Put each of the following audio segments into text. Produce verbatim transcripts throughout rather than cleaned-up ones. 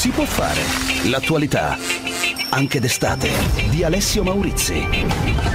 Si può fare. L'attualità, anche d'estate, di Alessio Maurizi.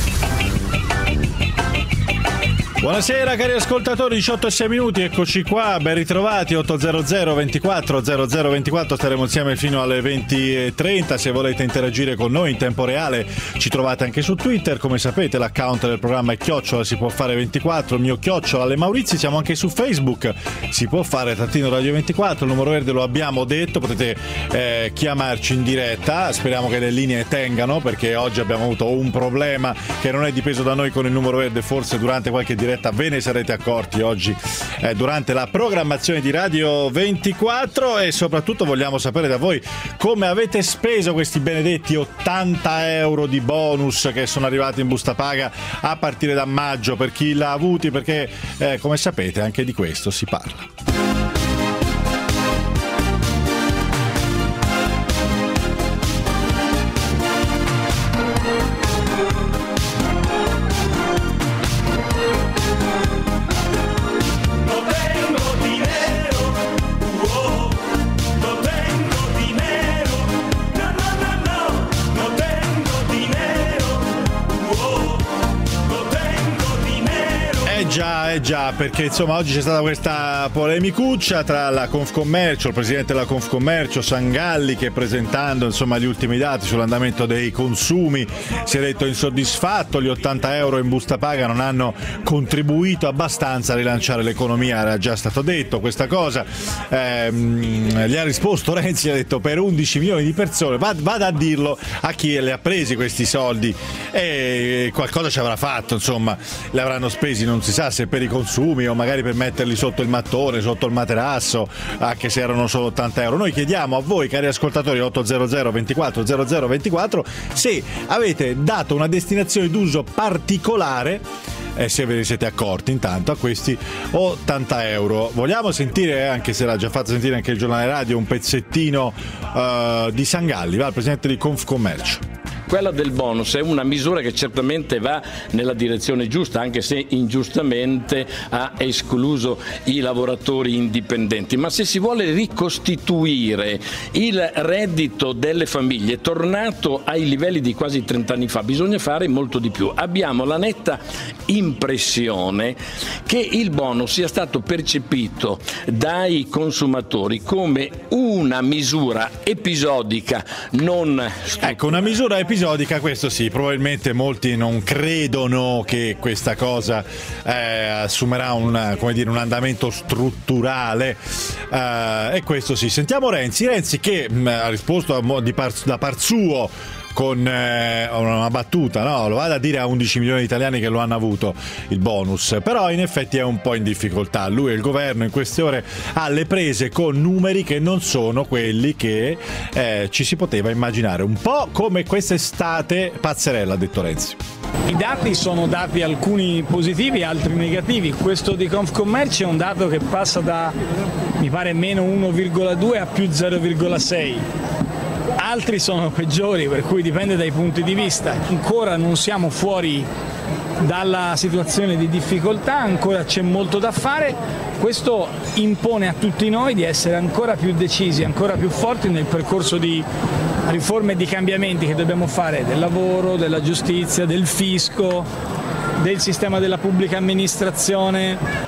Buonasera cari ascoltatori, diciotto e sei minuti, eccoci qua, ben ritrovati, ottocento ventiquattro zero zero ventiquattro, staremo insieme fino alle venti e trenta. Se volete interagire con noi in tempo reale ci trovate anche su Twitter, come sapete l'account del programma è chiocciola si può fare ventiquattro, il mio chiocciola alle Maurizi, siamo anche su Facebook, si può fare trattino radio ventiquattro, il numero verde lo abbiamo detto, potete eh, chiamarci in diretta, speriamo che le linee tengano perché oggi abbiamo avuto un problema che non è dipeso da noi con il numero verde, forse durante qualche diretta ve ne sarete accorti oggi eh, durante la programmazione di Radio ventiquattro, e soprattutto vogliamo sapere da voi come avete speso questi benedetti ottanta euro di bonus che sono arrivati in busta paga a partire da maggio, per chi l'ha avuti, perché eh, come sapete anche di questo si parla. Eh già, perché insomma oggi c'è stata questa polemicuccia tra la Confcommercio, il presidente della Confcommercio Sangalli, che presentando insomma gli ultimi dati sull'andamento dei consumi si è detto insoddisfatto, gli ottanta euro in busta paga non hanno contribuito abbastanza a rilanciare l'economia, era già stato detto questa cosa. Ehm, gli ha risposto Renzi, ha detto per undici milioni di persone, vada, vada a dirlo a chi le ha presi questi soldi, e qualcosa ci avrà fatto, insomma li avranno spesi, non si sa se per i consumi o magari per metterli sotto il mattone, sotto il materasso, anche se erano solo ottanta euro. Noi chiediamo a voi cari ascoltatori ottocento ventiquattro zero zero ventiquattro se avete dato una destinazione d'uso particolare, e se ve ne siete accorti intanto a questi ottanta euro. Vogliamo sentire, anche se l'ha già fatto sentire anche il giornale radio, un pezzettino uh, di Sangalli, va, il presidente di Confcommercio. Quella del bonus è una misura che certamente va nella direzione giusta, anche se ingiustamente ha escluso i lavoratori indipendenti, ma se si vuole ricostituire il reddito delle famiglie tornato ai livelli di quasi trenta anni fa bisogna fare molto di più. Abbiamo la netta impressione che il bonus sia stato percepito dai consumatori come una misura episodica, non ecco una misura episodica episodica, questo sì, probabilmente molti non credono che questa cosa eh, assumerà un, come dire, un andamento strutturale, eh, e questo sì. Sentiamo Renzi, Renzi che mh, ha risposto a, di par, da par suo con eh, una battuta, no? Lo vado a dire a undici milioni di italiani che lo hanno avuto il bonus, però in effetti è un po' in difficoltà. Lui e il governo in queste ore ha le prese con numeri che non sono quelli che eh, ci si poteva immaginare, un po' come quest'estate pazzerella, ha detto Renzi. I dati sono dati, alcuni positivi, altri negativi. Questo di Confcommercio è un dato che passa da, mi pare, meno uno virgola due a più zero virgola sei. Altri sono peggiori, per cui dipende dai punti di vista. Ancora non siamo fuori dalla situazione di difficoltà, ancora c'è molto da fare. Questo impone a tutti noi di essere ancora più decisi, ancora più forti nel percorso di riforme e di cambiamenti che dobbiamo fare del lavoro, della giustizia, del fisco, del sistema della pubblica amministrazione.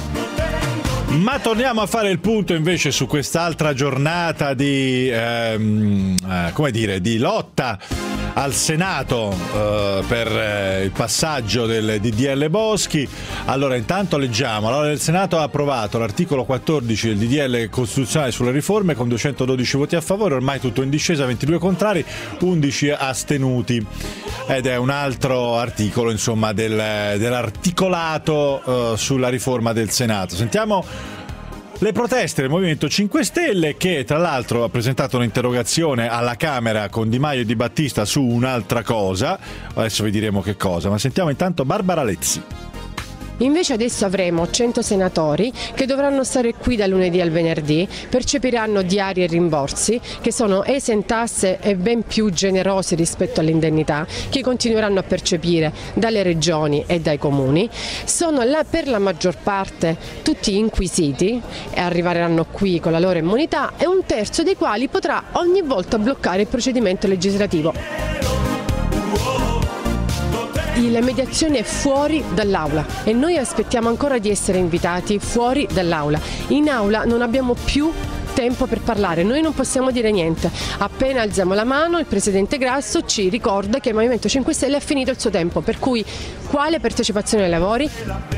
Ma torniamo a fare il punto invece su quest'altra giornata di ehm, eh, come dire, di lotta al Senato eh, per eh, il passaggio del D D L Boschi. Allora intanto leggiamo, allora il Senato ha approvato l'articolo quattordici del D D L costituzionale sulle riforme con duecentododici voti a favore, ormai tutto in discesa, ventidue contrari, undici astenuti, ed è un altro articolo insomma del, dell'articolato eh, sulla riforma del Senato. Sentiamo le proteste del Movimento cinque Stelle, che tra l'altro ha presentato un'interrogazione alla Camera con Di Maio e Di Battista su un'altra cosa, adesso vi diremo che cosa, ma sentiamo intanto Barbara Lezzi. Invece adesso avremo cento senatori che dovranno stare qui dal lunedì al venerdì, percepiranno diari e rimborsi che sono esentasse e ben più generosi rispetto all'indennità, che continueranno a percepire dalle regioni e dai comuni. Sono là per la maggior parte tutti inquisiti e arriveranno qui con la loro immunità, e un terzo dei quali potrà ogni volta bloccare il procedimento legislativo. La mediazione è fuori dall'aula e noi aspettiamo ancora di essere invitati fuori dall'aula. In aula non abbiamo più tempo per parlare, noi non possiamo dire niente. Appena alziamo la mano il presidente Grasso ci ricorda che il Movimento cinque Stelle ha finito il suo tempo, per cui quale partecipazione ai lavori?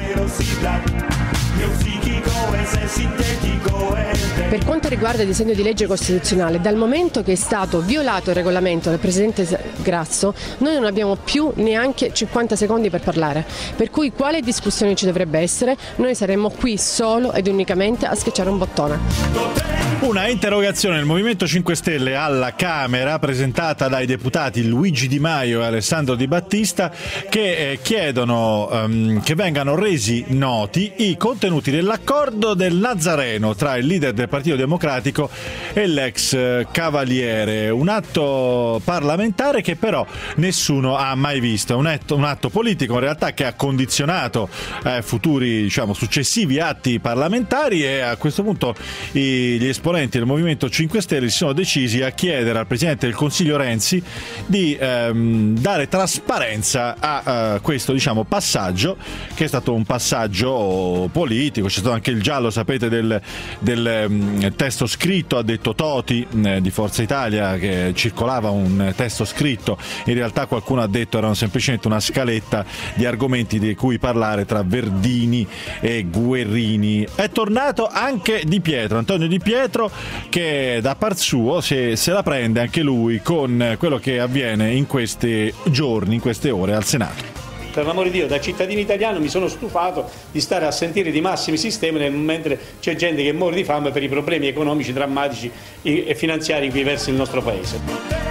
Per quanto riguarda il disegno di legge costituzionale, dal momento che è stato violato il regolamento del Presidente Grasso, noi non abbiamo più neanche cinquanta secondi per parlare, per cui quale discussione ci dovrebbe essere? Noi saremmo qui solo ed unicamente a schiacciare un bottone. Una interrogazione del Movimento cinque Stelle alla Camera presentata dai deputati Luigi Di Maio e Alessandro Di Battista, che eh, chiedono um, che vengano resi noti i contenuti dell'accordo del Nazareno tra il leader del Partito Democratico e l'ex eh, Cavaliere, un atto parlamentare che però nessuno ha mai visto, un atto, un atto politico in realtà che ha condizionato eh, futuri, diciamo, successivi atti parlamentari, e a questo punto i, gli esponenti del Movimento cinque Stelle si sono decisi a chiedere al Presidente del Consiglio Renzi di ehm, dare trasparenza a uh, questo, diciamo, passaggio, che è stato un passaggio politico. C'è stato anche il giallo, sapete, del, del um, testo scritto, ha detto Toti eh, di Forza Italia, che circolava un testo scritto, in realtà qualcuno ha detto erano semplicemente una scaletta di argomenti di cui parlare tra Verdini e Guerrini. È tornato anche Di Pietro, Antonio Di Pietro, che da par suo se, se la prende anche lui con quello che avviene in questi giorni, in queste ore al Senato. Per l'amore di Dio, da cittadino italiano mi sono stufato di stare a sentire di massimi sistemi mentre c'è gente che muore di fame per i problemi economici drammatici e finanziari in cui versa il nostro Paese.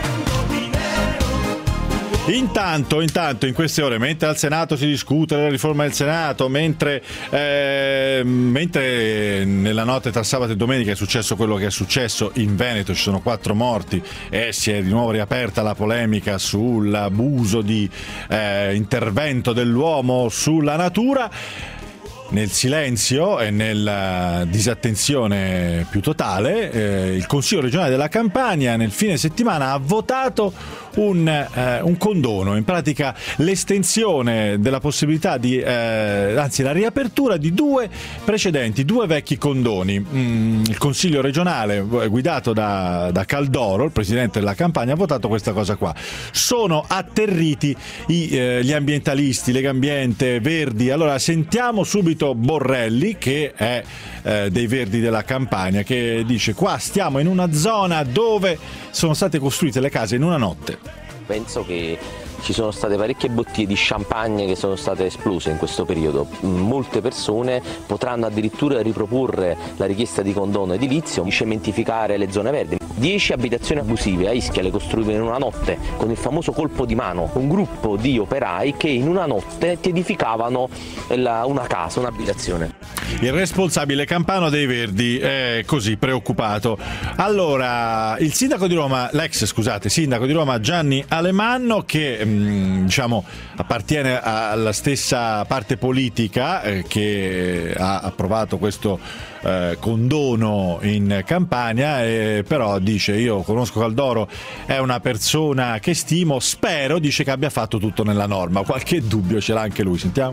Intanto, intanto in queste ore, mentre al Senato si discute della riforma del Senato, mentre, eh, mentre nella notte tra sabato e domenica è successo quello che è successo in Veneto, ci sono quattro morti e si è di nuovo riaperta la polemica sull'abuso di eh, intervento dell'uomo sulla natura, nel silenzio e nella disattenzione più totale, eh, il Consiglio regionale della Campania nel fine settimana ha votato un, eh, un condono, in pratica l'estensione della possibilità di, eh, anzi la riapertura di due precedenti, due vecchi condoni. Mm, il Consiglio regionale guidato da, da Caldoro, il presidente della Campania, ha votato questa cosa qua. Sono atterriti i, eh, gli ambientalisti, Legambiente, Verdi. Allora sentiamo subito Borrelli, che è eh, dei Verdi della Campania, che dice: qua stiamo in una zona dove sono state costruite le case in una notte. Penso che ci sono state parecchie bottiglie di champagne che sono state esplose in questo periodo. Molte persone potranno addirittura riproporre la richiesta di condono edilizio, di cementificare le zone verdi. Dieci abitazioni abusive a Ischia, le costruite in una notte con il famoso colpo di mano, un gruppo di operai che in una notte ti edificavano la, una casa, un'abitazione. Il responsabile campano dei Verdi è così preoccupato. Allora, il sindaco di Roma, l'ex scusate, sindaco di Roma Gianni Alemanno, che mh, diciamo appartiene alla stessa parte politica eh, che ha approvato questo eh, condono in Campania, eh, però dice: io conosco Caldoro, è una persona che stimo, spero, dice, che abbia fatto tutto nella norma. Qualche dubbio ce l'ha anche lui, sentiamo.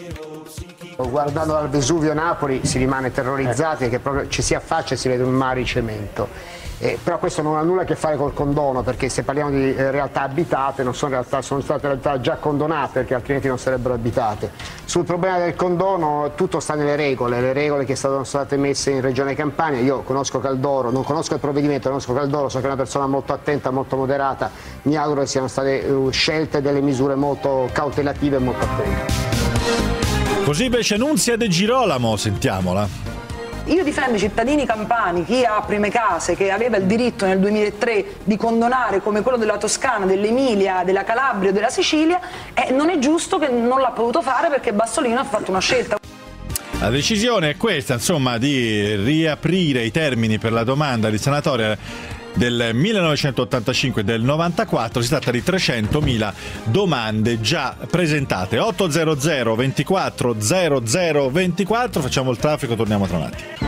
Guardando dal Vesuvio Napoli si rimane terrorizzati, che proprio ci si affaccia e si vede un mare di cemento. Eh, però questo non ha nulla a che fare col condono, perché se parliamo di eh, realtà abitate, non sono realtà, sono state realtà già condonate, perché altrimenti non sarebbero abitate. Sul problema del condono tutto sta nelle regole, le regole che sono state messe in Regione Campania. Io conosco Caldoro, non conosco il provvedimento, conosco Caldoro, so che è una persona molto attenta, molto moderata, mi auguro che siano state uh, scelte delle misure molto cautelative e molto attente. Così invece Nunzia De Girolamo, sentiamola. Io difendo i cittadini campani, chi ha prime case, che aveva il diritto nel duemilatré di condonare come quello della Toscana, dell'Emilia, della Calabria o della Sicilia, e non è giusto che non l'ha potuto fare perché Bassolino ha fatto una scelta. La decisione è questa, insomma, di riaprire i termini per la domanda di sanatoria del millenovecentottantacinque e del novantaquattro. Si tratta di trecentomila domande già presentate. ottocento ventiquattro zero zero ventiquattro, facciamo il traffico, torniamo tra un attimo.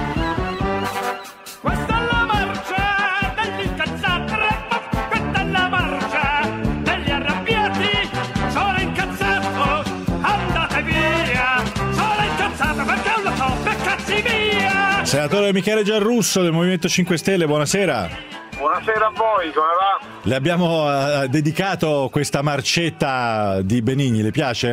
Senatore Michele Giarrusso del Movimento cinque Stelle, buonasera. Buonasera a voi, come va? Le abbiamo uh, dedicato questa marcetta di Benigni, le piace?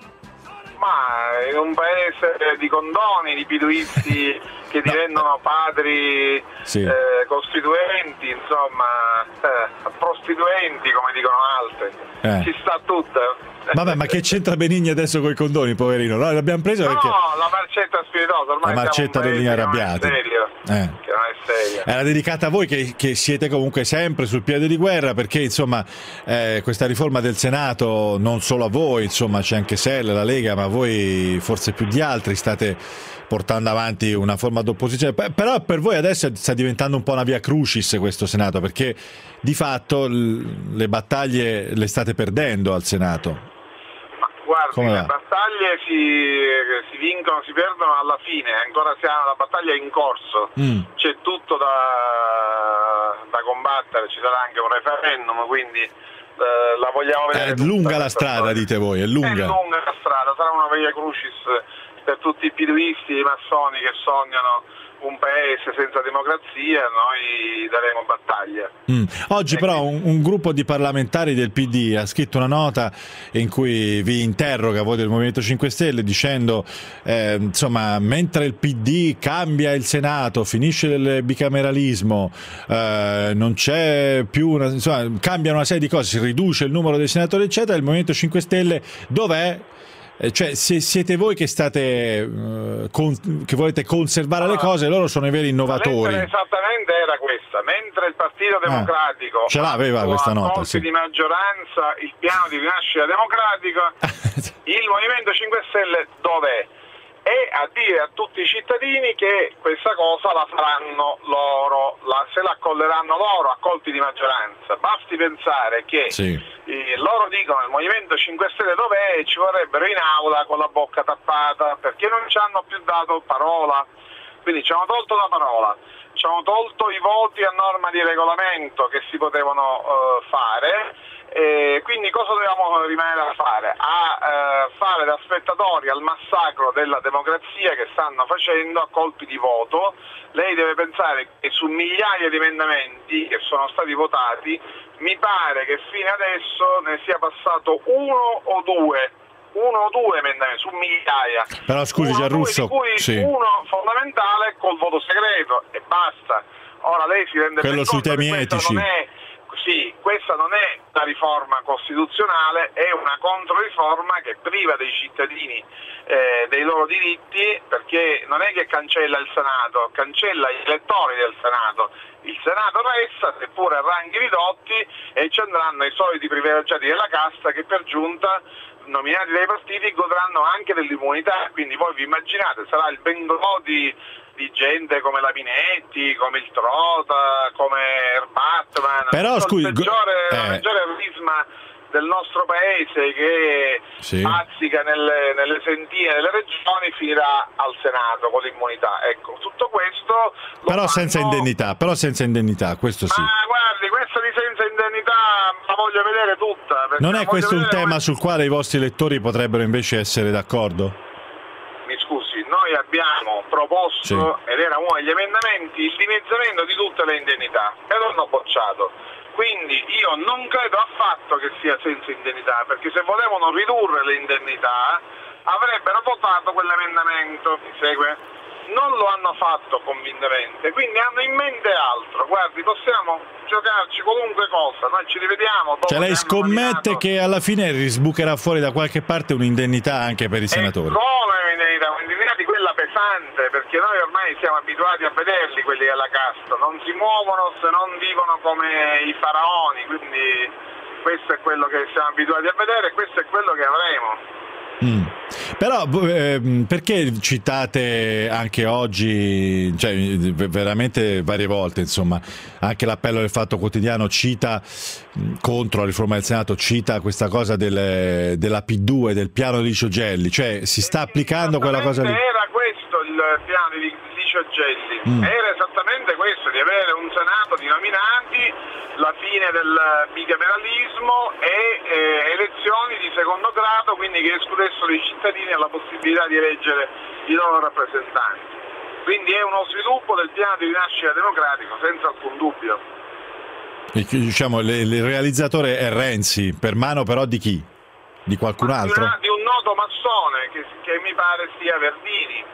Ma in un paese di condoni, di piduisti che no. diventano padri sì. eh, costituenti, insomma, eh, prostituenti come dicono altri, eh. ci sta tutto. Vabbè, ma che c'entra Benigni adesso con i condoni, poverino? Noi l'abbiamo preso perché... No, la marcetta spiritosa, ormai la marcetta degli arrabbiati. Eh. Che non è seria. Era dedicata a voi che, che siete comunque sempre sul piede di guerra, perché insomma eh, questa riforma del Senato, non solo a voi, insomma c'è anche S E L, la Lega, ma voi forse più di altri state portando avanti una forma d'opposizione, però per voi adesso sta diventando un po' una via crucis questo Senato, perché di fatto le battaglie le state perdendo al Senato. Guardi, le battaglie si, si vincono, si perdono alla fine, ancora siamo, la battaglia è in corso, mm. c'è tutto da, da combattere, ci sarà anche un referendum, quindi eh, la vogliamo vedere. È lunga la strada, storia. Dite voi, è lunga. È lunga la strada, sarà una via crucis per tutti i piduisti e i massoni che sognano un paese senza democrazia, noi daremo battaglia. Mm. Oggi però un, un gruppo di parlamentari del P D ha scritto una nota in cui vi interroga voi del Movimento cinque Stelle dicendo eh, insomma, mentre il P D cambia il Senato, finisce il bicameralismo, eh, non c'è più una, insomma, cambiano una serie di cose, si riduce il numero dei senatori eccetera, il Movimento cinque Stelle dov'è? Cioè, se siete voi che state uh, con, che volete conservare allora, le cose, loro sono i veri innovatori. Esattamente era questa, mentre il Partito Democratico ah, ce l'aveva questa nota, sì. di maggioranza il piano di rinascita democratica, il Movimento cinque Stelle dov'è? E a dire a tutti i cittadini che questa cosa la faranno loro, la, se la accolleranno loro, accolti di maggioranza. Basti pensare che sì. eh, loro dicono il Movimento cinque Stelle dov'è e ci vorrebbero in aula con la bocca tappata perché non ci hanno più dato parola, quindi ci hanno tolto la parola, ci hanno tolto i voti a norma di regolamento che si potevano eh, fare. E quindi cosa dobbiamo rimanere a fare? A eh, fare da spettatori al massacro della democrazia che stanno facendo a colpi di voto. Lei deve pensare che su migliaia di emendamenti che sono stati votati, mi pare che fino adesso ne sia passato uno o due, uno o due emendamenti su migliaia. Però scusi Giarrusso, di cui sì. uno fondamentale col voto segreto e basta. Ora lei si rende quello sui temi etici. Non è Sì, questa non è una riforma costituzionale, è una controriforma che priva dei cittadini eh, dei loro diritti, perché non è che cancella il Senato, cancella gli elettori del Senato. Il Senato resta, seppure a ranghi ridotti, e ci andranno i soliti privilegiati della casta che per giunta, nominati dai partiti, godranno anche dell'immunità. Quindi voi vi immaginate, sarà il bengodo di di gente come la Minetti, come il Trota, come il Batman, però scusi, il peggiore, eh. la peggiore risma del nostro paese che sì. bazzica nelle, nelle sentine delle regioni, finirà al Senato con l'immunità. Ecco, tutto questo lo però fanno... senza indennità, però senza indennità, questo sì. Ma guardi, questa di senza indennità la voglio vedere tutta. Non è questo un tema come... sul quale i vostri elettori potrebbero invece essere d'accordo? Mi scusi, noi abbiamo proposto, sì. ed era uno degli emendamenti, il dimezzamento di tutte le indennità e lo hanno bocciato. Quindi io non credo affatto che sia senza indennità, perché se volevano ridurre le indennità avrebbero votato quell'emendamento, mi segue? Non lo hanno fatto convintamente, quindi hanno in mente altro. Guardi, possiamo giocarci qualunque cosa, noi ci rivediamo dopo. Cioè lei scommette nominato... che alla fine risbucherà fuori da qualche parte un'indennità anche per i senatori? E come un'indennità? Un'indennità di quella pesante, pesante, perché noi ormai siamo abituati a vederli quelli della casta, non si muovono se non vivono come i faraoni, quindi questo è quello che siamo abituati a vedere e questo è quello che avremo. Mm. Però eh, perché citate anche oggi, cioè veramente varie volte, insomma, anche l'appello del Fatto Quotidiano cita contro la riforma del Senato, cita questa cosa del, della P due, del piano di Licio Gelli, cioè si sta applicando quella cosa lì? Era questo il piano di Licio Gelli, mm. era esattamente questo, di avere un Senato di nominati, la fine del bicameralismo e eh, elezioni di secondo grado, quindi che escludessero i cittadini alla possibilità di eleggere i loro rappresentanti. Quindi è uno sviluppo del piano di rinascita democratico senza alcun dubbio. E, diciamo, le, il realizzatore è Renzi, per mano però di chi? Di qualcun Ma altro? Di un noto massone che, che mi pare sia Verdini,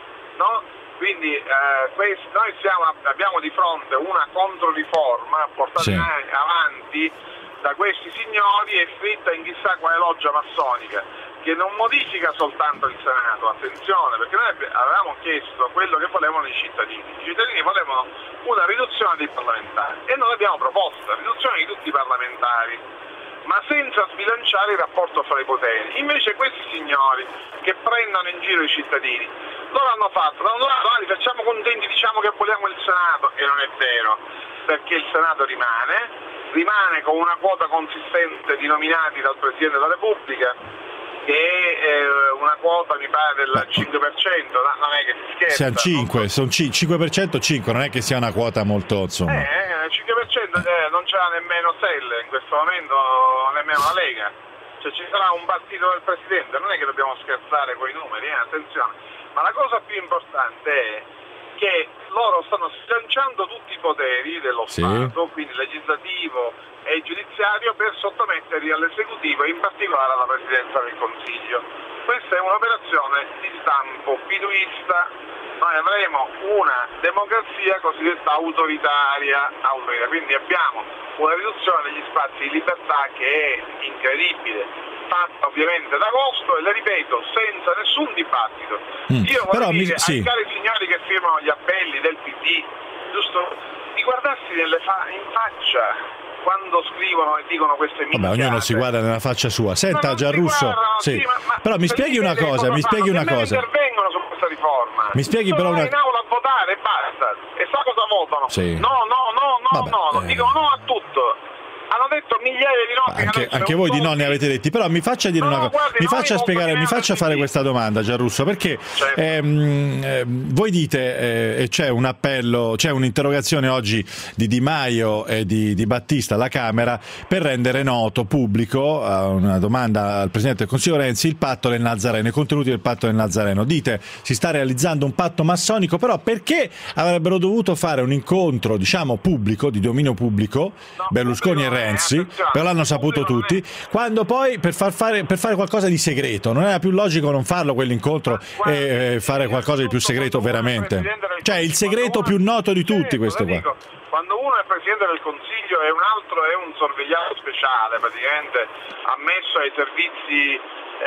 no? Quindi eh, questo, noi siamo, abbiamo di fronte una controriforma portata sì. avanti da questi signori e scritta in chissà quale loggia massonica, che non modifica soltanto il Senato, attenzione, perché noi avevamo chiesto quello che volevano i cittadini. I cittadini volevano una riduzione dei parlamentari e noi abbiamo proposto la riduzione di tutti i parlamentari, ma senza sbilanciare il rapporto fra i poteri. Invece questi signori che prendono in giro i cittadini, loro hanno fatto, da un lato ah, li facciamo contenti, diciamo che vogliamo il Senato, e non è vero, perché il Senato rimane, rimane con una quota consistente di nominati dal Presidente della Repubblica, che è eh, una quota mi pare del cinque per cento, non è che si scherza. Siamo cinque, sono cinque per cento, cinque, non è che sia una quota molto, insomma. Eh, il cinque per cento eh, non c'era nemmeno Selle, in questo momento nemmeno la Lega. Cioè ci sarà un partito del Presidente, non è che dobbiamo scherzare con i numeri, eh, attenzione. Ma la cosa più importante è che loro stanno sganciando tutti i poteri dello sì. Stato, quindi legislativo e giudiziario, per sottometterli all'esecutivo e in particolare alla Presidenza del Consiglio. Questa è un'operazione di stampo piduista. Noi avremo una democrazia cosiddetta autoritaria, autoritaria, quindi abbiamo una riduzione degli spazi di libertà che è incredibile, fatta ovviamente ad agosto e le ripeto senza nessun dibattito. Mm. Io voglio Però dire mi... sì. ai cari signori che firmano gli appelli del P D, giusto, di guardarsi nelle fa- in faccia quando scrivono e dicono queste minchiate. Vabbè, ognuno si guarda nella faccia sua. Senta Gianrusso, guardano, sì. Sì, ma, ma però mi spieghi una cosa, mi spieghi una cosa. Intervengono su questa riforma. Mi spieghi però una in aula a votare e basta. E sa cosa votano? Sì. No, no, no, no, Vabbè, no, eh... dicono no a tutto. Hanno detto migliaia di no. Anche, anche voi di no ne avete detti, però mi faccia dire no, una cosa, guardi, mi faccia spiegare, mi faccia fare questa domanda, Gianrusso, perché certo. ehm, eh, voi dite eh, c'è un appello, c'è un'interrogazione oggi di Di Maio e di, di Battista alla Camera per rendere noto, pubblico, a una domanda al Presidente del Consiglio Renzi, il patto del Nazareno, i contenuti del patto del Nazareno. Dite si sta realizzando un patto massonico, però perché avrebbero dovuto fare un incontro, diciamo, pubblico, di dominio pubblico, no, Berlusconi e Renzi, Renzi, però l'hanno saputo tutti, quando poi per far fare per fare qualcosa di segreto non era più logico non farlo quell'incontro e fare qualcosa di più segreto veramente? Cioè il segreto più noto di tutti, questo qua. Quando uno è Presidente del Consiglio e un altro è un sorvegliato speciale, praticamente ammesso ai servizi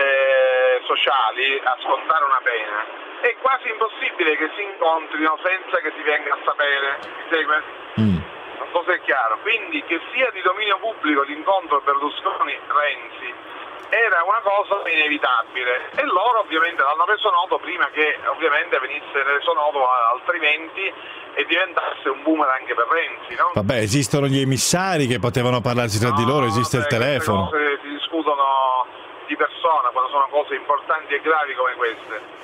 eh, sociali a scontare una pena, è quasi impossibile che si incontrino senza che si venga a sapere. Mi segue? Mm. Non so se è chiaro, quindi che sia di dominio pubblico l'incontro Berlusconi-Renzi era una cosa inevitabile e loro ovviamente l'hanno reso noto prima che ovviamente venisse reso noto altrimenti e diventasse un boomerang anche per Renzi, no? Vabbè, esistono gli emissari che potevano parlarsi tra no, di loro, esiste beh, il telefono. Queste cose si discutono di persona quando sono cose importanti e gravi come queste.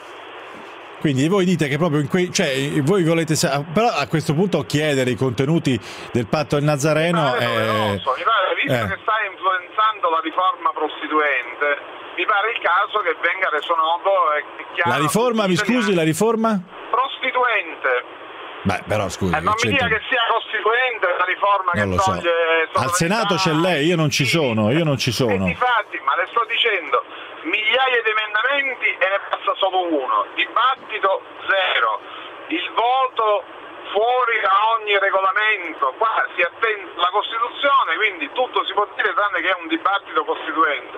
Quindi voi dite che proprio in quei, cioè voi volete, però a questo punto chiedere i contenuti del patto del Nazareno mi pare doveroso, mi pare, visto eh. che sta influenzando la riforma prostituente, mi pare il caso che venga reso noto e chiaro. La riforma, mi scusi, la riforma? Prostituente. Beh, però scusi, eh, non mi dica che sia costituente la riforma non che lo toglie so. Al Senato c'è lei, io non ci sono, io non ci sono. E difatti, ma le sto dicendo, migliaia di emendamenti e ne passa solo uno, dibattito zero, il voto fuori da ogni regolamento, qua si attende alla Costituzione, quindi tutto si può dire tranne che è un dibattito costituente.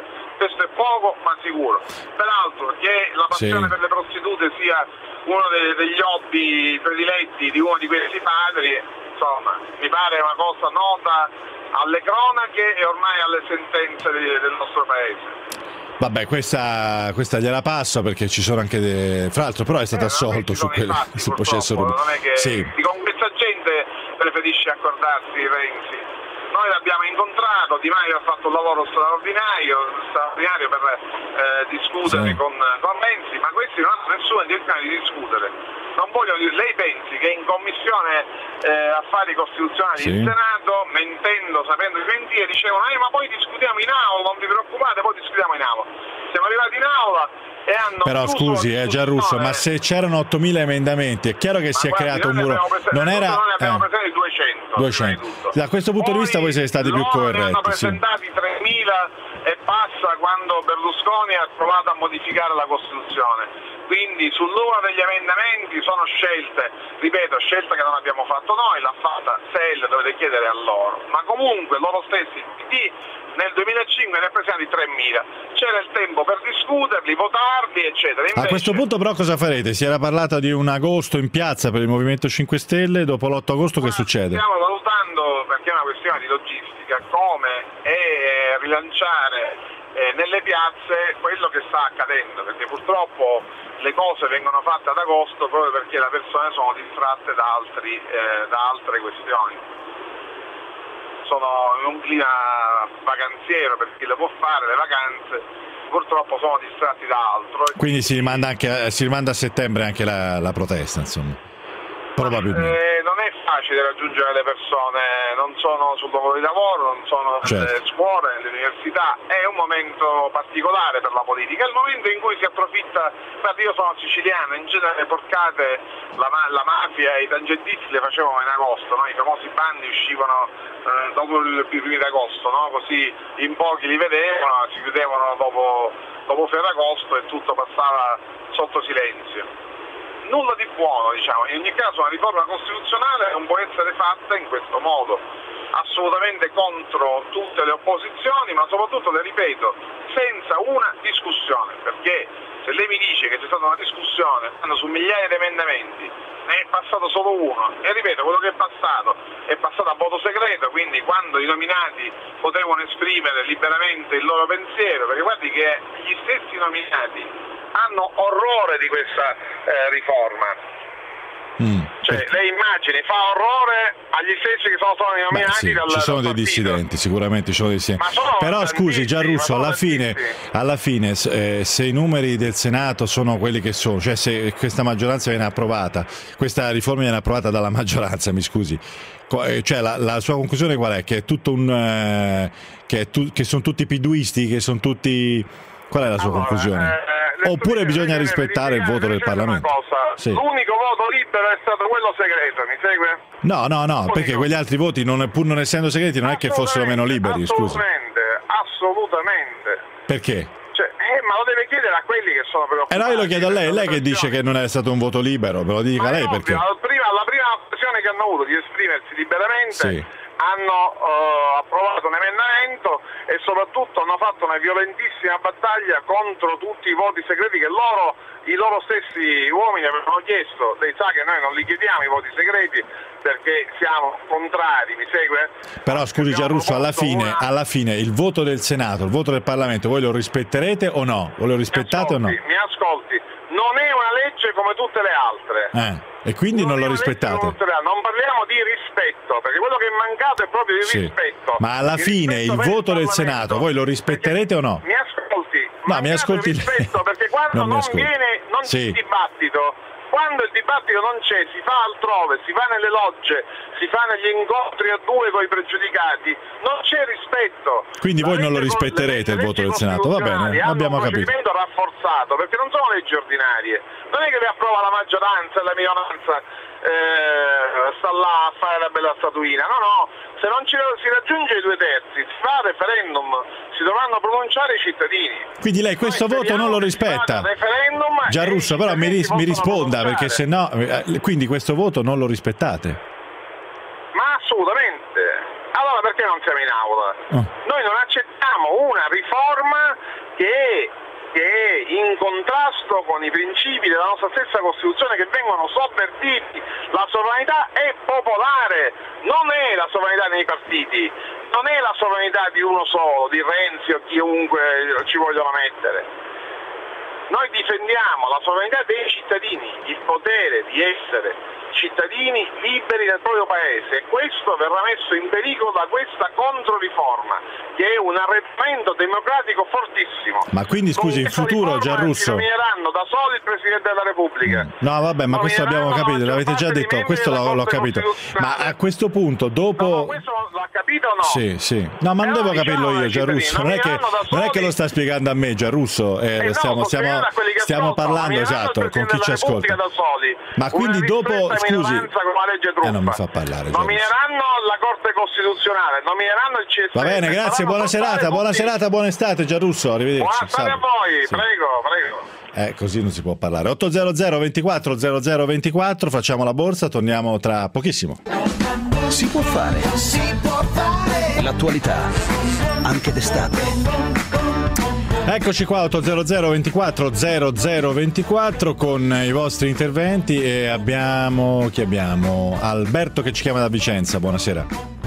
questo è poco ma sicuro. Peraltro che la passione sì. per le prostitute sia uno dei, degli hobby prediletti di uno di questi padri, insomma, mi pare una cosa nota alle cronache e ormai alle sentenze di, del nostro paese. Vabbè, questa, questa gliela passo perché ci sono anche de... fra l'altro però è stato eh, assolto su quel, fatti, sul processo non è che sì. con questa gente preferisce accordarsi Renzi. Noi l'abbiamo incontrato, Di Maio ha fatto un lavoro straordinario, straordinario per eh, discutere sì. con, con Renzi, ma questi non hanno nessuna intenzione di discutere. Non voglio dire, lei pensi che in commissione eh, affari costituzionali sì. in Senato, mentendo, sapendo i mentire, dicevano eh, ma poi discutiamo in aula, non vi preoccupate, poi discutiamo in aula. Siamo arrivati in aula e hanno però scusi, eh, Giarrusso, ma se c'erano ottomila emendamenti, è chiaro che ma si guardi, è creato un muro. Non era noi ne abbiamo eh. presentati duecento. duecento. Da questo punto poi, di vista voi siete stati più coerenti. Ne hanno presentati sì. tremila e passa quando Berlusconi ha provato a modificare la Costituzione. Quindi sul numero degli emendamenti sono scelte, ripeto, scelte che non abbiamo fatto noi, l'ha fatta S E L, dovete chiedere a loro. Ma comunque loro stessi, il P D nel duemilacinque ne ha presentati tremila. C'era il tempo per discuterli, votarli, eccetera. Invece, a questo punto però cosa farete? Si era parlato di un agosto in piazza per il Movimento cinque Stelle, dopo l'otto agosto che succede? Stiamo valutando, perché è una questione di logistica, come e rilanciare eh, nelle piazze quello che sta accadendo, perché purtroppo le cose vengono fatte ad agosto proprio perché le persone sono distratte da, altri, eh, da altre questioni. Sono in un clima vacanziero per chi le può fare, le vacanze, purtroppo sono distratti da altro. Quindi si rimanda, anche, si rimanda a settembre anche la, la protesta, insomma. Probabilmente. Eh, non è facile raggiungere le persone, non sono sul luogo di lavoro, non sono nelle certo. scuole, nelle università, è un momento particolare per la politica, è il momento in cui si approfitta, guarda, io sono siciliano, in genere le porcate, la, la mafia e i tangentisti le facevano in agosto, no? I famosi bandi uscivano eh, dopo il primi d'agosto, no? Così in pochi li vedevano, si chiudevano dopo, dopo Ferragosto e tutto passava sotto silenzio. Nulla di buono, diciamo, in ogni caso una riforma costituzionale non può essere fatta in questo modo, assolutamente contro tutte le opposizioni, ma soprattutto, le ripeto, senza una discussione, perché se lei mi dice che c'è stata una discussione su migliaia di emendamenti, ne è passato solo uno, e ripeto, quello che è passato è passato a voto segreto, quindi quando i nominati potevano esprimere liberamente il loro pensiero, perché guardi che gli stessi nominati hanno orrore di questa eh, riforma. Mm, cioè, perché... lei immagini, fa orrore agli stessi che sono stati nominati. Beh, sì, dal, ci sono dal dei partito. dissidenti, sicuramente ci sono dei dissidenti. Però scusi Giarrusso, alla fine, alla fine eh, se i numeri del Senato sono quelli che sono, cioè se questa maggioranza viene approvata, questa riforma viene approvata dalla maggioranza, mi scusi, cioè la, la sua conclusione qual è? Che è tutto un eh, che, è tu, che sono tutti piduisti, che sono tutti, qual è la sua allora, conclusione? Eh, Oppure bisogna rispettare il voto del Parlamento. Sì. L'unico voto libero è stato quello segreto, mi segue? No, no, no, L'unico. Perché quegli altri voti, non, pur non essendo segreti, non è che fossero meno liberi, scusi. Assolutamente, assolutamente. Perché? Cioè, eh, ma lo deve chiedere a quelli che sono preoccupati. E eh no, io lo chiedo a lei, lei che dice che non è stato un voto libero, me lo dica lei perché. La prima, la prima occasione che hanno avuto di esprimersi liberamente, sì. hanno uh, approvato un emendamento e soprattutto hanno fatto una violentissima battaglia contro tutti i voti segreti che loro, i loro stessi uomini avevano chiesto. Lei sa che noi non li chiediamo i voti segreti perché siamo contrari, mi segue? Però scusi Giarrusso, alla fine, una... alla fine il voto del Senato, il voto del Parlamento, voi lo rispetterete o no? O lo rispettate ascolti, o no? Mi ascolti, non è una legge come tutte le altre. Eh. E quindi non, non lo rispettate? Non parliamo di rispetto, perché quello che è mancato è proprio il sì. rispetto. Ma alla il fine il voto del Senato, voi lo rispetterete perché, o no? Mi ascolti, no, mi ascolti il rispetto, perché quando non, non viene, non sì. c'è dibattito, quando il dibattito non c'è, si fa altrove, si va nelle logge, si fa negli incontri a due con i pregiudicati, non c'è rispetto. Quindi La voi non lo legge, rispetterete il voto del Senato, va bene, abbiamo capito. Hanno un procedimento rafforzato, perché non sono leggi ordinarie, non è che le approva la maggioranza e la minoranza eh, sta là a fare la bella statuina, no no, se non ci, si raggiunge i due terzi, si fa referendum, si dovranno pronunciare i cittadini. Quindi lei questo Noi voto non lo rispetta? Giarrusso, però mi, ris- mi risponda, perché se no, quindi questo voto non lo rispettate? Ma assolutamente. Allora perché non siamo in aula? Oh. Noi non accettiamo una riforma che è, che è in contrasto con i principi della nostra stessa Costituzione, che vengono sovvertiti. La sovranità è popolare, non è la sovranità dei partiti, non è la sovranità di uno solo, di Renzi o chiunque ci vogliono mettere. Noi difendiamo la sovranità dei cittadini, il potere di essere cittadini liberi nel proprio paese, e questo verrà messo in pericolo da questa controriforma, che è un arretramento democratico fortissimo. Ma quindi scusi, in futuro Giarrusso nomineranno da soli il Presidente della Repubblica. No, vabbè, ma questo abbiamo capito, l'avete già detto, questo l'ho, l'ho capito. Ma a questo punto, dopo... No, no, questo l'ha capito o no? Sì, sì. No, ma non devo capirlo io, Giarrusso. Non è che, non è che lo sta spiegando a me, Giarrusso. Eh, eh no, stiamo stiamo, stiamo parlando, esatto, con chi ci ascolta. Ma quindi dopo... Scusi, eh, non mi fa parlare. Nomineranno la Corte Costituzionale, nomineranno il C S M. Va bene, grazie, buona serata, buona serata, buona estate Giarrusso, arrivederci. Buona estate a voi, sì. prego, prego. Eh, così non si può parlare. ottocento ventiquattro zero zero ventiquattro, facciamo la borsa, torniamo tra pochissimo. Si può fare, si può fare. L'attualità, anche d'estate. Eccoci qua, ottocento ventiquattro zero zero ventiquattro con i vostri interventi, e abbiamo, chi abbiamo? Alberto che ci chiama da Vicenza, buonasera.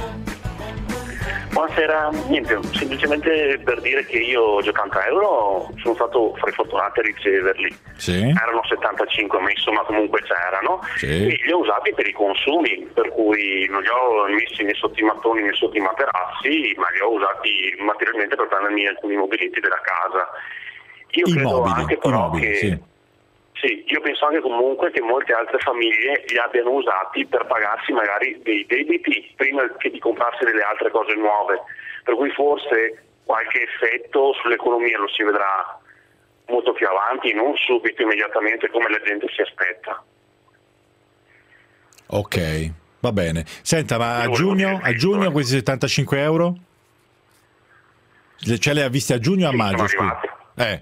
Buonasera, niente, semplicemente per dire che io ottanta euro sono stato fra i fortunati a riceverli, sì. Erano settantacinque, ma insomma comunque c'erano, sì. E li ho usati per i consumi, per cui non li ho messi né sotto i mattoni né sotto i materassi, ma li ho usati materialmente per prendermi alcuni mobiletti della casa. Io I credo mobili, anche però mobili, che... Sì. Sì, io penso anche comunque che molte altre famiglie li abbiano usati per pagarsi magari dei debiti prima che di comprarsi delle altre cose nuove, per cui forse qualche effetto sull'economia lo si vedrà molto più avanti, non subito, immediatamente, come la gente si aspetta. Ok, va bene. Senta, ma a giugno, a giugno questi settantacinque euro? Ce li ha visti a giugno o a sì, maggio? Eh.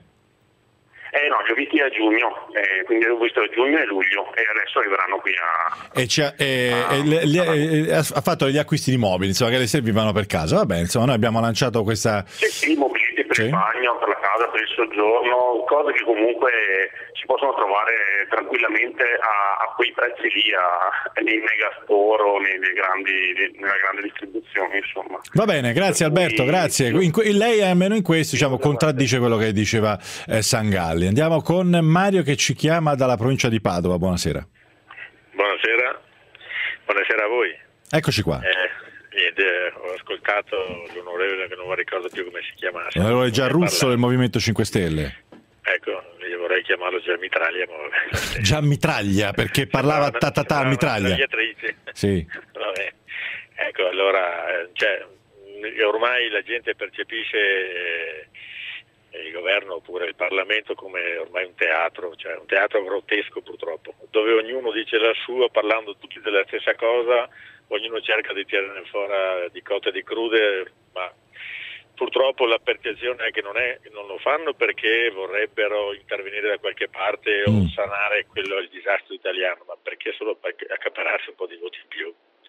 Eh no, li ho visti a giugno, eh, quindi ho visto a giugno e luglio, e adesso arriveranno qui a... E, c'ha, e, a, e le, le, a, ha fatto gli acquisti di mobili, insomma, che le servivano per casa. Va bene, insomma, noi abbiamo lanciato questa... Sì, sì, mobiliti per sì. il bagno, per la casa, per il soggiorno, cose che comunque si possono trovare tranquillamente a, a quei prezzi lì, a, nei megastore o nei, nei grandi, nella grande distribuzione, insomma. Va bene, grazie Alberto, quindi, grazie. In, in, lei almeno in questo, diciamo, contraddice quello che diceva eh, Sangalli. Andiamo con Mario che ci chiama dalla provincia di Padova, buonasera. Buonasera, buonasera a voi. Eccoci qua. Eh, niente, ho ascoltato l'onorevole che non mi ricordo più come si chiamasse. L'onorevole Giarrusso del Movimento cinque Stelle. Ecco, io vorrei chiamarlo Gianmitraglia. Ma... Gianmitraglia, perché parlava ta ta ta mitraglia. Sì. Vabbè. Ecco, allora, cioè, ormai la gente percepisce... Eh, il governo oppure il Parlamento come ormai un teatro, cioè un teatro grottesco purtroppo, dove ognuno dice la sua parlando tutti della stessa cosa, ognuno cerca di tirarne fuori di cotte e di crude, ma purtroppo la percezione è che non, è, non lo fanno perché vorrebbero intervenire da qualche parte o sanare quello il disastro italiano, ma perché solo per accaparrarsi un po' di voti in più.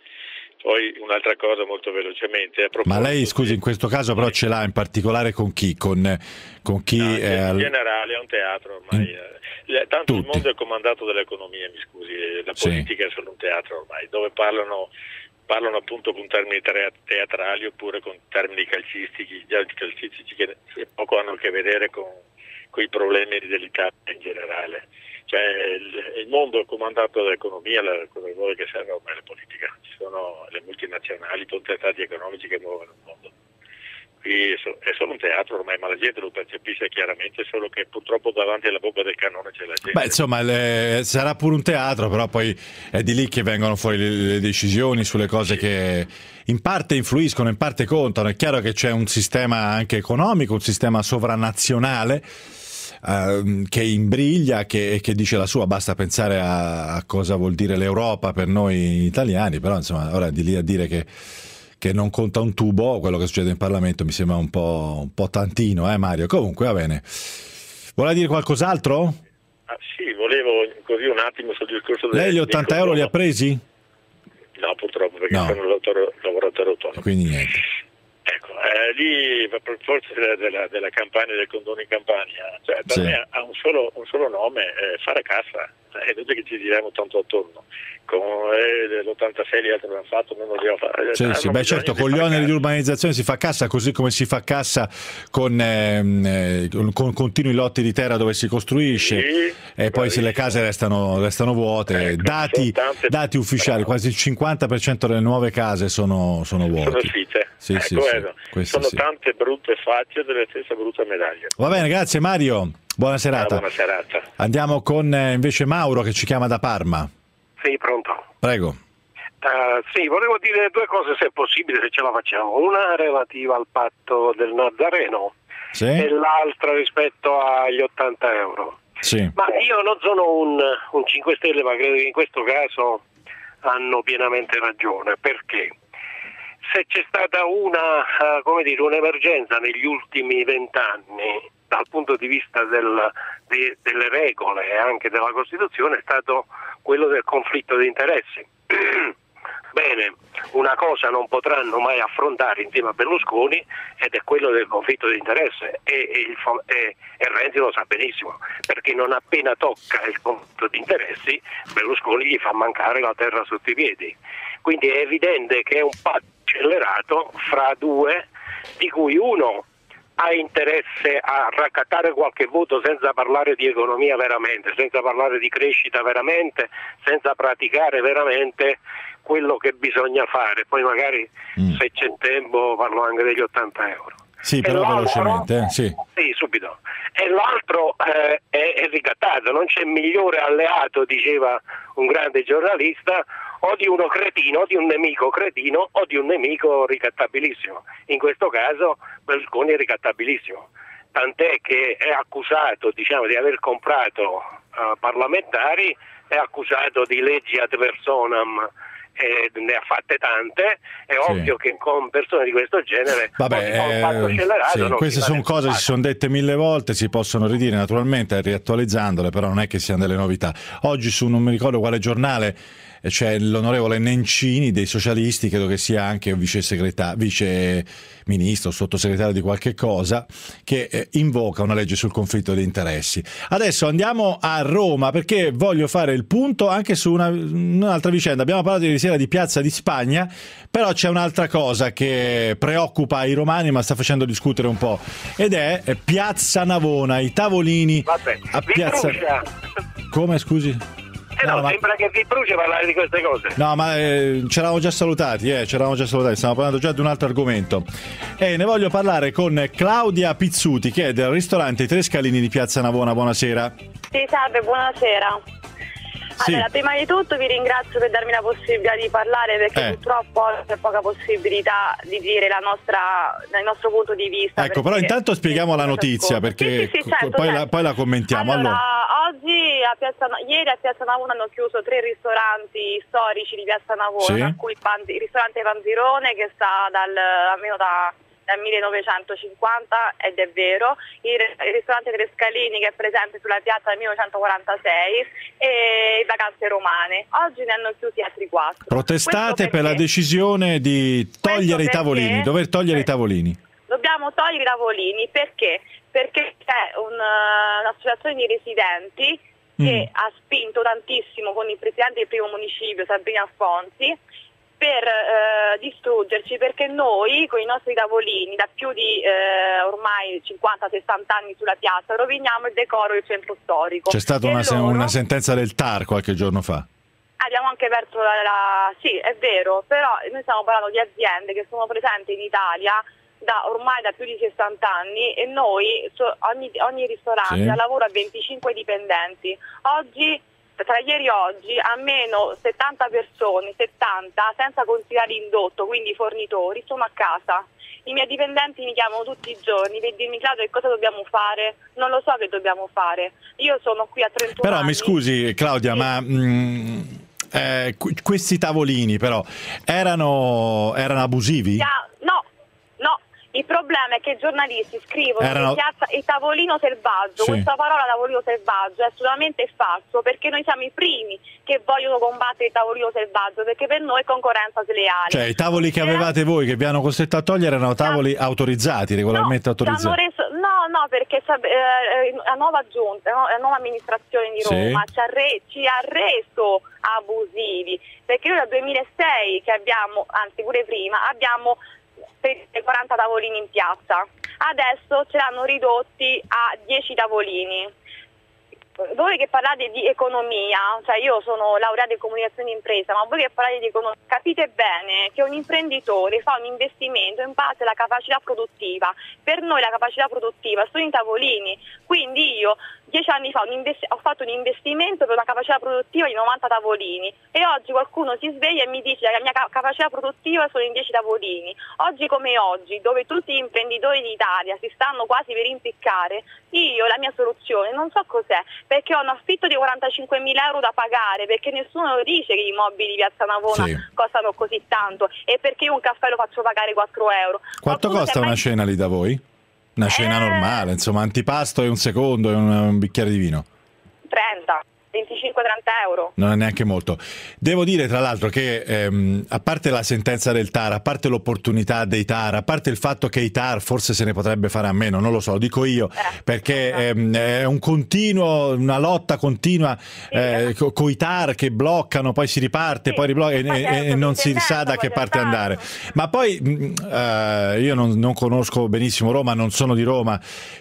Poi un'altra cosa molto velocemente. Ma lei, scusi, in questo caso però ce l'ha in particolare con chi? Con, con chi? No, eh, in generale è un teatro ormai. Mm. Tanto Tutti. Il mondo è comandato dall'economia, mi scusi, la politica sì. È solo un teatro ormai, dove parlano, parlano appunto con termini teatrali oppure con termini calcistici, calcistici che poco hanno a che vedere con, con i problemi dell'Italia in generale. Cioè il, il mondo è comandato dall'economia, la, cosa che vuole che serve ormai la politica. Ci sono le multinazionali, i potentati economici che muovono il mondo. Qui è, so, è solo un teatro ormai, ma la gente lo percepisce chiaramente, solo che purtroppo davanti alla bocca del cannone c'è la gente. Beh, insomma, le, sarà pure un teatro, però poi è di lì che vengono fuori le, le decisioni sulle cose sì. Che in parte influiscono, in parte contano. È chiaro che c'è un sistema anche economico, un sistema sovranazionale, Uh, che imbriglia, che, che dice la sua, basta pensare a, a cosa vuol dire l'Europa per noi italiani, però insomma ora di lì a dire che, che non conta un tubo quello che succede in Parlamento mi sembra un po', un po' tantino, eh Mario? Comunque va bene. Vuole dire qualcos'altro? Ah, sì, volevo così un attimo sul discorso del... Lei gli ottanta euro li ha presi? No, purtroppo, perché no. sono lavoratore autonomo. Quindi niente. Ecco, eh, lì forse della, della, della campagna del condono in Campania, cioè, per sì. me ha un solo, un solo nome, eh, fare cassa, è inutile che ci giriamo tanto attorno. Con eh, l'ottantasei gli altri l'hanno fatto, noi non dobbiamo fare. Sì, sì, beh, certo, con gli oneri di urbanizzazione si fa cassa, così come si fa cassa con, eh, con continui lotti di terra dove si costruisce, sì, e poi se le case restano, restano vuote. Ecco, dati, tante... dati ufficiali, quasi il cinquanta per cento delle nuove case sono, sono vuote. Sono sfide. Sì, ecco, sì, sì, sono sì. tante brutte facce delle stesse brutte medaglie. Va bene, grazie Mario, buona serata. Ah, buona serata. Andiamo con eh, invece Mauro che ci chiama da Parma. Sì, pronto. Prego. Uh, sì, volevo dire due cose se è possibile, se ce la facciamo. Una relativa al patto del Nazareno, sì, e l'altra rispetto agli ottanta euro. Sì. Ma io non sono un, un cinque Stelle, ma credo che in questo caso hanno pienamente ragione, perché se c'è stata una, uh, come dire, un'emergenza negli ultimi vent'anni dal punto di vista del, de, delle regole e anche della Costituzione, è stato quello del conflitto di interessi. Bene, una cosa non potranno mai affrontare insieme a Berlusconi ed è quello del conflitto di interesse, e, e, il, e, e Renzi lo sa benissimo, perché non appena tocca il conflitto di interessi Berlusconi gli fa mancare la terra sotto i piedi. Quindi è evidente che è un patto accelerato fra due, di cui uno ha interesse a raccattare qualche voto senza parlare di economia veramente, senza parlare di crescita veramente, senza praticare veramente quello che bisogna fare. Poi magari mm. se c'è tempo parlo anche degli ottanta euro. Sì, però velocemente, eh? Sì. Sì, subito. E l'altro eh, è, è ricattato, non c'è migliore alleato, diceva un grande giornalista, o di uno cretino, o di un nemico cretino, o di un nemico ricattabilissimo. In questo caso Berlusconi è ricattabilissimo, tant'è che è accusato, diciamo, di aver comprato uh, parlamentari, è accusato di leggi ad personam, eh, ne ha fatte tante, è sì. ovvio che con persone di questo genere Vabbè, eh, sì, queste sono cose che si sono dette mille volte, si possono ridire naturalmente riattualizzandole, però non è che siano delle novità. Oggi su non mi ricordo quale giornale c'è l'onorevole Nencini dei socialisti, credo che sia anche un vice segretario, vice ministro, sottosegretario di qualche cosa, che eh, invoca una legge sul conflitto di interessi. Adesso andiamo a Roma, perché voglio fare il punto anche su una, un'altra vicenda. Abbiamo parlato ieri sera di Piazza di Spagna, però c'è un'altra cosa che preoccupa i romani ma sta facendo discutere un po', ed è Piazza Navona, i tavolini Vabbè, a Piazza... Come, scusi? Eh no, no, ma... sembra che vi brucia parlare di queste cose. No, ma eh, ci eravamo già salutati, eh, ci eravamo già salutati, stiamo parlando già di un altro argomento. E ne voglio parlare con Claudia Pizzuti, che è del ristorante I Tre Scalini di Piazza Navona. Buonasera. Sì, salve, buonasera. Allora, sì. prima di tutto vi ringrazio per darmi la possibilità di parlare, perché eh. purtroppo c'è poca possibilità di dire la nostra, il nostro punto di vista. Ecco, però intanto spieghiamo la notizia, perché sì, sì, sì, certo, poi, certo. La, poi la commentiamo. Allora, allora. oggi a Piazza, ieri a Piazza Navona hanno chiuso tre ristoranti storici di Piazza Navona, sì. tra cui il, Pan, il ristorante Panzirone, che sta dal, almeno da... dal millenovecentocinquanta, ed è vero, il, il ristorante Tre Scalini, che è presente sulla piazza del millenovecentoquarantasei, e le Vacanze Romane. Oggi ne hanno chiusi altri quattro. Protestate per la decisione di togliere i tavolini, dover togliere i tavolini. Dobbiamo togliere i tavolini perché? Perché c'è un, un'associazione di residenti che mm. ha spinto tantissimo con il presidente del primo municipio, Sabino Affonsi, per eh, distruggerci, perché noi con i nostri tavolini da più di eh, ormai cinquanta sessanta anni sulla piazza roviniamo il decoro del centro storico. C'è stata una, loro... una sentenza del T A R qualche giorno fa. Abbiamo anche perso la, la... sì, è vero, però noi stiamo parlando di aziende che sono presenti in Italia da ormai da più di sessanta anni, e noi so, ogni, ogni ristorante sì. lavora a venticinque dipendenti. Oggi, tra ieri e oggi, almeno settanta persone, settanta, senza considerare l'indotto, quindi i fornitori, sono a casa. I miei dipendenti mi chiamano tutti i giorni per dirmi: Claudia, che cosa dobbiamo fare? Non lo so che dobbiamo fare. Io sono qui a trentuno però, anni. mi scusi Claudia, sì. ma mh, eh, questi tavolini però erano, erano abusivi? Yeah, no, no. Il problema è che i giornalisti scrivono Erano... in piazza il tavolino selvaggio. Sì. Questa parola tavolino selvaggio è assolutamente falso, perché noi siamo i primi che vogliono combattere il tavolino selvaggio, perché per noi è concorrenza sleale. Cioè i tavoli che avevate voi, che vi hanno costretto a togliere, erano tavoli autorizzati, regolarmente No, autorizzati? reso, no, no, perché eh, la nuova giunta, no, la nuova amministrazione di Roma Sì. ci, ha re, ci ha reso abusivi, perché noi dal duemilasei che abbiamo, anzi pure prima, abbiamo quaranta tavolini in piazza, adesso ce l'hanno ridotti a dieci tavolini. Voi che parlate di economia, cioè io sono laureata in comunicazione d'impresa, ma voi che parlate di economia capite bene che un imprenditore fa un investimento in base alla capacità produttiva. Per noi la capacità produttiva sono i tavolini, quindi io dieci anni fa un invest- ho fatto un investimento per una capacità produttiva di novanta tavolini e oggi qualcuno si sveglia e mi dice che la mia ca- capacità produttiva sono in dieci tavolini. Oggi come oggi, dove tutti gli imprenditori d'Italia si stanno quasi per impiccare, io la mia soluzione non so cos'è, perché ho un affitto di quarantacinquemila euro da pagare, perché nessuno dice che gli immobili di Piazza Navona Sì. costano così tanto e perché io un caffè lo faccio pagare quattro euro. Quanto Qualcuno costa si è una mai- cena lì da voi? Una cena Eh. normale, insomma, antipasto e un secondo e un, un bicchiere di vino. trenta, venticinque trenta euro. Non è neanche molto. Devo dire tra l'altro che ehm, a parte la sentenza del T A R, a parte l'opportunità dei T A R, a parte il fatto che i T A R forse se ne potrebbe fare a meno, non lo so, lo dico io, Eh, perché ehm, è un continuo, una lotta continua eh, co- coi T A R che bloccano, poi si riparte, Sì, poi riblocca e, ma e- certo, e non di si tendenza sa da poi che del parte T A R. andare. Ma poi mh, eh, io non, non conosco benissimo Roma, non sono di Roma,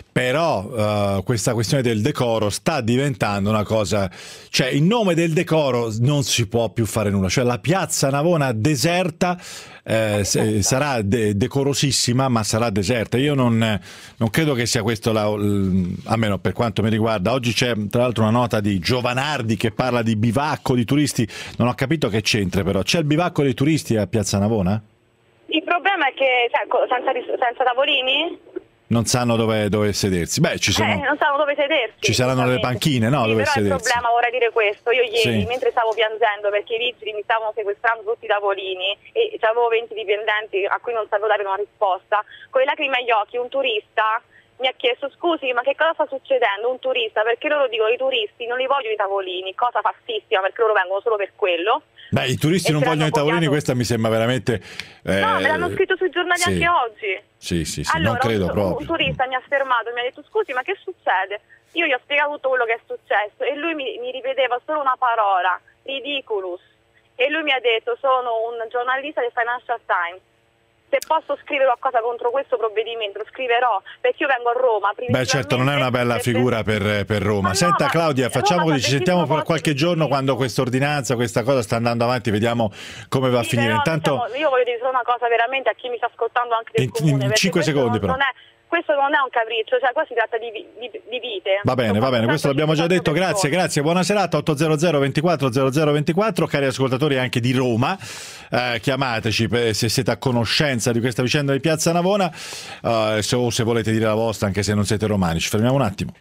però eh, questa questione del decoro sta diventando una cosa, cioè in nome del decoro non si può più fare nulla, cioè la piazza Navona deserta eh, se- sarà de- decorosissima ma sarà deserta. Io non, non credo che sia questo la, l- almeno per quanto mi riguarda. Oggi c'è tra l'altro una nota di Giovanardi che parla di bivacco di turisti, non ho capito che c'entra, però c'è il bivacco dei turisti a Piazza Navona? Il problema è che cioè, co- senza, ris- senza tavolini Non sanno dove, dove sedersi. Beh, ci sono eh, non sanno dove sedersi. ci saranno le panchine, no? Sì, Dove però sedersi. il problema, vorrei dire questo, io ieri Sì. mentre stavo piangendo perché i vigili mi stavano sequestrando tutti i tavolini e avevo venti dipendenti a cui non sapevo dare una risposta, con le lacrime agli occhi un turista mi ha chiesto scusi ma che cosa sta succedendo, un turista, perché loro dicono i turisti non li vogliono i tavolini, cosa falsissima perché loro vengono solo per quello. Beh, i turisti E non ce l'hanno vogliono i tavolini, copiato. questa mi sembra veramente eh, No, me l'hanno scritto sui giornali sì. anche oggi. Sì, sì, sì, Allora, non credo un, proprio. un turista mi ha fermato e mi ha detto scusi ma che succede? Io gli ho spiegato tutto quello che è successo e lui mi, mi ripeteva solo una parola, ridiculous, e lui mi ha detto sono un giornalista del Financial Times, se posso scrivere qualcosa contro questo provvedimento lo scriverò, perché io vengo a Roma. Beh, certo, non è una bella figura per, per Roma. Ma no, Senta ma Claudia, facciamo Roma così, ci sta sentiamo benissimo per qualche giorno quando questa ordinanza, questa cosa sta andando avanti, vediamo come va a Sì, finire. però, Intanto diciamo, io voglio dire solo una cosa veramente a chi mi sta ascoltando anche del In- comune, in perché cinque questo secondi, non, però. non è, questo non è un capriccio, cioè qua si tratta di, vi- di, di vite. va bene, va bene, questo l'abbiamo già detto, grazie, grazie, buona serata. Ottocento ventiquattro zero zero ventiquattro, cari ascoltatori anche di Roma, eh, chiamateci per- se siete a conoscenza di questa vicenda di Piazza Navona, eh, se, o se volete dire la vostra anche se non siete romani. Ci fermiamo un attimo.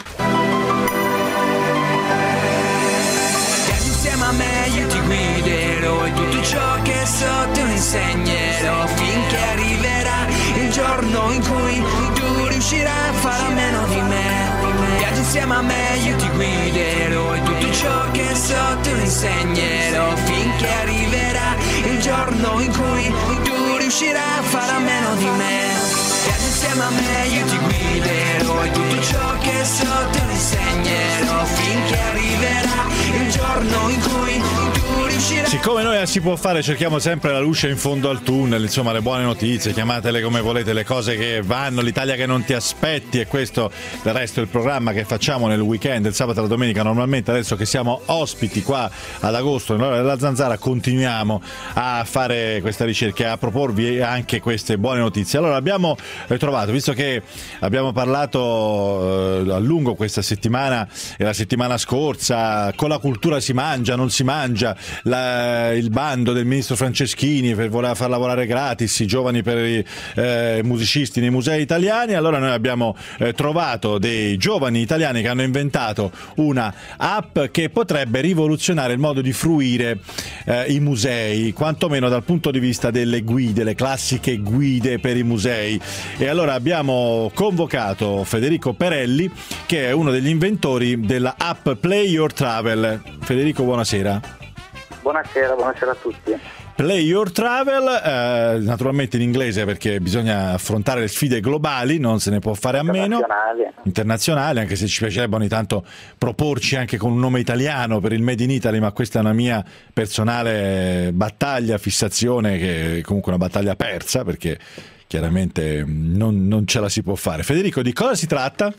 Viaggi insieme a me, io ti guiderò e tutto ciò che so te lo insegnerò finché arriverà il giorno in cui tu riuscirai a fare a meno di me. Viaggi insieme a me, io ti guiderò e tutto ciò che so te lo insegnerò finché arriverà il giorno in cui tu riuscirai a fare a meno di me. Viaggi insieme a me, io ti guiderò e tutto ciò che so te lo insegnerò finché arriverà il giorno in cui tu riuscirai. Siccome noi si può fare, cerchiamo sempre la luce in fondo al tunnel, insomma le buone notizie, chiamatele come volete, le cose che vanno, l'Italia che non ti aspetti, e questo del resto è il programma che facciamo nel weekend, il sabato e la domenica normalmente. Adesso che siamo ospiti qua ad agosto nell'ora della Zanzara continuiamo a fare questa ricerca e a proporvi anche queste buone notizie. Allora abbiamo ritrovato, visto che abbiamo parlato eh, a lungo questa settimana e la settimana scorsa, con la cultura si mangia, non si mangia, la, il, il bando del ministro Franceschini per voler far lavorare gratis i giovani per i eh, musicisti nei musei italiani. Allora noi abbiamo eh, trovato dei giovani italiani che hanno inventato una app che potrebbe rivoluzionare il modo di fruire eh, i musei, quantomeno dal punto di vista delle guide, le classiche guide per i musei. E allora abbiamo convocato Federico Perelli, che è uno degli inventori della app Play Your Travel. Federico, buonasera. Buonasera, buonasera a tutti. Play Your Travel, eh, naturalmente in inglese perché bisogna affrontare le sfide globali, non se ne può fare a meno. Internazionali. Internazionali, anche se ci piacerebbe ogni tanto proporci anche con un nome italiano per il Made in Italy, ma questa è una mia personale battaglia, fissazione, che è comunque una battaglia persa, perché chiaramente non, non ce la si può fare. Federico, di cosa si tratta?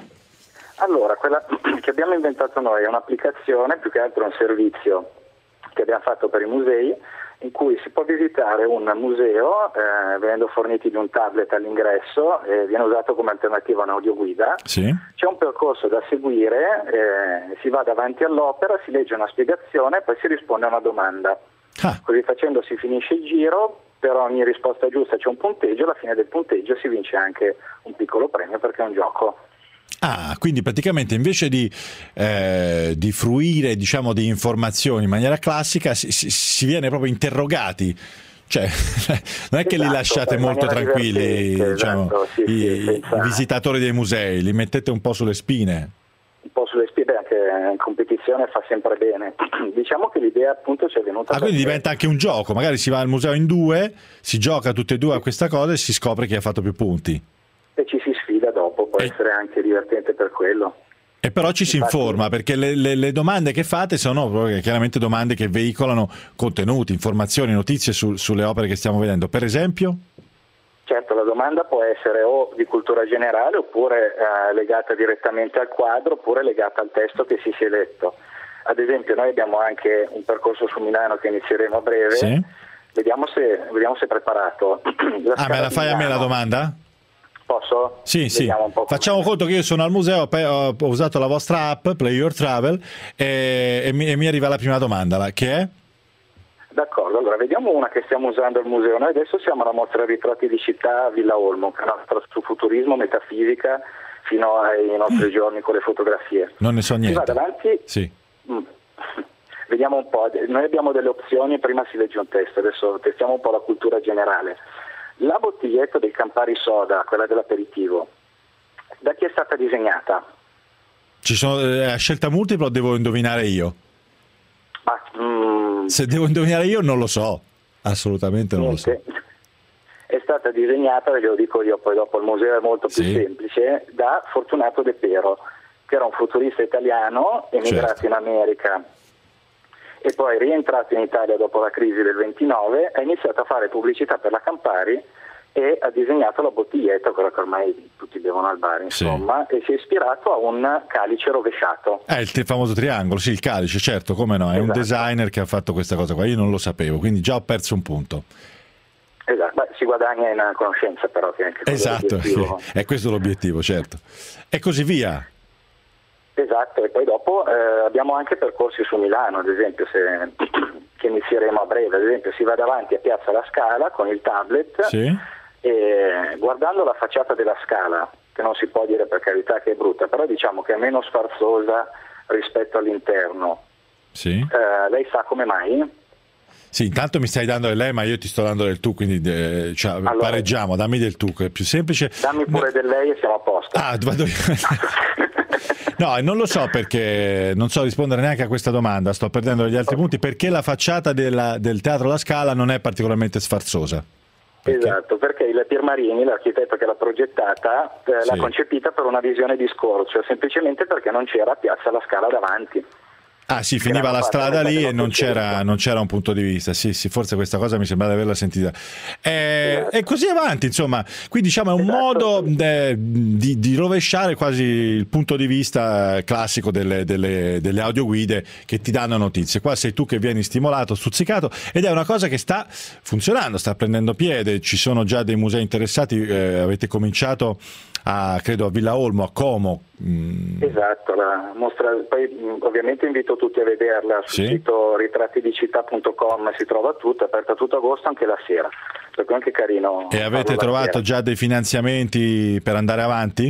Allora, quella che abbiamo inventato noi è un'applicazione, più che altro un servizio che abbiamo fatto per i musei, in cui si può visitare un museo eh, venendo forniti di un tablet all'ingresso, e viene usato come alternativa a un'audioguida. Sì. C'è un percorso da seguire, eh, si va davanti all'opera, si legge una spiegazione e poi si risponde a una domanda. Ah. Così facendo si finisce il giro, per ogni risposta giusta c'è un punteggio, alla fine del punteggio si vince anche un piccolo premio perché è un gioco. Ah, quindi praticamente invece di, eh, di fruire, diciamo, di informazioni in maniera classica, si, si, si viene proprio interrogati. Cioè, non è che esatto, li lasciate molto tranquilli, diciamo, esatto, sì, i, sì, senza... i visitatori dei musei, li mettete un po' sulle spine. Un po' sulle spine, anche in competizione fa sempre bene. Diciamo che l'idea appunto ci è venuta. Ah, quindi diventa anche un gioco, magari si va al museo in due, si gioca tutte e due a questa cosa e si scopre chi ha fatto più punti. E ci si sfida dopo, può e... essere anche divertente per quello. E però ci si Infatti... informa, perché le, le, le domande che fate sono proprio chiaramente domande che veicolano contenuti, informazioni, notizie su, sulle opere che stiamo vedendo. Per esempio? Certo, la domanda può essere o di cultura generale, oppure eh, legata direttamente al quadro, oppure legata al testo che si sia letto. Ad esempio noi abbiamo anche un percorso su Milano che inizieremo a breve. Sì. Vediamo se, vediamo se è preparato. La ah, me la fai a me la domanda? Posso? Sì, sì. Facciamo conto che io sono al museo, ho usato la vostra app, Play Your Travel, e, e, mi, e mi arriva la prima domanda, che è? D'accordo, allora vediamo una che stiamo usando al museo. Noi adesso siamo alla mostra ritratti di città a Villa Olmo, che è una mostra su futurismo, metafisica, fino ai nostri giorni con le fotografie. Non ne so niente. Si va davanti? Sì. Mm. Vediamo un po', noi abbiamo delle opzioni, prima si legge un testo, adesso testiamo un po' la cultura generale. La bottiglietta del Campari Soda, quella dell'aperitivo, da chi è stata disegnata? Ci sono eh, a scelta multipla o devo indovinare io? Ma, mm, Se devo indovinare io non lo so, assolutamente non niente. lo so. È stata disegnata, ve lo dico io, poi dopo il museo è molto più sì. semplice, da Fortunato De Pero, che era un futurista italiano emigrato certo. in America e poi rientrato in Italia dopo la crisi del ventinove, ha iniziato a fare pubblicità per la Campari e ha disegnato la bottiglietta, quella che ormai tutti bevono al bar, insomma, sì. e si è ispirato a un calice rovesciato. Eh, il famoso triangolo, sì, il calice, certo, come no, è esatto. un designer che ha fatto questa cosa qua, io non lo sapevo, quindi già ho perso un punto. Esatto, beh, si guadagna in conoscenza però, che è anche esatto, l'obiettivo. È questo l'obiettivo, certo. E così via. Esatto, e poi dopo eh, abbiamo anche percorsi su Milano, ad esempio, se, che inizieremo a breve. Ad esempio si va davanti a Piazza La Scala con il tablet sì. e guardando la facciata della Scala, che non si può dire per carità che è brutta, però diciamo che è meno sfarzosa rispetto all'interno. Sì. Eh, lei sa come mai? Sì, intanto mi stai dando del lei, ma io ti sto dando del tu, quindi eh, cioè, allora, pareggiamo, dammi del tu, che è più semplice. Dammi pure no. del lei e siamo a posto. Ah, vado io. No, non lo so perché non so rispondere neanche a questa domanda, sto perdendo gli altri punti, perché la facciata della, del Teatro La Scala non è particolarmente sfarzosa. Perché? Esatto, perché il Pier Marini, l'architetto che l'ha progettata, eh, sì. l'ha concepita per una visione di scorcio, semplicemente perché non c'era Piazza La Scala davanti. Ah sì, finiva la strada lì e non c'era, non c'era un punto di vista, sì sì, forse questa cosa mi sembra di averla sentita. E, esatto. e così avanti, insomma, qui diciamo è un esatto, modo sì. de, di, di rovesciare quasi il punto di vista classico delle, delle, delle audioguide che ti danno notizie. Qua sei tu che vieni stimolato, stuzzicato, ed è una cosa che sta funzionando, sta prendendo piede, ci sono già dei musei interessati, eh, avete cominciato a, credo a Villa Olmo, a Como. Mm. Esatto, la mostra, poi ovviamente invito tutti a vederla sul sì. sito ritratti di città punto com, si trova tutto, è aperta tutto agosto anche la sera, per cui è anche carino. E avete trovato già dei finanziamenti per andare avanti?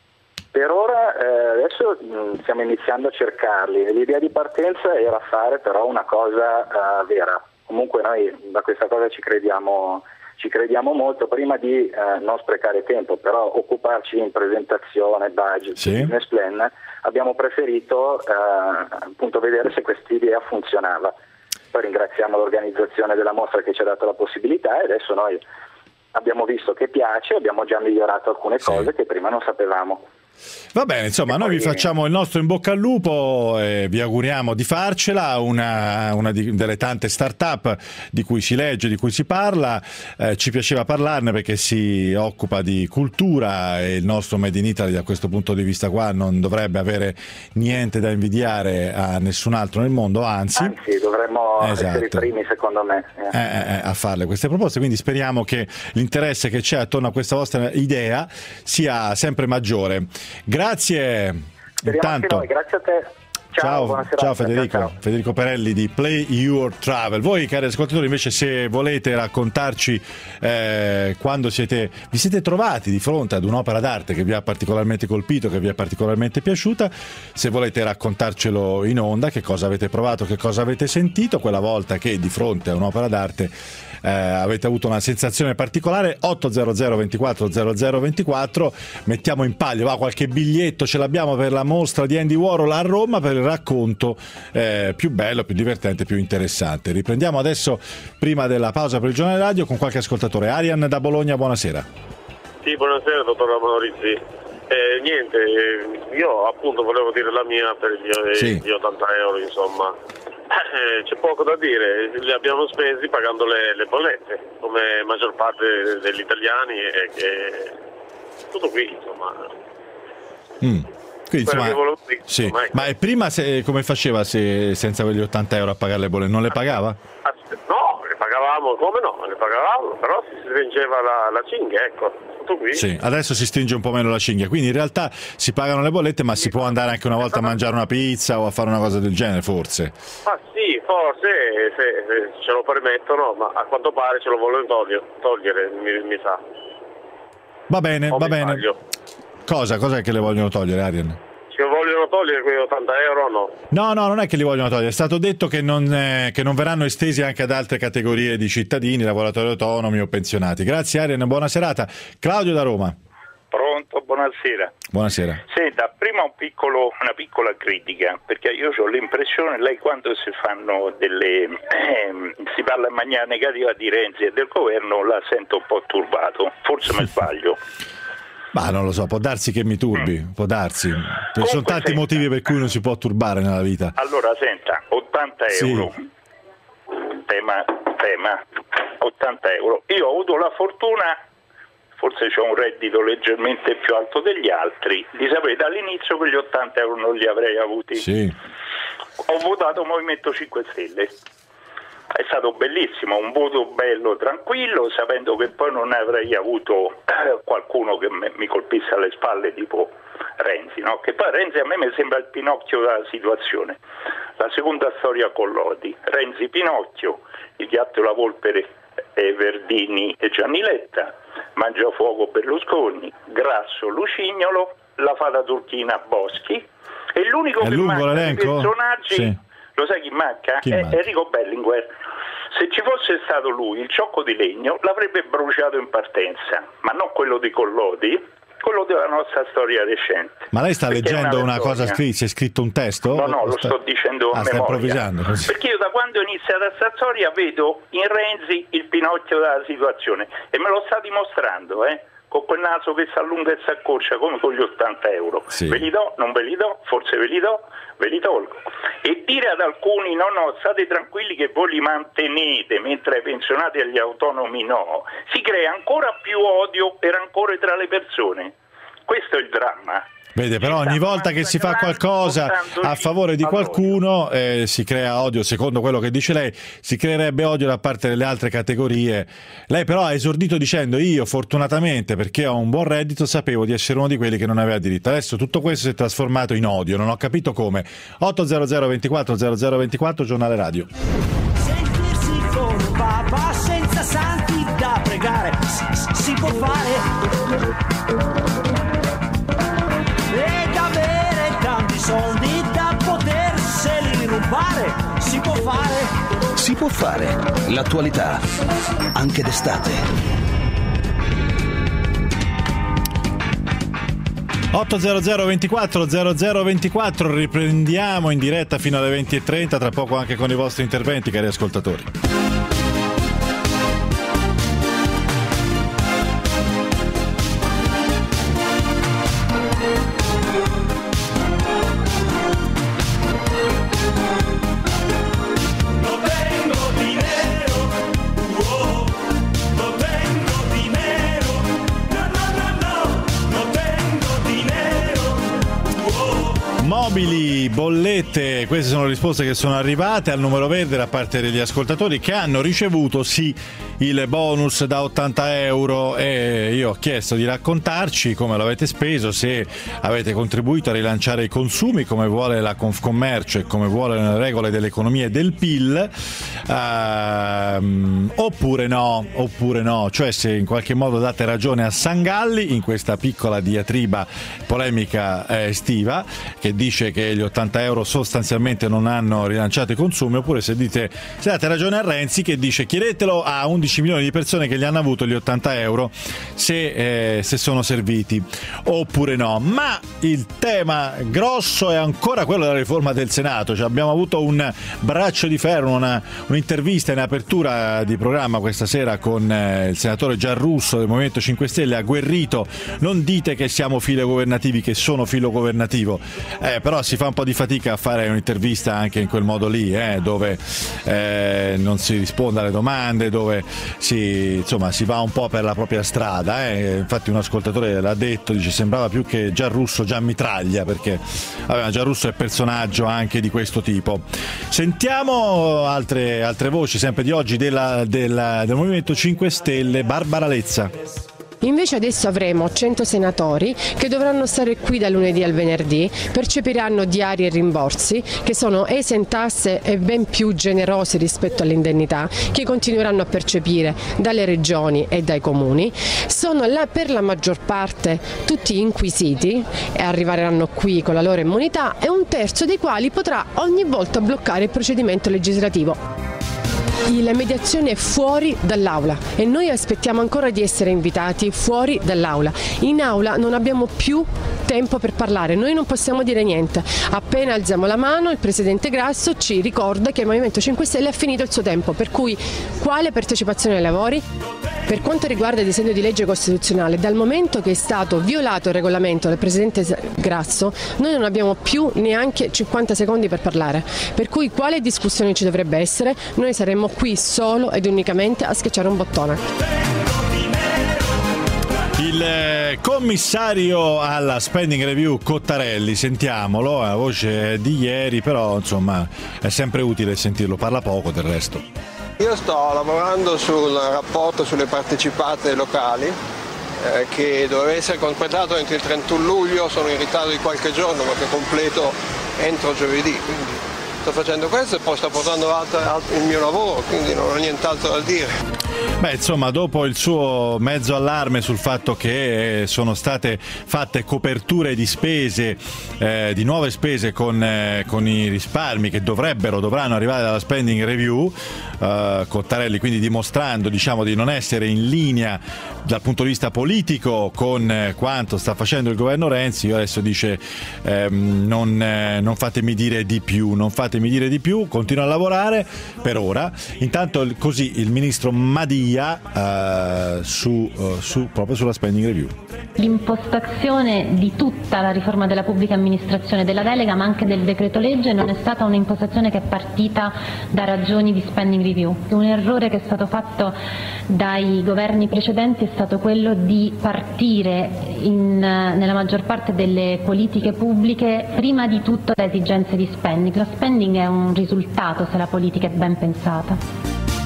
Per ora eh, adesso mh, stiamo iniziando a cercarli, l'idea di partenza era fare però una cosa uh, vera, comunque noi da questa cosa ci crediamo Ci crediamo molto, prima di eh, non sprecare tempo, però occuparci in presentazione, budget, sì. business plan, abbiamo preferito eh, appunto vedere se quest'idea funzionava. Poi ringraziamo l'organizzazione della mostra che ci ha dato la possibilità e adesso noi abbiamo visto che piace, abbiamo già migliorato alcune sì. cose che prima non sapevamo. Va bene, insomma, e noi poi... vi facciamo il nostro in bocca al lupo e vi auguriamo di farcela, una, una di, delle tante start-up di cui si legge, di cui si parla, eh, ci piaceva parlarne perché si occupa di cultura e il nostro Made in Italy da questo punto di vista qua non dovrebbe avere niente da invidiare a nessun altro nel mondo, anzi, anzi dovremmo esatto. essere i primi secondo me eh. Eh, eh, a farle queste proposte, quindi speriamo che l'interesse che c'è attorno a questa vostra idea sia sempre maggiore. Grazie. Speriamo Intanto, anche noi. Grazie a te. Ciao, ciao, serata, ciao Federico, ciao, ciao. Federico Perelli di Play Your Travel. Voi cari ascoltatori invece, se volete raccontarci eh, quando siete vi siete trovati di fronte ad un'opera d'arte che vi ha particolarmente colpito, che vi è particolarmente piaciuta, se volete raccontarcelo in onda, che cosa avete provato, che cosa avete sentito quella volta che di fronte a un'opera d'arte Eh, avete avuto una sensazione particolare. Otto zero zero ventiquattro zero zero ventiquattro, mettiamo in palio, va, qualche biglietto ce l'abbiamo per la mostra di Andy Warhol a Roma, per il racconto eh, più bello, più divertente, più interessante. Riprendiamo adesso, prima della pausa per il giornale radio, con qualche ascoltatore. Arian da Bologna, buonasera. Sì, buonasera dottor Maurizi. Eh, niente, io appunto volevo dire la mia per gli, sì. gli ottanta euro, insomma. Eh, c'è poco da dire, li abbiamo spesi pagando le, le bollette, come maggior parte degli italiani, e che tutto qui, insomma. Mm. Quindi, insomma, dire, sì. insomma, ecco. Ma e prima se, come faceva se senza quegli ottanta euro a pagare le bollette? Non le pagava? No, le pagavamo, come no, le pagavamo, però si stringeva la, la cinghia, ecco. Qui. Sì, adesso si stringe un po' meno la cinghia, quindi in realtà si pagano le bollette, ma si può andare anche una volta a mangiare una pizza o a fare una cosa del genere, forse. Ma sì, forse se, se ce lo permettono, ma a quanto pare ce lo vogliono togliere, togliere mi, mi sa. Va bene, o va bene. Sbaglio. Cosa? Cos'è che le vogliono togliere, Arian? Ci vogliono togliere quei ottanta euro o no? No, no, non è che li vogliono togliere, è stato detto che non, eh, che non verranno estesi anche ad altre categorie di cittadini, lavoratori autonomi o pensionati. Grazie Arian, buona serata. Claudio da Roma. Pronto, buonasera. Buonasera. Senta, prima un piccolo, una piccola critica, perché io ho l'impressione, lei quando si fanno delle eh, si parla in maniera negativa di Renzi e del governo, la sento un po' turbato, forse mi sbaglio. Ma non lo so, può darsi che mi turbi, può darsi. Ci sono tanti senta, motivi per cui uno si può turbare nella vita. Allora, senta, ottanta euro, sì. tema, tema, ottanta euro. Io ho avuto la fortuna, forse c'ho un reddito leggermente più alto degli altri, di sapere dall'inizio che gli ottanta euro non li avrei avuti. Sì. Ho votato Movimento cinque Stelle. È stato bellissimo, un voto bello, tranquillo, sapendo che poi non avrei avuto eh, qualcuno che me, mi colpisse alle spalle tipo Renzi, no? Che poi Renzi a me mi sembra il Pinocchio della situazione. La seconda storia con Lodi, Renzi Pinocchio, il gatto e la volpe e Verdini e Gianni Letta, Mangiafuoco Berlusconi, Grasso Lucignolo, la fata turchina Boschi, e l'unico È che lungo manca l'elenco? dei personaggi... Sì. Lo sai chi manca? Chi È manca? Enrico Berlinguer. Se ci fosse stato lui, il ciocco di legno l'avrebbe bruciato in partenza, ma non quello di Collodi, quello della nostra storia recente. Ma lei sta Perché leggendo è una, una cosa vergogna. scritta? Si è scritto un testo? No, no, lo sta... sto dicendo a ah, sta memoria. improvvisando così. Perché io da quando ho iniziato questa storia vedo in Renzi il Pinocchio della situazione, e me lo sta dimostrando, eh? Con quel naso che si allunga e si accorcia come con gli ottanta euro. Sì. Ve li do, non ve li do, forse ve li do, ve li tolgo. E dire ad alcuni no, no, state tranquilli che voi li mantenete, mentre ai pensionati e agli autonomi no, si crea ancora più odio e rancore tra le persone. Questo è il dramma. Vede, però ogni volta che si fa qualcosa a favore di qualcuno eh, si crea odio, secondo quello che dice lei, si creerebbe odio da parte delle altre categorie. Lei però ha esordito dicendo: io fortunatamente, perché ho un buon reddito, sapevo di essere uno di quelli che non aveva diritto. Adesso tutto questo si è trasformato in odio, non ho capito come. ottocento ventiquattro zero zero ventiquattro, giornale radio. Sentirsi con un papa senza santi da pregare si, si può fare, ed avere tanti soldi da poterseli rubare si può fare. Si può fare. L'attualità, anche d'estate. ottocento ventiquattro zero zero ventiquattro, riprendiamo in diretta fino alle venti e trenta, tra poco anche con i vostri interventi, cari ascoltatori. Mobili, bollette, queste sono le risposte che sono arrivate al numero verde da parte degli ascoltatori che hanno ricevuto sì il bonus da ottanta euro, e io ho chiesto di raccontarci come lo avete speso, se avete contribuito a rilanciare i consumi come vuole la Confcommercio e come vuole le regole dell'economia e del P I L, ehm, oppure no, oppure no, cioè se in qualche modo date ragione a Sangalli in questa piccola diatriba polemica eh, estiva, che dice che gli ottanta euro sostanzialmente non hanno rilanciato i consumi, oppure se dite, se date ragione a Renzi che dice chiedetelo a undici milioni di persone che gli hanno avuto gli ottanta euro se, eh, se sono serviti, oppure no. Ma il tema grosso è ancora quello della riforma del Senato, cioè, abbiamo avuto un braccio di ferro, una, un'intervista in apertura di programma questa sera con eh, il senatore Giarrusso del Movimento cinque Stelle, agguerrito: non dite che siamo filo governativi, che sono filo governativo. Eh, però si fa un po' di fatica a fare un'intervista anche in quel modo lì, eh, dove eh, non si risponde alle domande, dove si, insomma, si va un po' per la propria strada. Eh. Infatti un ascoltatore l'ha detto, dice sembrava più che Giarrusso già mitraglia, perché vabbè, Giarrusso è personaggio anche di questo tipo. Sentiamo altre, altre voci, sempre di oggi, della, della, del Movimento cinque Stelle. Barbara Lezza. Invece adesso avremo cento senatori che dovranno stare qui dal lunedì al venerdì, percepiranno diari e rimborsi che sono esentasse e ben più generosi rispetto all'indennità che continueranno a percepire dalle regioni e dai comuni. Sono là per la maggior parte tutti inquisiti e arriveranno qui con la loro immunità, e un terzo dei quali potrà ogni volta bloccare il procedimento legislativo. La mediazione è fuori dall'aula e noi aspettiamo ancora di essere invitati fuori dall'aula. In aula non abbiamo più tempo per parlare, noi non possiamo dire niente. Appena alziamo la mano il Presidente Grasso ci ricorda che il Movimento cinque Stelle ha finito il suo tempo, per cui quale partecipazione ai lavori? Per quanto riguarda il disegno di legge costituzionale, dal momento che è stato violato il regolamento del Presidente Grasso, noi non abbiamo più neanche cinquanta secondi per parlare, per cui quale discussione ci dovrebbe essere? Noi saremmo qui solo ed unicamente a schiacciare un bottone. Il commissario alla spending review Cottarelli, sentiamolo, la voce di ieri, però insomma è sempre utile sentirlo, parla poco del resto. Io sto lavorando sul rapporto sulle partecipate locali eh, che doveva essere completato entro il trentuno luglio, sono in ritardo di qualche giorno ma che completo entro giovedì, quindi sto facendo questo e poi sto portando avanti il mio lavoro, quindi non ho nient'altro da dire. Beh, insomma, dopo il suo mezzo allarme sul fatto che sono state fatte coperture di spese, eh, di nuove spese con, eh, con i risparmi che dovrebbero, dovranno arrivare dalla spending review, eh, Cottarelli quindi dimostrando, diciamo, di non essere in linea dal punto di vista politico con eh, quanto sta facendo il governo Renzi. Io adesso dice ehm, non, eh, non fatemi dire di più, non fatemi fatemi dire di più, continua a lavorare per ora. Intanto così il ministro Madia eh, su, eh, su, proprio sulla spending review. L'impostazione di tutta la riforma della pubblica amministrazione, della delega ma anche del decreto legge, non è stata un'impostazione che è partita da ragioni di spending review. Un errore che è stato fatto dai governi precedenti è stato quello di partire in, nella maggior parte delle politiche pubbliche prima di tutto da esigenze di spending. Lo spending è un risultato se la politica è ben pensata.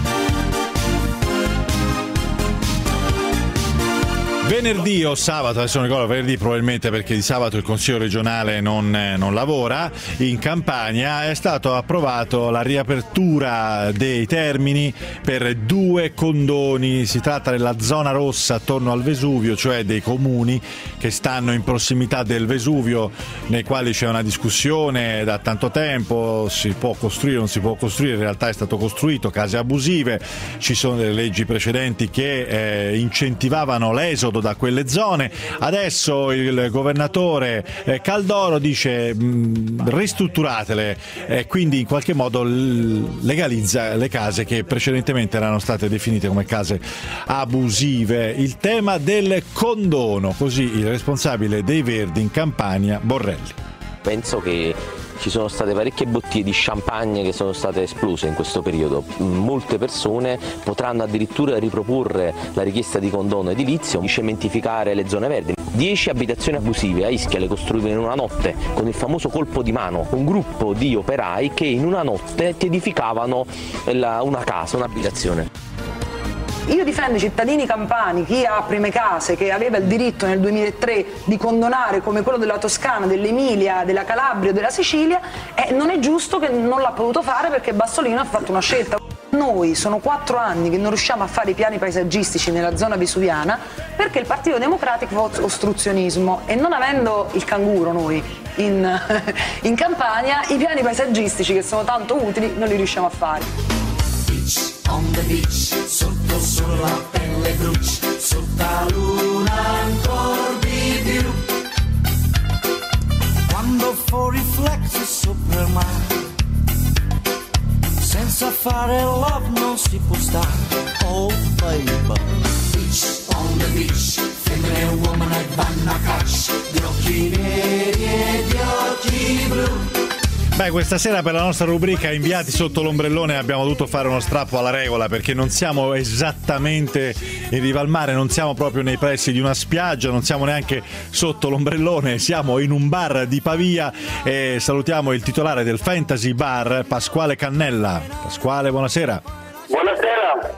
Venerdì o sabato, adesso non ricordo, venerdì probabilmente perché di sabato il Consiglio regionale non, non lavora, in Campania è stato approvato la riapertura dei termini per due condoni. Si tratta della zona rossa attorno al Vesuvio, cioè dei comuni che stanno in prossimità del Vesuvio, nei quali c'è una discussione da tanto tempo, si può costruire o non si può costruire, in realtà è stato costruito, case abusive, ci sono delle leggi precedenti che eh, incentivavano l'esodo da quelle zone. Adesso il governatore eh, Caldoro dice mh, ristrutturatele e eh, quindi in qualche modo l- legalizza le case che precedentemente erano state definite come case abusive. Il tema del condono, così il responsabile dei Verdi in Campania, Borrelli. Penso che ci sono state parecchie bottiglie di champagne che sono state esplose in questo periodo. Molte persone potranno addirittura riproporre la richiesta di condono edilizio, di cementificare le zone verdi. Dieci abitazioni abusive a Ischia le costruivano in una notte con il famoso colpo di mano, un gruppo di operai che in una notte ti edificavano una casa, un'abitazione. Io difendo i cittadini campani, chi ha prime case, che aveva il diritto nel duemilatré di condonare come quello della Toscana, dell'Emilia, della Calabria o della Sicilia, e non è giusto che non l'ha potuto fare perché Bassolino ha fatto una scelta. Noi sono quattro anni che non riusciamo a fare i piani paesaggistici nella zona vesuviana perché il Partito Democratico fa ostruzionismo, e non avendo il canguro noi in, in Campania, i piani paesaggistici che sono tanto utili non li riusciamo a fare. On the beach, sotto solo la pelle brucia, sotto la luna ancora di più. Quando fuori riflesso sopra il mare, senza fare love non si può stare. Oh baby, beach, on the beach, femmine e uomini vanno a caccia, di occhi neri e di occhi blu. Beh, questa sera per la nostra rubrica Inviati sotto l'ombrellone abbiamo dovuto fare uno strappo alla regola, perché non siamo esattamente in riva al mare, non siamo proprio nei pressi di una spiaggia, non siamo neanche sotto l'ombrellone, siamo in un bar di Pavia e salutiamo il titolare del Fantasy Bar, Pasquale Cannella. Pasquale, buonasera. Buonasera.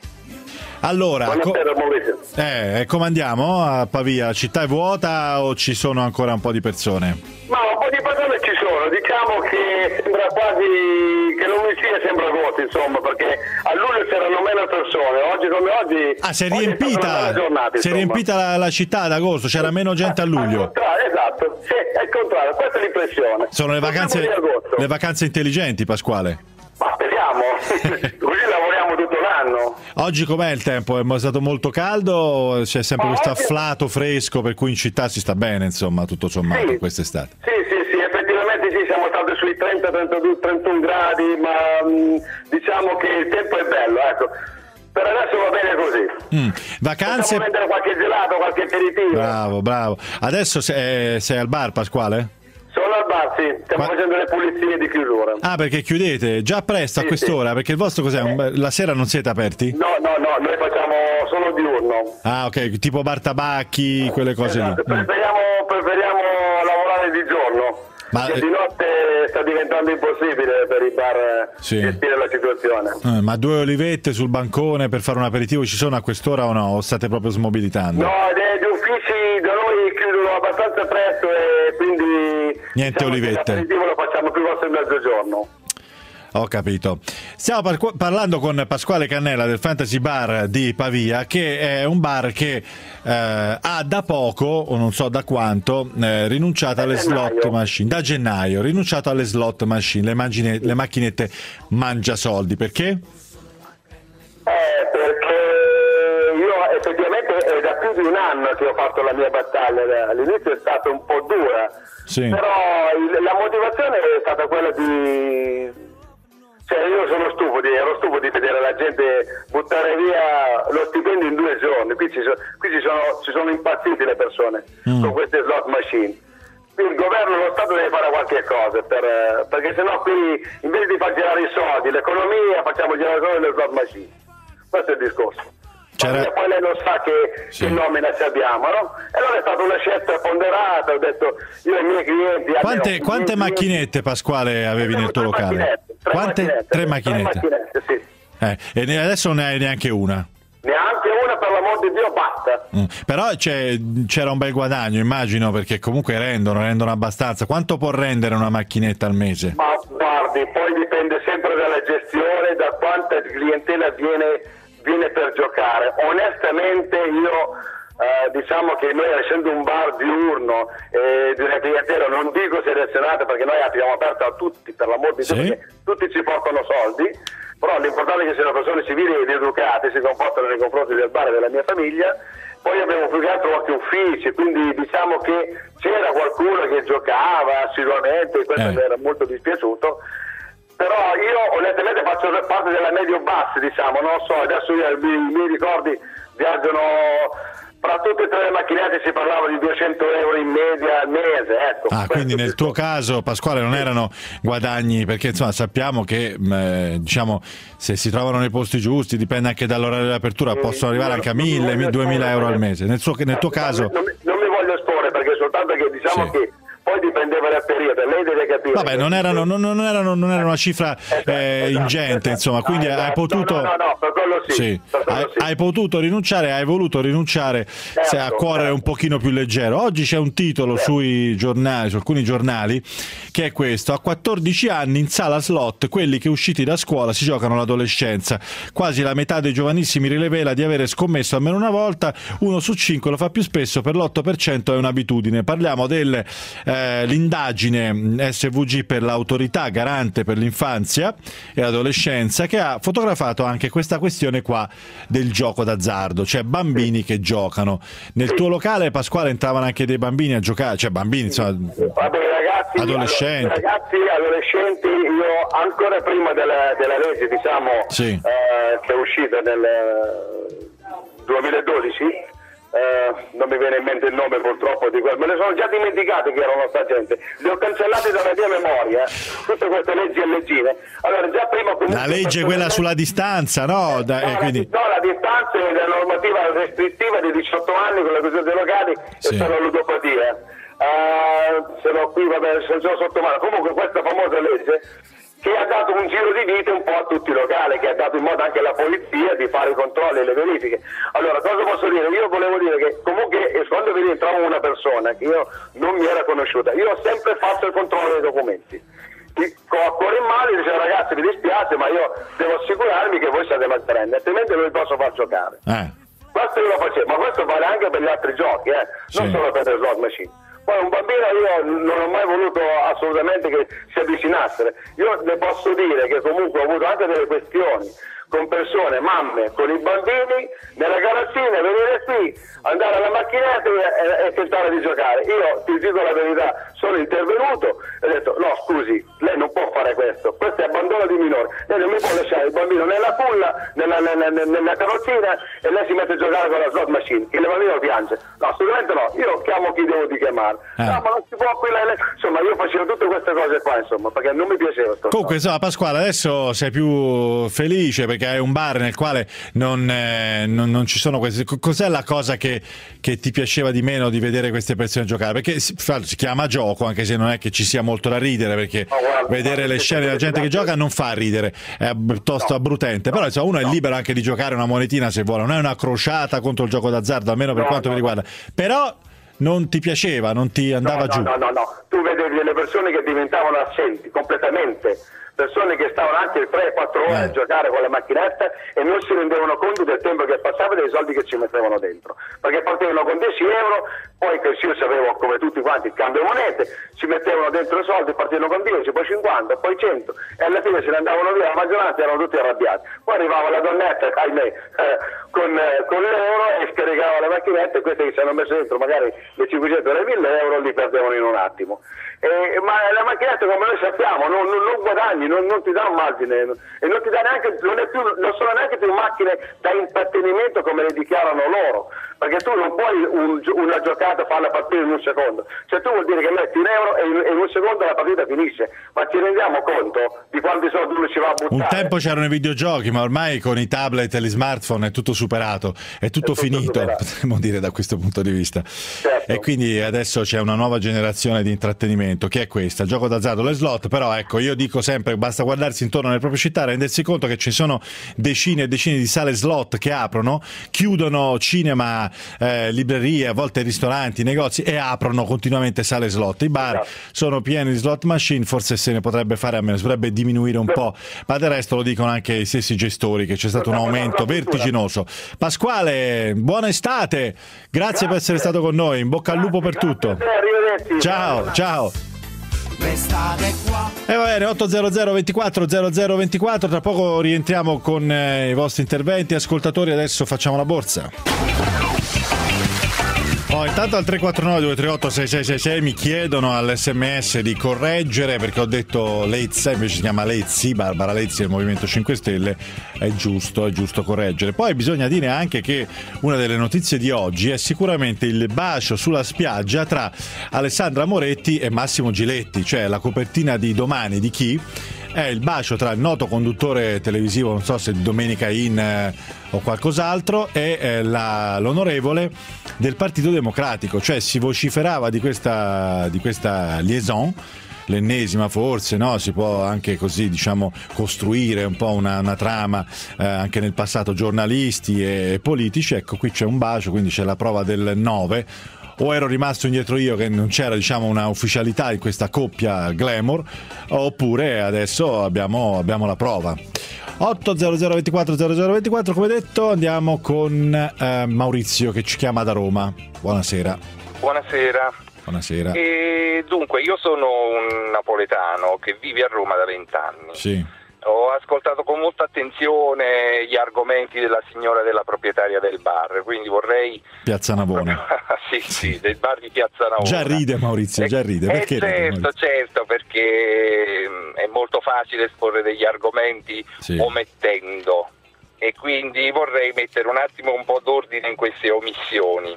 Allora, buonasera, co- eh, come andiamo a Pavia? La città è vuota o ci sono ancora un po' di persone? Ma un po' di persone ci sono, diciamo che sembra quasi che non mi sia sembra vuoto, insomma, perché a luglio c'erano meno persone, oggi come oggi. Ah, si è riempita, giornata, si è riempita la, la città ad agosto, c'era meno gente a luglio. Esatto, sì, è il contrario, questa è l'impressione. Sono le vacanze, le vacanze intelligenti, Pasquale. Ma speriamo, così lavoriamo tutto l'anno. Oggi com'è il tempo? È stato molto caldo? C'è sempre Ma questo oggi... afflato fresco per cui in città si sta bene, insomma, tutto sommato, sì. quest'estate? Sì, sì, sì, effettivamente sì, siamo stati sui trenta, trentadue, trentuno gradi, ma mh, diciamo che il tempo è bello, ecco. Per adesso va bene così. Mm. Vacanze... Possiamo prendere qualche gelato, qualche aperitivo. Bravo, bravo. Adesso sei, sei al bar, Pasquale? Sono al bar, sì. Stiamo Ma... facendo le pulizie di chiusura. Ah, perché chiudete già presto sì, a quest'ora? Sì. Perché il vostro cos'è? Eh. La sera non siete aperti? No, no, no, noi facciamo solo diurno. Ah, ok, tipo bar tabacchi, quelle cose esatto. lì. Preferiamo, preferiamo lavorare di giorno. Ma perché di notte sta diventando impossibile per i bar sì. gestire la situazione. Eh, ma due olivette sul bancone per fare un aperitivo ci sono a quest'ora o no? O state proprio smobilitando? No, gli uffici da noi chiudono abbastanza presto e quindi niente diciamo olivette. L'aperitivo lo facciamo più volte in mezzogiorno. Ho capito. Stiamo par- parlando con Pasquale Cannella del Fantasy Bar di Pavia, che è un bar che eh, ha da poco, o non so da quanto, eh, rinunciato alle gennaio. slot machine. Da gennaio, rinunciato alle slot machine, le, mangine- le macchinette mangiasoldi. Perché? Eh, perché io effettivamente è da più di un anno che ho fatto la mia battaglia, all'inizio è stata un po' dura, sì. però il, la motivazione è stata quella di... cioè io sono stufo di, ero stufo di vedere la gente buttare via lo stipendio in due giorni, qui ci, so, qui ci, sono, ci sono impazziti le persone mm. con queste slot machine. Il governo, lo Stato deve fare qualche cosa per, perché sennò qui invece di far girare i soldi, l'economia, facciamo girare solo le slot machine. Questo è il discorso. Perché poi lei non sa che, sì. che nomina ci abbiamo, no? E allora è stata una scelta ponderata, ho detto io ai miei clienti... Quante, almeno, quante miei macchinette, Pasquale, avevi nel tuo locale? Macchinette, tre quante? Macchinette, tre macchinette. Tre macchinette, sì. Eh, e adesso non ne hai neanche una? Neanche una, per l'amor di Dio, basta. Mm. Però c'è, c'era un bel guadagno, immagino, perché comunque rendono, rendono abbastanza. Quanto può rendere una macchinetta al mese? Ma guardi, poi dipende sempre dalla gestione, da quanta clientela viene, viene per giocare. Onestamente io... Uh, diciamo che noi, essendo un bar diurno e eh, di una clientela non dico selezionata, perché noi abbiamo aperto a tutti, per l'amor di Dio, sì. perché tutti ci portano soldi, però l'importante è che siano persone civili ed educate, si comportano nei confronti del bar e della mia famiglia. Poi abbiamo più che altro anche uffici, quindi diciamo che c'era qualcuno che giocava assiduamente e questo mi eh. era molto dispiaciuto. Però io onestamente faccio parte della medio-bassa, diciamo, non so, adesso io, i miei ricordi viaggiano... Tra tutte e tre le macchinette si parlava di duecento euro in media al mese, ecco. Ah, quindi nel tuo caso, Pasquale, non erano guadagni, perché insomma sappiamo che eh, diciamo se si trovano nei posti giusti, dipende anche dall'orario dell'apertura, sì, possono arrivare anche a mille, duemila euro al mese. Nel, suo, nel tuo caso... Non mi, non mi voglio esporre, perché soltanto che diciamo sì. che poi dipendeva dal periodo, lei deve capire. Vabbè, non erano, non, non erano, non era una cifra esatto, eh, esatto, ingente, esatto. insomma, quindi ah, esatto. hai potuto... No, no, no, per quello sì. sì. Per quello hai, sì. hai potuto rinunciare, hai voluto rinunciare certo, se a cuore certo. un pochino più leggero. Oggi c'è un titolo certo. sui giornali, su alcuni giornali, che è questo: a quattordici anni in sala slot quelli che usciti da scuola si giocano l'adolescenza. Quasi la metà dei giovanissimi rivela di avere scommesso almeno una volta, uno su cinque lo fa più spesso, per l'otto per cento è un'abitudine. Parliamo dell'indagine eh, S V G per l'autorità garante per l'infanzia e l'adolescenza, che ha fotografato anche questa questione qua del gioco d'azzardo, cioè bambini che giocano. Nel tuo locale, Pasquale, entravano anche dei bambini a giocare, cioè bambini, insomma, vabbè, ragazzi, adolescenti. Ragazzi, adolescenti, io ancora prima della, della legge, diciamo, sì. eh, che è uscita nel duemiladodici, Eh, non mi viene in mente il nome purtroppo di quello, me ne sono già dimenticato che erano sta gente, li ho cancellati dalla mia memoria, tutte queste leggi e leggine. Allora già prima comunque, la legge quella sulla distanza, no? Da, no, eh, quindi... la, no, la distanza è la normativa restrittiva di diciotto anni con le cose dei locali sì. e per la ludopatia. Uh, se no qui vabbè, se sono sotto mano. Comunque questa famosa legge che ha dato un giro di vita un po' a tutti i locali, che ha dato in modo anche alla polizia di fare i controlli e le verifiche. Allora, cosa posso dire? Io volevo dire che comunque quando vi rientrava una persona che io non mi era conosciuta, io ho sempre fatto il controllo dei documenti. Con a cuore in mano dicevo: ragazzi, mi dispiace, ma io devo assicurarmi che voi siete mantenenti, altrimenti non vi posso far giocare. Eh. Questo io lo facevo, ma questo vale anche per gli altri giochi, eh? non sì. solo per le slot machine. Poi un bambino io non ho mai voluto assolutamente che si avvicinasse. Io le posso dire che comunque ho avuto anche delle questioni con persone, mamme, con i bambini, nella carrozzina, venire qui, andare alla macchinetta e, e tentare di giocare. Io ti dico la verità, sono intervenuto e ho detto: no, scusi, lei non può fare questo, questo è abbandono di minore, lei non mi può lasciare il bambino nella culla, nella, nella, nella carrozzina e lei si mette a giocare con la slot machine, il bambino piange. No, assolutamente no, io chiamo chi devo di chiamare. Eh. No, ma non si può qui, lei, lei. Insomma, io facevo tutte queste cose qua, insomma, perché non mi piaceva sto comunque insomma, Pasquale, adesso sei più felice perché hai un bar nel quale non, eh, non, non ci sono questi. Cos'è la cosa che, che ti piaceva di meno di vedere queste persone giocare? Perché si, si chiama gioco, anche se non è che ci sia molto da ridere, perché oh, guarda, vedere guarda, le scene della gente che gioca non fa ridere, è piuttosto no, abbrutente, no, però insomma, uno no. è libero anche di giocare una monetina se vuole, non è una crociata contro il gioco d'azzardo, almeno per no, quanto no, mi riguarda, però non ti piaceva, non ti andava no, giù. No, no, no, no, tu vedevi le persone che diventavano assenti completamente, persone che stavano anche tre quattro ore a giocare con le macchinette e non si rendevano conto del tempo che passava e dei soldi che ci mettevano dentro, perché partivano con dieci euro, poi che io sapevo come tutti quanti il cambio monete, ci mettevano dentro i soldi, partivano con dieci, poi cinquanta, poi cento e alla fine se ne andavano via, la maggioranza erano tutti arrabbiati. Poi arrivava la donnetta, ahimè, eh, con, eh, con l'euro e scaricava le macchinette, e queste che si hanno messo dentro magari le cinquecento e le mille euro li perdevano in un attimo. Eh, ma la macchinetta, come noi sappiamo, non, non, non guadagni, non, non ti dà un margine e non ti dà neanche, non, è più, non sono neanche più macchine da intrattenimento come le dichiarano loro, perché tu non puoi un, una giocata farla partire in un secondo, cioè tu vuol dire che metti un euro e in, in un secondo la partita finisce, ma ci rendiamo conto di quanti soldi uno ci va a buttare? Un tempo c'erano i videogiochi, ma ormai con i tablet e gli smartphone è tutto superato, è tutto, è tutto finito, superato. Potremmo dire da questo punto di vista. Certo. E quindi adesso c'è una nuova generazione di intrattenimento, che è questa, il gioco d'azzardo, le slot. Però ecco, io dico sempre, basta guardarsi intorno nelle proprie città, rendersi conto che ci sono decine e decine di sale slot che aprono, chiudono cinema, eh, librerie, a volte ristoranti, negozi, e aprono continuamente sale slot. I bar esatto. sono pieni di slot machine, forse se ne potrebbe fare a meno, si potrebbe diminuire un po', ma del resto lo dicono anche i stessi gestori che c'è stato un aumento vertiginoso. Pasquale, buona estate, grazie, grazie per essere stato con noi, in bocca al lupo per tutto. Ciao, ciao. E va bene, otto zero zero ventiquattro zero zero ventiquattro, tra poco rientriamo con eh, i vostri interventi. Ascoltatori, adesso facciamo la borsa. Oh, intanto al tre quattro nove due tre otto sei sei sei sei mi chiedono all'sms di correggere, perché ho detto Lezza, invece si chiama Lezzi, Barbara Lezzi del Movimento cinque Stelle. È giusto, è giusto correggere. Poi bisogna dire anche che una delle notizie di oggi è sicuramente il bacio sulla spiaggia tra Alessandra Moretti e Massimo Giletti, cioè la copertina di Domani di chi? È il bacio tra il noto conduttore televisivo, non so se Domenica In eh, o qualcos'altro, e eh, la, l'onorevole del Partito Democratico, cioè si vociferava di questa, di questa liaison, l'ennesima forse, no? Si può anche così, diciamo, costruire un po' una, una trama eh, anche nel passato, giornalisti e politici. Ecco, qui c'è un bacio, quindi c'è la prova del nove. O ero rimasto indietro io che non c'era, diciamo, una ufficialità in questa coppia glamour, oppure adesso abbiamo, abbiamo la prova. otto zero zero ventiquattro zero zero ventiquattro, come detto, andiamo con eh, Maurizio che ci chiama da Roma. Buonasera. Buonasera. Buonasera. E dunque, io sono un napoletano che vive a Roma da vent'anni. Sì. Ho ascoltato con molta attenzione gli argomenti della signora della proprietaria del bar, quindi vorrei... Piazza Navona. sì, sì, del bar di Piazza Navona. Già ride Maurizio, già ride. Perché eh, certo, ride, certo, perché è molto facile esporre degli argomenti sì. omettendo, e quindi vorrei mettere un attimo un po' d'ordine in queste omissioni.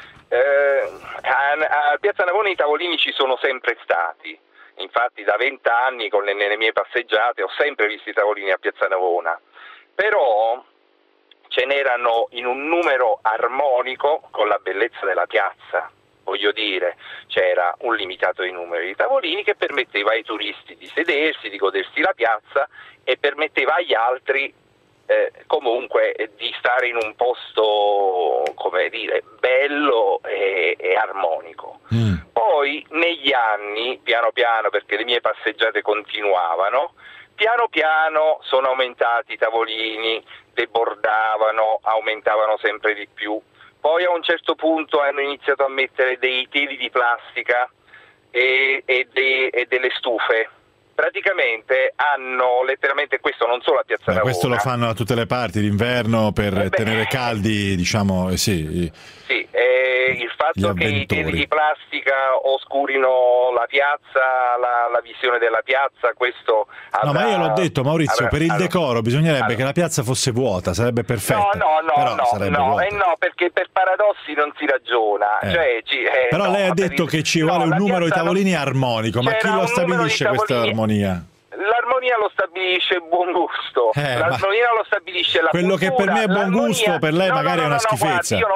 Eh, a, a Piazza Navona i tavolini ci sono sempre stati. Infatti da vent'anni con le, nelle mie passeggiate ho sempre visto i tavolini a Piazza Navona, però ce n'erano in un numero armonico con la bellezza della piazza, voglio dire, c'era un limitato di numero di tavolini che permetteva ai turisti di sedersi, di godersi la piazza, e permetteva agli altri eh, comunque di stare in un posto, come dire, bello e, e armonico. Mm. Poi negli anni, piano piano, perché le mie passeggiate continuavano, piano piano sono aumentati i tavolini, debordavano, aumentavano sempre di più. Poi a un certo punto hanno iniziato a mettere dei teli di plastica e, e, de, e delle stufe. Praticamente hanno letteralmente, questo non solo a Piazza Navona. Questo lo fanno da tutte le parti d'inverno per eh beh, tenere caldi, diciamo, eh sì. Sì, eh, il fatto che i teli di plastica oscurino la piazza, la, la visione della piazza, questo... No, avrà, ma io l'ho detto, Maurizio, avrà, per il allora, decoro bisognerebbe allora. che la piazza fosse vuota, sarebbe perfetta. No, no, no, no, no, eh no, perché per paradossi non si ragiona. Eh. Cioè, ci, eh, Però no, lei ha detto il... che ci vuole no, un numero di tavolini non... armonico, ma chi lo stabilisce questa armonia? L'armonia lo stabilisce il buon gusto, eh, l'armonia lo stabilisce la quello cultura. Quello che per me è buon gusto, per lei no, magari no, no, è una no, schifezza. No, guardi, io non sto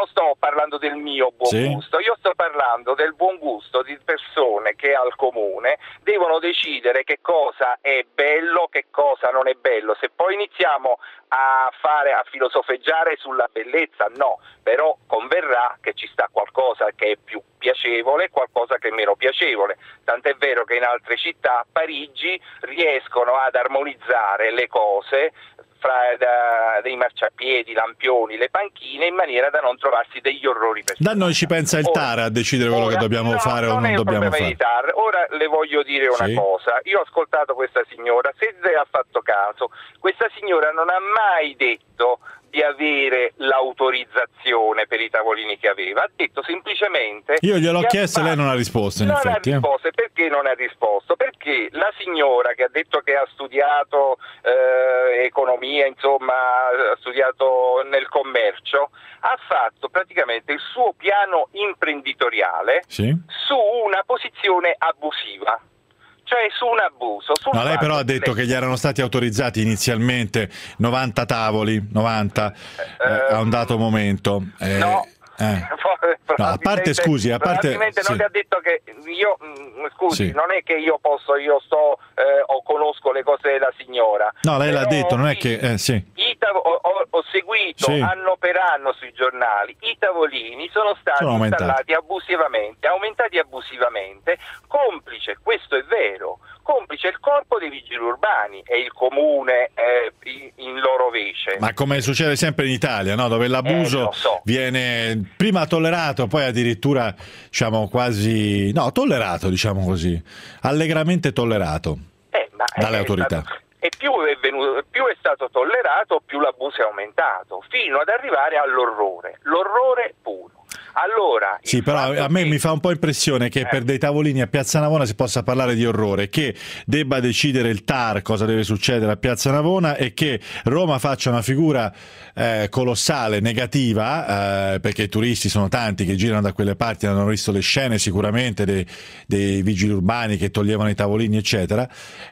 parlando del mio buon sì. gusto, io sto parlando del buon gusto di persone che al comune devono decidere che cosa è bello, che cosa non è bello. Se poi iniziamo a fare a filosofeggiare sulla bellezza, no, però converrà che ci sta qualcosa che è più piacevole e qualcosa che è meno piacevole, tant'è vero che in altre città, Parigi, riescono ad armonizzare le cose fra da, dei marciapiedi, lampioni, le panchine, in maniera da non trovarsi degli orrori per Da noi ci pensa il T A R a decidere quello ora, che dobbiamo no, fare o non, non è dobbiamo fare. Di T A R. Ora le voglio dire una Sì. cosa, io ho ascoltato questa signora, se le ha fatto caso, questa signora non ha mai detto di avere l'autorizzazione per i tavolini che aveva, ha detto semplicemente... Io gliel'ho che chiesto e ha lei non ha risposto, in non effetti. ha eh. risposto, e perché non ha risposto? Perché la signora che ha detto che ha studiato eh, economia, insomma, ha studiato nel commercio, ha fatto praticamente il suo piano imprenditoriale Sì. su una posizione abusiva. Cioè su un abuso. Sul No, lei però fatto ha detto che gli erano stati autorizzati inizialmente novanta tavoli, novanta eh, a un dato momento. Eh, no. eh. No, a parte, scusi, a parte... probabilmente non sì. ti ha detto che io, mh, scusi, Sì. non è che io posso, io sto eh, o conosco le cose della signora. No, lei l'ha Però detto, non è i- che... Eh, sì. i tav- ho, ho- ho seguito Sì. anno per anno sui giornali, i tavolini sono stati Sono aumentati. installati abusivamente, aumentati abusivamente, complice, questo è vero, complice il corpo dei vigili urbani e il comune eh, in, in loro vece. Ma come succede sempre in Italia, no? Dove l'abuso Eh, lo so. viene prima tollerato, poi addirittura, diciamo, quasi... No, tollerato, diciamo così. Allegramente tollerato Eh, ma dalle è autorità. stato- e più è, venuto, più è stato tollerato, più l'abuso è aumentato, fino ad arrivare all'orrore, l'orrore puro. Allora, Sì, il però fatto a me che- mi fa un po' impressione che Eh. per dei tavolini a Piazza Navona si possa parlare di orrore, che debba decidere il T A R cosa deve succedere a Piazza Navona e che Roma faccia una figura eh, colossale, negativa, eh, perché i turisti sono tanti che girano da quelle parti, hanno visto le scene sicuramente dei, dei vigili urbani che toglievano i tavolini, eccetera,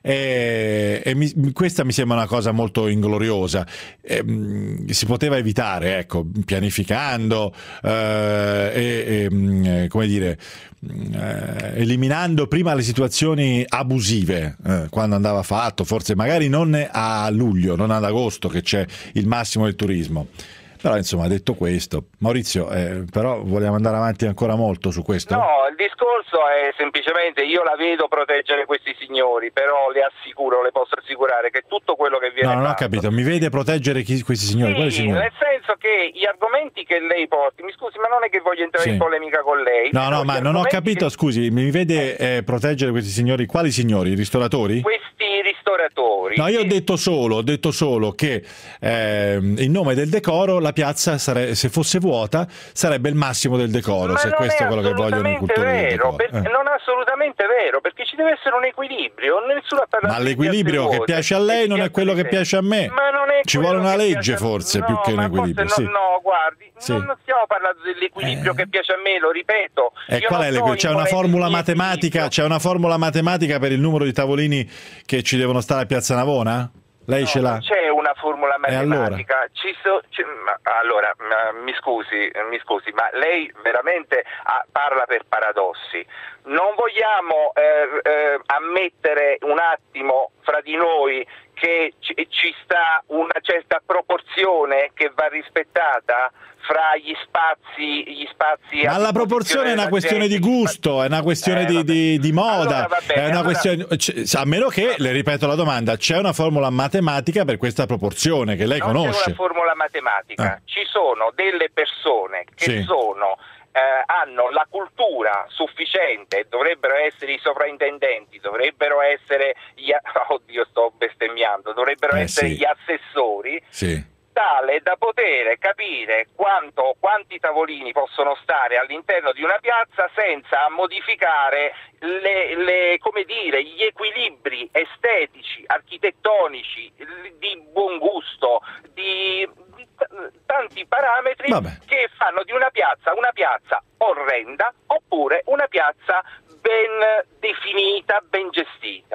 e, e mi, questa mi sembra una cosa molto ingloriosa. E, mh, si poteva evitare, ecco, pianificando, eh, e, e mh, come dire, mh, eh, eliminando prima le situazioni abusive, eh, quando andava fatto, forse magari non a luglio, non ad agosto che c'è il massimo del turismo. Però insomma, detto questo, Maurizio, eh, però vogliamo andare avanti ancora molto su questo? No, il discorso è semplicemente, io la vedo proteggere questi signori, però le assicuro, le posso assicurare che tutto quello che viene No, non ho fatto... capito, mi vede proteggere chi, questi signori? Quali Sì, signori? nel senso che gli argomenti che lei porti, mi scusi, ma non è che voglio entrare Sì. in polemica con lei. No, però no, gli ma non ho argomenti capito, che- scusi, mi vede eh, proteggere questi signori? Quali signori? I ristoratori? Questi ristoratori. No, io ho detto solo, ho detto solo che ehm, in nome del decoro la piazza, sare- se fosse vuota, sarebbe il massimo del decoro, Ma se non questo è è quello che vogliono i assolutamente cultori del vero, decoro. per- Eh. non è assolutamente vero, perché ci deve essere un equilibrio, nessuno ha parlato Ma di l'equilibrio piazze che vuote, piace a lei non è piazze quello che deserti. piace a me. Ma non è Ci quello vuole una che legge piace a- forse, no, più che un ma equilibrio. forse Sì. no, no, guardi, Sì. non, non stiamo parlando dell'equilibrio che piace a me, lo ripeto. E Io qual non è sto l'equilibrio? C'è in una polemica formula di matematica, c'è una formula matematica per il numero di tavolini che ci devono stare a Piazza Navona? Lei No, ce l'ha? non c'è una formula E allora? matematica. Ci so- ci- ma- allora, ma- mi scusi, mi scusi, ma lei veramente ah, parla per paradossi. Non vogliamo eh, eh, ammettere un attimo fra di noi che ci, ci sta una certa proporzione che va rispettata fra gli spazi, gli spazi Ma a la proporzione è una disposizione questione di della gente. gusto, è una questione Eh, di, vabbè. di- di moda, Allora, va bene, è una allora- questione, c- a meno che, le ripeto la domanda, c'è una formula matematica per questa proporzione che lei Non c'è conosce. una formula matematica, Ah. ci sono delle persone che Sì. sono eh, hanno la cultura sufficiente, dovrebbero essere i sovrintendenti, dovrebbero essere gli a- oddio sto bestemmiando, dovrebbero Eh, essere sì. gli assessori, Sì. tale da poter capire quanto, quanti tavolini possono stare all'interno di una piazza senza modificare le, le, come dire, gli equilibri estetici, architettonici, l- di buon gusto, di, di t- tanti parametri Vabbè. che fanno di una piazza una piazza orrenda oppure una piazza ben definita, ben gestita.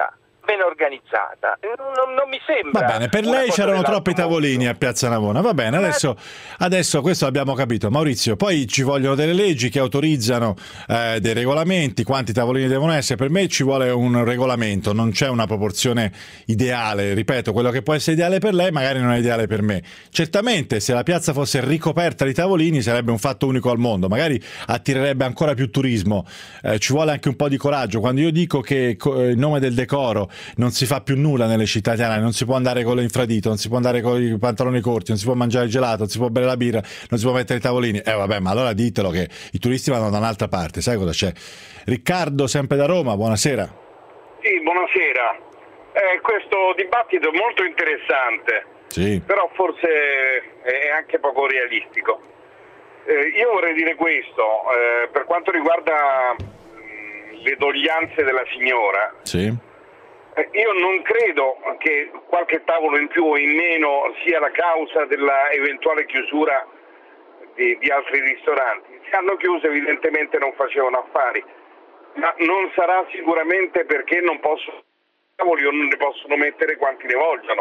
ben organizzata. Non, non mi sembra. Va bene, per lei c'erano troppi tavolini a Piazza Navona, va bene, adesso, adesso questo l'abbiamo capito. Maurizio, poi ci vogliono delle leggi che autorizzano eh, dei regolamenti, quanti tavolini devono essere. Per me ci vuole un regolamento, non c'è una proporzione ideale, ripeto, quello che può essere ideale per lei magari non è ideale per me. Certamente se la piazza fosse ricoperta di tavolini sarebbe un fatto unico al mondo, magari attirerebbe ancora più turismo, eh, ci vuole anche un po' di coraggio. Quando io dico che in nome del decoro non si fa più nulla nelle città italiane, non si può andare con l'infradito, non si può andare con i pantaloni corti, non si può mangiare il gelato, non si può bere la birra, non si può mettere i tavolini, eh vabbè, ma allora ditelo che i turisti vanno da un'altra parte, sai cosa c'è? Riccardo, sempre da Roma, buonasera. Sì, buonasera. Eh, questo dibattito è molto interessante, sì. Però forse è anche poco realistico. Eh, io vorrei dire questo, eh, per quanto riguarda mh, le doglianze della signora, sì. Io non credo che qualche tavolo in più o in meno sia la causa della eventuale chiusura di, di altri ristoranti. Se hanno chiuso evidentemente non facevano affari, ma non sarà sicuramente perché non possono tavoli o non ne possono mettere quanti ne vogliono.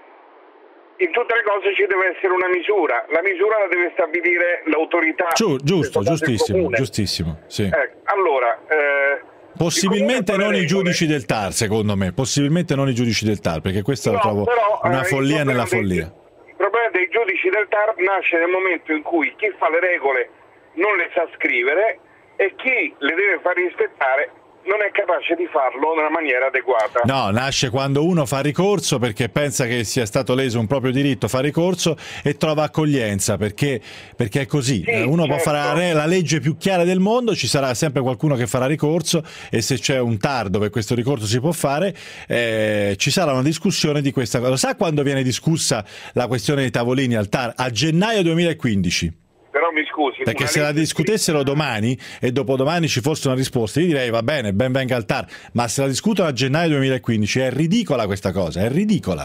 In tutte le cose ci deve essere una misura, la misura la deve stabilire l'autorità. Giu, giusto, giustissimo, giustissimo. Sì. Eh, allora... Eh, Possibilmente non i giudici del T A R, secondo me, possibilmente non i giudici del T A R, perché questa no, la trovo però, una eh, follia nella dei, follia. Il problema dei giudici del T A R nasce nel momento in cui chi fa le regole non le sa scrivere e chi le deve far rispettare non è capace di farlo nella maniera adeguata. No, nasce quando uno fa ricorso perché pensa che sia stato leso un proprio diritto, fa ricorso e trova accoglienza, perché, perché è così. Sì, uno certo. può fare la legge più chiara del mondo, ci sarà sempre qualcuno che farà ricorso e se c'è un T A R dove questo ricorso si può fare, eh, ci sarà una discussione di questa cosa. Sa quando viene discussa la questione dei tavolini al T A R? A gennaio duemilaquindici. Però mi scusi, perché se la discutessero domani e dopodomani ci fosse una risposta, io direi va bene, ben venga al T A R, ma se la discutono a gennaio duemilaquindici è ridicola questa cosa, è ridicola.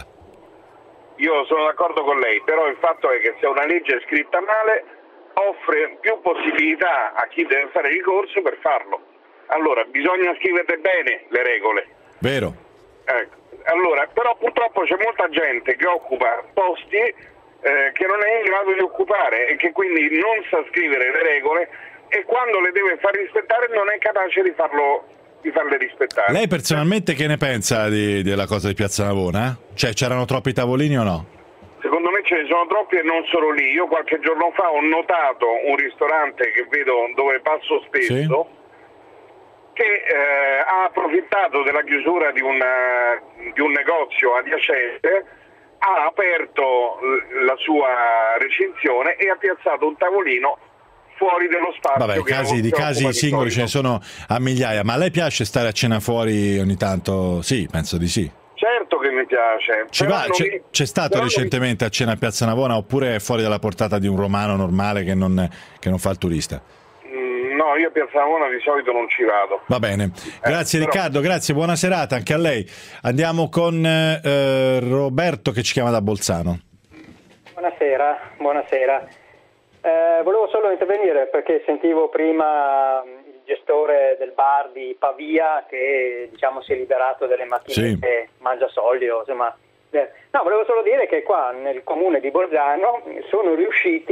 Io sono d'accordo con lei, però il fatto è che se una legge è scritta male offre più possibilità a chi deve fare ricorso per farlo. Allora bisogna scrivere bene le regole. Vero. Ecco. Allora, però purtroppo c'è molta gente che occupa posti Eh, che non è in grado di occupare e che quindi non sa scrivere le regole e quando le deve far rispettare non è capace di farlo di farle rispettare. Lei personalmente che ne pensa di, della cosa di Piazza Navona? Cioè c'erano troppi tavolini o no? Secondo me ce ne sono troppi e non solo lì. Io qualche giorno fa ho notato un ristorante che vedo dove passo spesso, sì, che eh, ha approfittato della chiusura di, una, di un negozio adiacente, ha aperto la sua recinzione e ha piazzato un tavolino fuori dello spazio. Vabbè, che casi, di casi singoli ce ne sono a migliaia, ma a lei piace stare a cena fuori ogni tanto? Sì, penso di sì. Certo che mi piace. Ci va, c'è, mi... c'è stato recentemente mi... a cena a Piazza Navona oppure è fuori dalla portata di un romano normale che non, che non fa il turista? No, io a Piazza Navona di solito non ci vado. Va bene, grazie eh, Riccardo, però... grazie, buona serata anche a lei. Andiamo con eh, Roberto che ci chiama da Bolzano. Buonasera, buonasera. Eh, volevo solo intervenire perché sentivo prima il gestore del bar di Pavia che diciamo si è liberato delle macchinette, sì, mangia solio, insomma. Eh, no, volevo solo dire che qua nel comune di Bolzano sono riusciti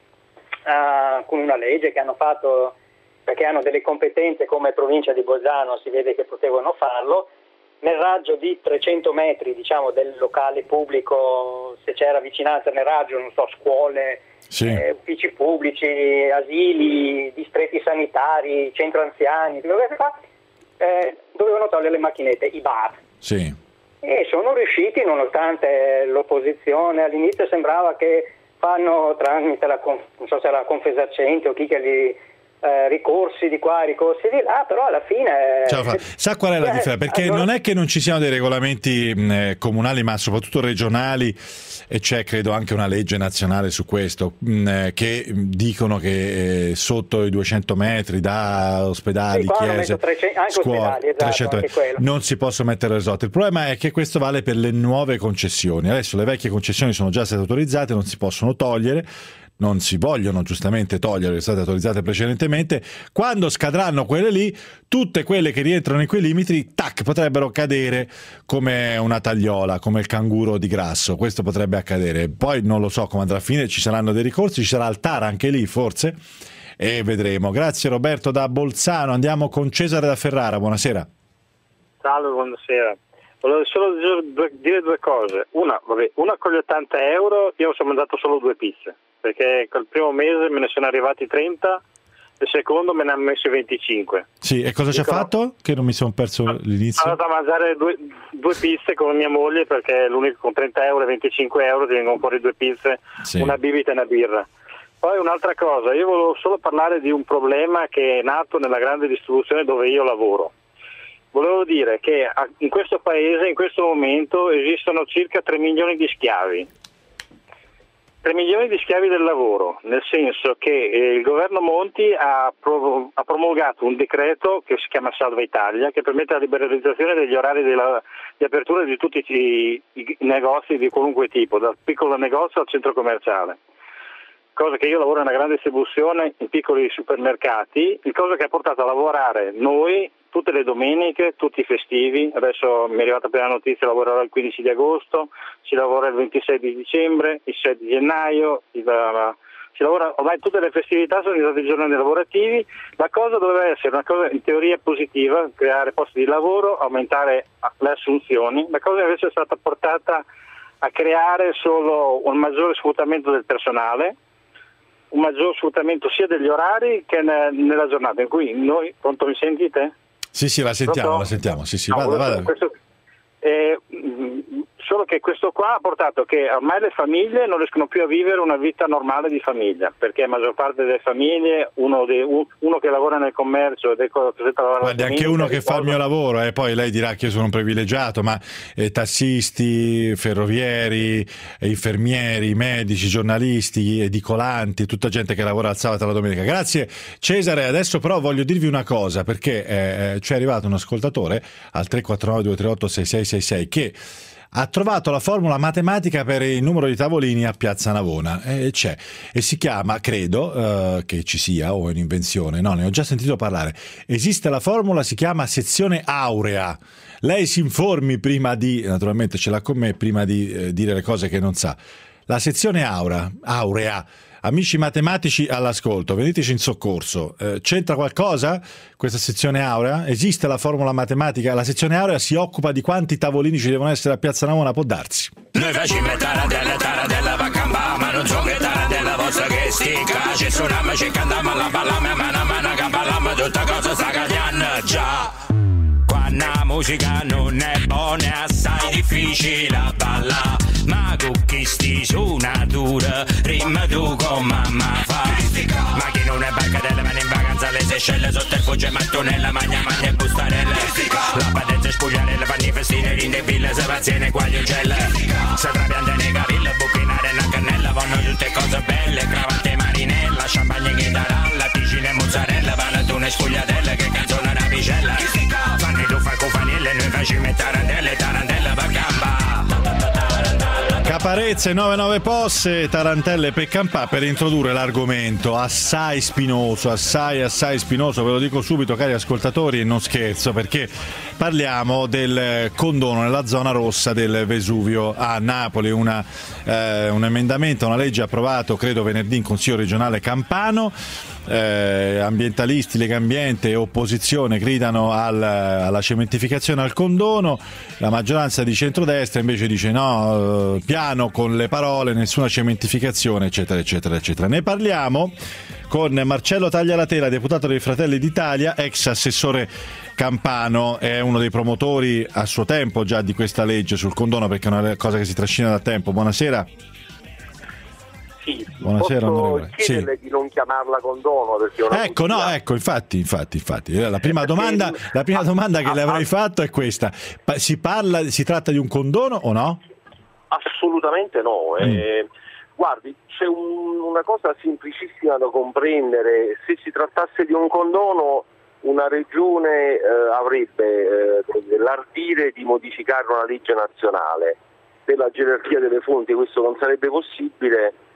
uh, con una legge che hanno fatto, perché hanno delle competenze come provincia di Bolzano, si vede che potevano farlo, nel raggio di trecento metri diciamo del locale pubblico, se c'era vicinanza nel raggio, non so, scuole, sì, eh, uffici pubblici, asili, distretti sanitari, centro anziani, eh, dovevano togliere le macchinette, i bar. Sì. E sono riusciti, nonostante l'opposizione, all'inizio sembrava che fanno tramite la, non so se era la Confesercenti o chi che li... Eh, ricorsi di qua, ricorsi di là, però alla fine... Ciao, eh, sa qual è la differenza? Perché allora... non è che non ci siano dei regolamenti mh, comunali, ma soprattutto regionali, e c'è credo anche una legge nazionale su questo, mh, che dicono che eh, sotto i duecento metri da ospedali, sì, chiese, trecento, anche scuole, ospedali, esatto, trecento, anche non si possono mettere resort. Il problema è che questo vale per le nuove concessioni. Adesso le vecchie concessioni sono già state autorizzate, non si possono togliere. non si vogliono giustamente togliere, le state autorizzate precedentemente. Quando scadranno quelle lì, tutte quelle che rientrano in quei limiti, tac, potrebbero cadere come una tagliola, come il canguro di Grasso. Questo potrebbe accadere. Poi non lo so come andrà a finire, ci saranno dei ricorsi, ci sarà il T A R anche lì forse, e vedremo. Grazie Roberto da Bolzano. Andiamo con Cesare da Ferrara, buonasera. Salve, buonasera. Volevo solo dire due cose. Una, vabbè, una con gli ottanta euro io sono mandato solo due pizze, perché col primo mese me ne sono arrivati trenta, il secondo me ne hanno messo venticinque. Sì, e cosa ci ha fatto? Che non mi sono perso l'inizio. Sono andato a mangiare due, due pizze con mia moglie, perché l'unico con trenta euro e venticinque euro ti vengono fuori due pizze, sì. Una bibita e una birra. Poi un'altra cosa, io volevo solo parlare di un problema che è nato nella grande distribuzione dove io lavoro. Volevo dire che in questo paese, in questo momento, esistono circa tre milioni di schiavi. tre milioni di schiavi del lavoro, nel senso che eh, il governo Monti ha, pro- ha promulgato un decreto che si chiama Salva Italia, che permette la liberalizzazione degli orari della, di apertura di tutti i, i negozi di qualunque tipo, dal piccolo negozio al centro commerciale. Cosa che io lavoro in una grande distribuzione in piccoli supermercati, il cosa che ha portato a lavorare noi tutte le domeniche, tutti i festivi. Adesso mi è arrivata appena la notizia, lavorerò il quindici di agosto, si lavora il ventisei di dicembre, il sei di gennaio, il, si lavora, ormai tutte le festività sono diventate giorni lavorativi. La cosa doveva essere una cosa in teoria positiva, creare posti di lavoro, aumentare le assunzioni. La cosa invece è stata portata a creare solo un maggiore sfruttamento del personale, un maggior sfruttamento sia degli orari che ne, nella giornata in cui noi, pronto, mi sentite? Sì, sì, la sentiamo, Pronto? la sentiamo, sì, sì, no, vada, vada. Questo, eh, solo che questo qua ha portato che ormai le famiglie non riescono più a vivere una vita normale di famiglia, perché la maggior parte delle famiglie, uno, de, uno che lavora nel commercio ed è Guardi, anche uno che fa il mio lavoro, eh, poi lei dirà che io sono un privilegiato, ma eh, tassisti, ferrovieri, eh, infermieri, medici, giornalisti, edicolanti, tutta gente che lavora al sabato e alla domenica. Grazie Cesare. Adesso però voglio dirvi una cosa, perché eh, ci è arrivato un ascoltatore al tre quattro nove due tre otto sei sei sei sei che ha trovato la formula matematica per il numero di tavolini a Piazza Navona, e c'è, e si chiama, credo eh, che ci sia, o è un'invenzione, no, ne ho già sentito parlare, esiste la formula, si chiama sezione aurea. Lei si informi prima di, naturalmente ce l'ha con me, prima di eh, dire le cose che non sa. La sezione aurea, aurea. Amici matematici all'ascolto, veniteci in soccorso. Eh, c'entra qualcosa questa sezione aurea? Esiste la formula matematica? La sezione aurea si occupa di quanti tavolini ci devono essere a Piazza Navona? Può darsi. Noi facciamo tarantella, tarantella va camba, ma non so che tarantella vostra che stica. Ci suoniamo, ci cantiamo, la balliamo, mano a mano che balliamo, tutta cosa sta cagliando già. Quando la musica non è buona è assai difficile a ballare, ma con chi sti suonatura rimma tu con mamma fa. Ma chi non è barcatella ma in vacanza alle Seychelles, sotto il foggia e mattonella, magna magna e bustarella. La patenza e spugliarella, fanno i festini, rindeville, se paziene guaglioncella. Se trapianta nei capelli, buchinare una cannella, vanno tutte cose belle, cravatte marinella, champagne e chitaralla, ticine e mozzarella, panettone e spugliatella, che canzone rapicella. Fanno tu fai cofanelle, noi facciamo tarantelle, tarantella va gamba. Caparezze, nove nove posse, tarantelle per campà, per introdurre l'argomento assai spinoso, assai assai spinoso, ve lo dico subito cari ascoltatori e non scherzo, perché parliamo del condono nella zona rossa del Vesuvio a Napoli, una, eh, un emendamento, una legge approvato credo venerdì in Consiglio regionale campano. Eh, ambientalisti, Legambiente e opposizione gridano al, alla cementificazione, al condono. La maggioranza di centrodestra invece dice no, eh, piano con le parole, nessuna cementificazione, eccetera eccetera eccetera. Ne parliamo con Marcello Taglialatela, deputato dei Fratelli d'Italia, ex assessore campano, è uno dei promotori a suo tempo già di questa legge sul condono, perché è una cosa che si trascina da tempo. Buonasera. Sì, buonasera onorevole. Chiederle sì. di non chiamarla condono, perché è una ecco no ecco infatti infatti infatti la prima domanda la prima domanda che le avrei fatto è questa: si parla si tratta di un condono o no? Assolutamente no. mm. eh, guardi, c'è un, una cosa semplicissima da comprendere: se si trattasse di un condono una regione eh, avrebbe eh, l'ardire di modificare una legge nazionale. Della gerarchia delle fonti questo non sarebbe possibile,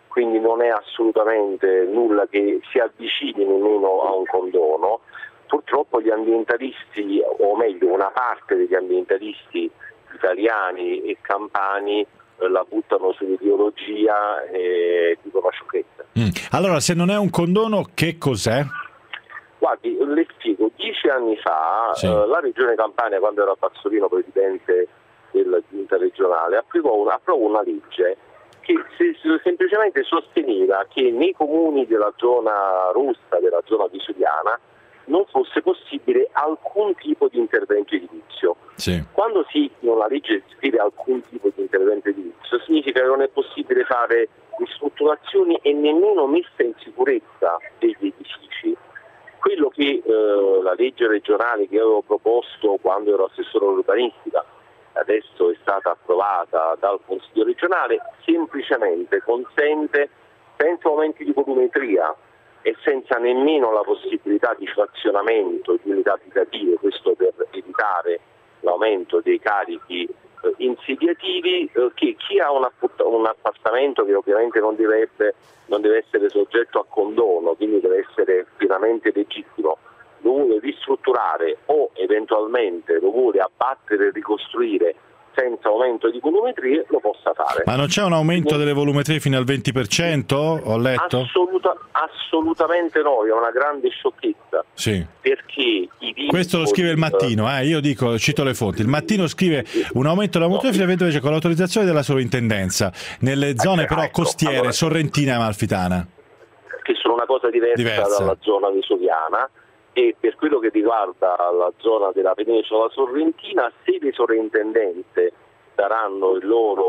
quindi non è assolutamente nulla che si avvicini nemmeno a un condono. Purtroppo gli ambientalisti, o meglio una parte degli ambientalisti italiani e campani, eh, la buttano sull'ideologia e dicono una sciocchezza. Mm. Allora, se non è un condono, che cos'è? Guardi, le spiego, dieci anni fa sì. eh, la Regione Campania, quando era Pazzolino presidente della giunta regionale, approvò una, approvò una legge che se, semplicemente sosteneva che nei comuni della zona rossa, della zona vesuviana, non fosse possibile alcun tipo di intervento edilizio. Sì. Quando si in una legge scrive alcun tipo di intervento edilizio, significa che non è possibile fare ristrutturazioni e nemmeno messa in sicurezza degli edifici. Quello che eh, la legge regionale che avevo proposto quando ero assessore all'urbanistica, adesso è stata approvata dal Consiglio regionale, semplicemente consente, senza aumenti di volumetria e senza nemmeno la possibilità di frazionamento di unità abitative, questo per evitare l'aumento dei carichi eh, insediativi, eh, che chi ha un, app- un appartamento che ovviamente non deve, essere, non deve essere soggetto a condono, quindi deve essere pienamente legittimo, lo vuole ristrutturare o eventualmente lo vuole abbattere e ricostruire senza aumento di volumetrie, lo possa fare. Ma non c'è un aumento delle volumetrie fino al venti per cento? Ho letto? Assoluta, assolutamente no, è una grande sciocchezza. Sì. Perché i vincoli, questo lo scrive il Mattino, eh? Io dico, cito le fonti. Il Mattino scrive un aumento della volumetria fino al venti per cento con l'autorizzazione della sovrintendenza nelle zone però ecco, costiere, allora, Sorrentina e Amalfitana. Che sono una cosa diversa, diversa. dalla zona vesuviana. E per quello che riguarda la zona della penisola sorrentina, se le sovrintendenze daranno il loro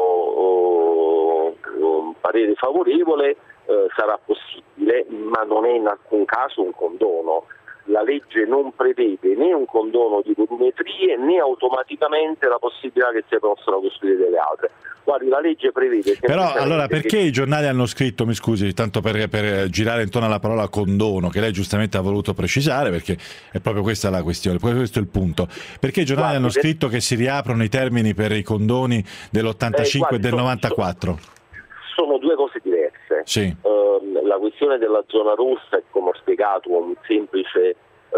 oh, oh, parere favorevole, eh, sarà possibile, ma non è in alcun caso un condono. La legge non prevede né un condono di volumetrie né automaticamente la possibilità che si possano costruire delle altre. Guardi, la legge prevede... Però allora perché che... i giornali hanno scritto, mi scusi, tanto per, per girare intorno alla parola condono, che lei giustamente ha voluto precisare, perché è proprio questa la questione, questo è il punto. Perché i giornali guardi, hanno per... scritto che si riaprono i termini per i condoni dell'ottantacinque eh, guardi, e del sono, novantaquattro? Sono due cose diverse. Sì. Uh, la questione della zona rossa è, come ho spiegato, un semplice...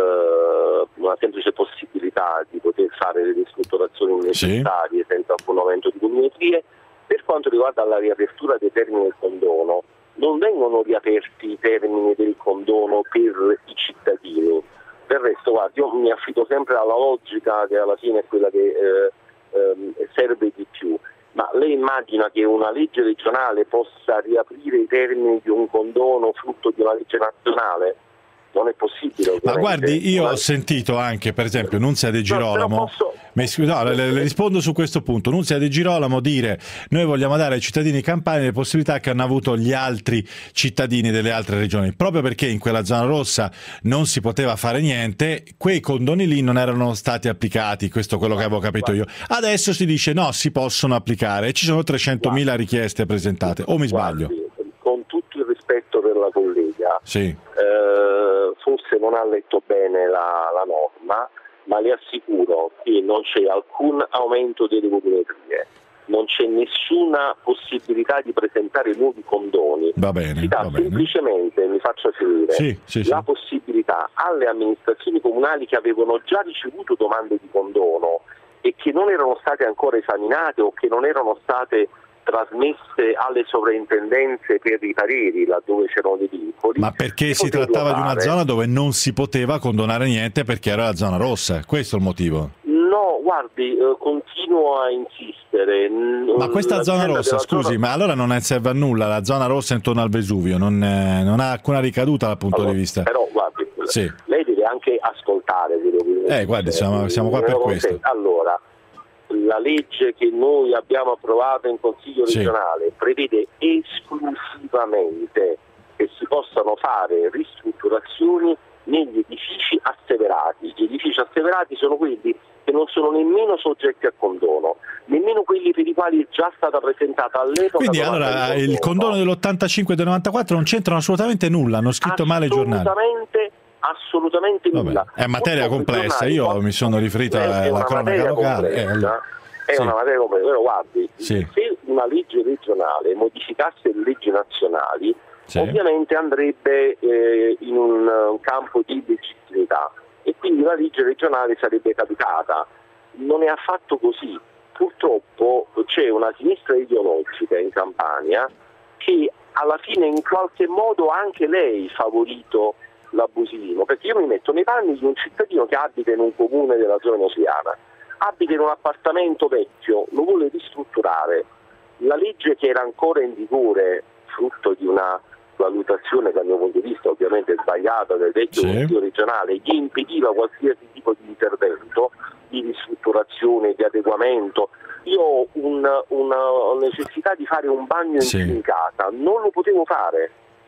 Uh, una semplice possibilità di poter fare le ristrutturazioni necessarie sì. senza alcun aumento di volumetrie. Per quanto riguarda la riapertura dei termini del condono, non vengono riaperti i termini del condono per i cittadini. Del resto, guardi, io mi affido sempre alla logica che alla fine è quella che eh, eh, serve di più. Ma lei immagina che una legge regionale possa riaprire i termini di un condono frutto di una legge nazionale? Non è possibile. Ovviamente. Ma guardi, io ho sentito anche, per esempio, Nunzia De Girolamo, no, posso... no, le, le rispondo su questo punto, Nunzia De Girolamo dire noi vogliamo dare ai cittadini campani le possibilità che hanno avuto gli altri cittadini delle altre regioni, proprio perché in quella zona rossa non si poteva fare niente, quei condoni lì non erano stati applicati, questo è quello che avevo capito io. Adesso si dice no, si possono applicare e ci sono trecentomila richieste presentate, o mi sbaglio? Guardi, con tutto il rispetto per la collega, sì. eh, forse non ha letto bene la, la norma, ma le assicuro che non c'è alcun aumento delle volumetrie, non c'è nessuna possibilità di presentare nuovi condoni. Va bene, si dà va semplicemente, bene. mi faccio finire, sì, sì, la sì. possibilità alle amministrazioni comunali che avevano già ricevuto domande di condono e che non erano state ancora esaminate o che non erano state trasmesse alle sovrintendenze per i pareri laddove c'erano dei vincoli. Ma perché si trattava fare. di una zona dove non si poteva condonare niente perché era la zona rossa, questo è il motivo? No, guardi, eh, continuo a insistere. Ma questa la zona rossa, scusi, zona... ma allora non serve a nulla, la zona rossa intorno al Vesuvio, non, eh, non ha alcuna ricaduta dal punto allora, di vista. Però guardi, sì. lei deve anche ascoltare. Eh, guardi, siamo, siamo qua per questo. Allora, la legge che noi abbiamo approvato in Consiglio regionale sì. prevede esclusivamente che si possano fare ristrutturazioni negli edifici asseverati. Gli edifici asseverati sono quelli che non sono nemmeno soggetti a condono, nemmeno quelli per i quali è già stata presentata all'epoca. Quindi allora il condono dell'ottantacinque e del novantaquattro non c'entrano assolutamente nulla, hanno scritto male i giornali. Assolutamente, assolutamente nulla. È materia complessa, io mi sono riferito alla cronaca locale. È sì. una materia complessa, però guardi, sì. se una legge regionale modificasse le leggi nazionali, sì. ovviamente andrebbe eh, in un, un campo di legittimità e quindi la legge regionale sarebbe caducata. Non è affatto così. Purtroppo c'è una sinistra ideologica in Campania che alla fine in qualche modo anche lei favorito l'abusivismo, perché io mi metto nei panni di un cittadino che abita in un comune della zona mosiliana, abita in un appartamento vecchio, lo vuole ristrutturare, la legge che era ancora in vigore, frutto di una valutazione dal mio punto di vista ovviamente sbagliata del vecchio sì. Consiglio regionale, gli impediva qualsiasi tipo di intervento, di ristrutturazione, di adeguamento. Io ho un, una necessità di fare un bagno sì. in casa, non lo potevo fare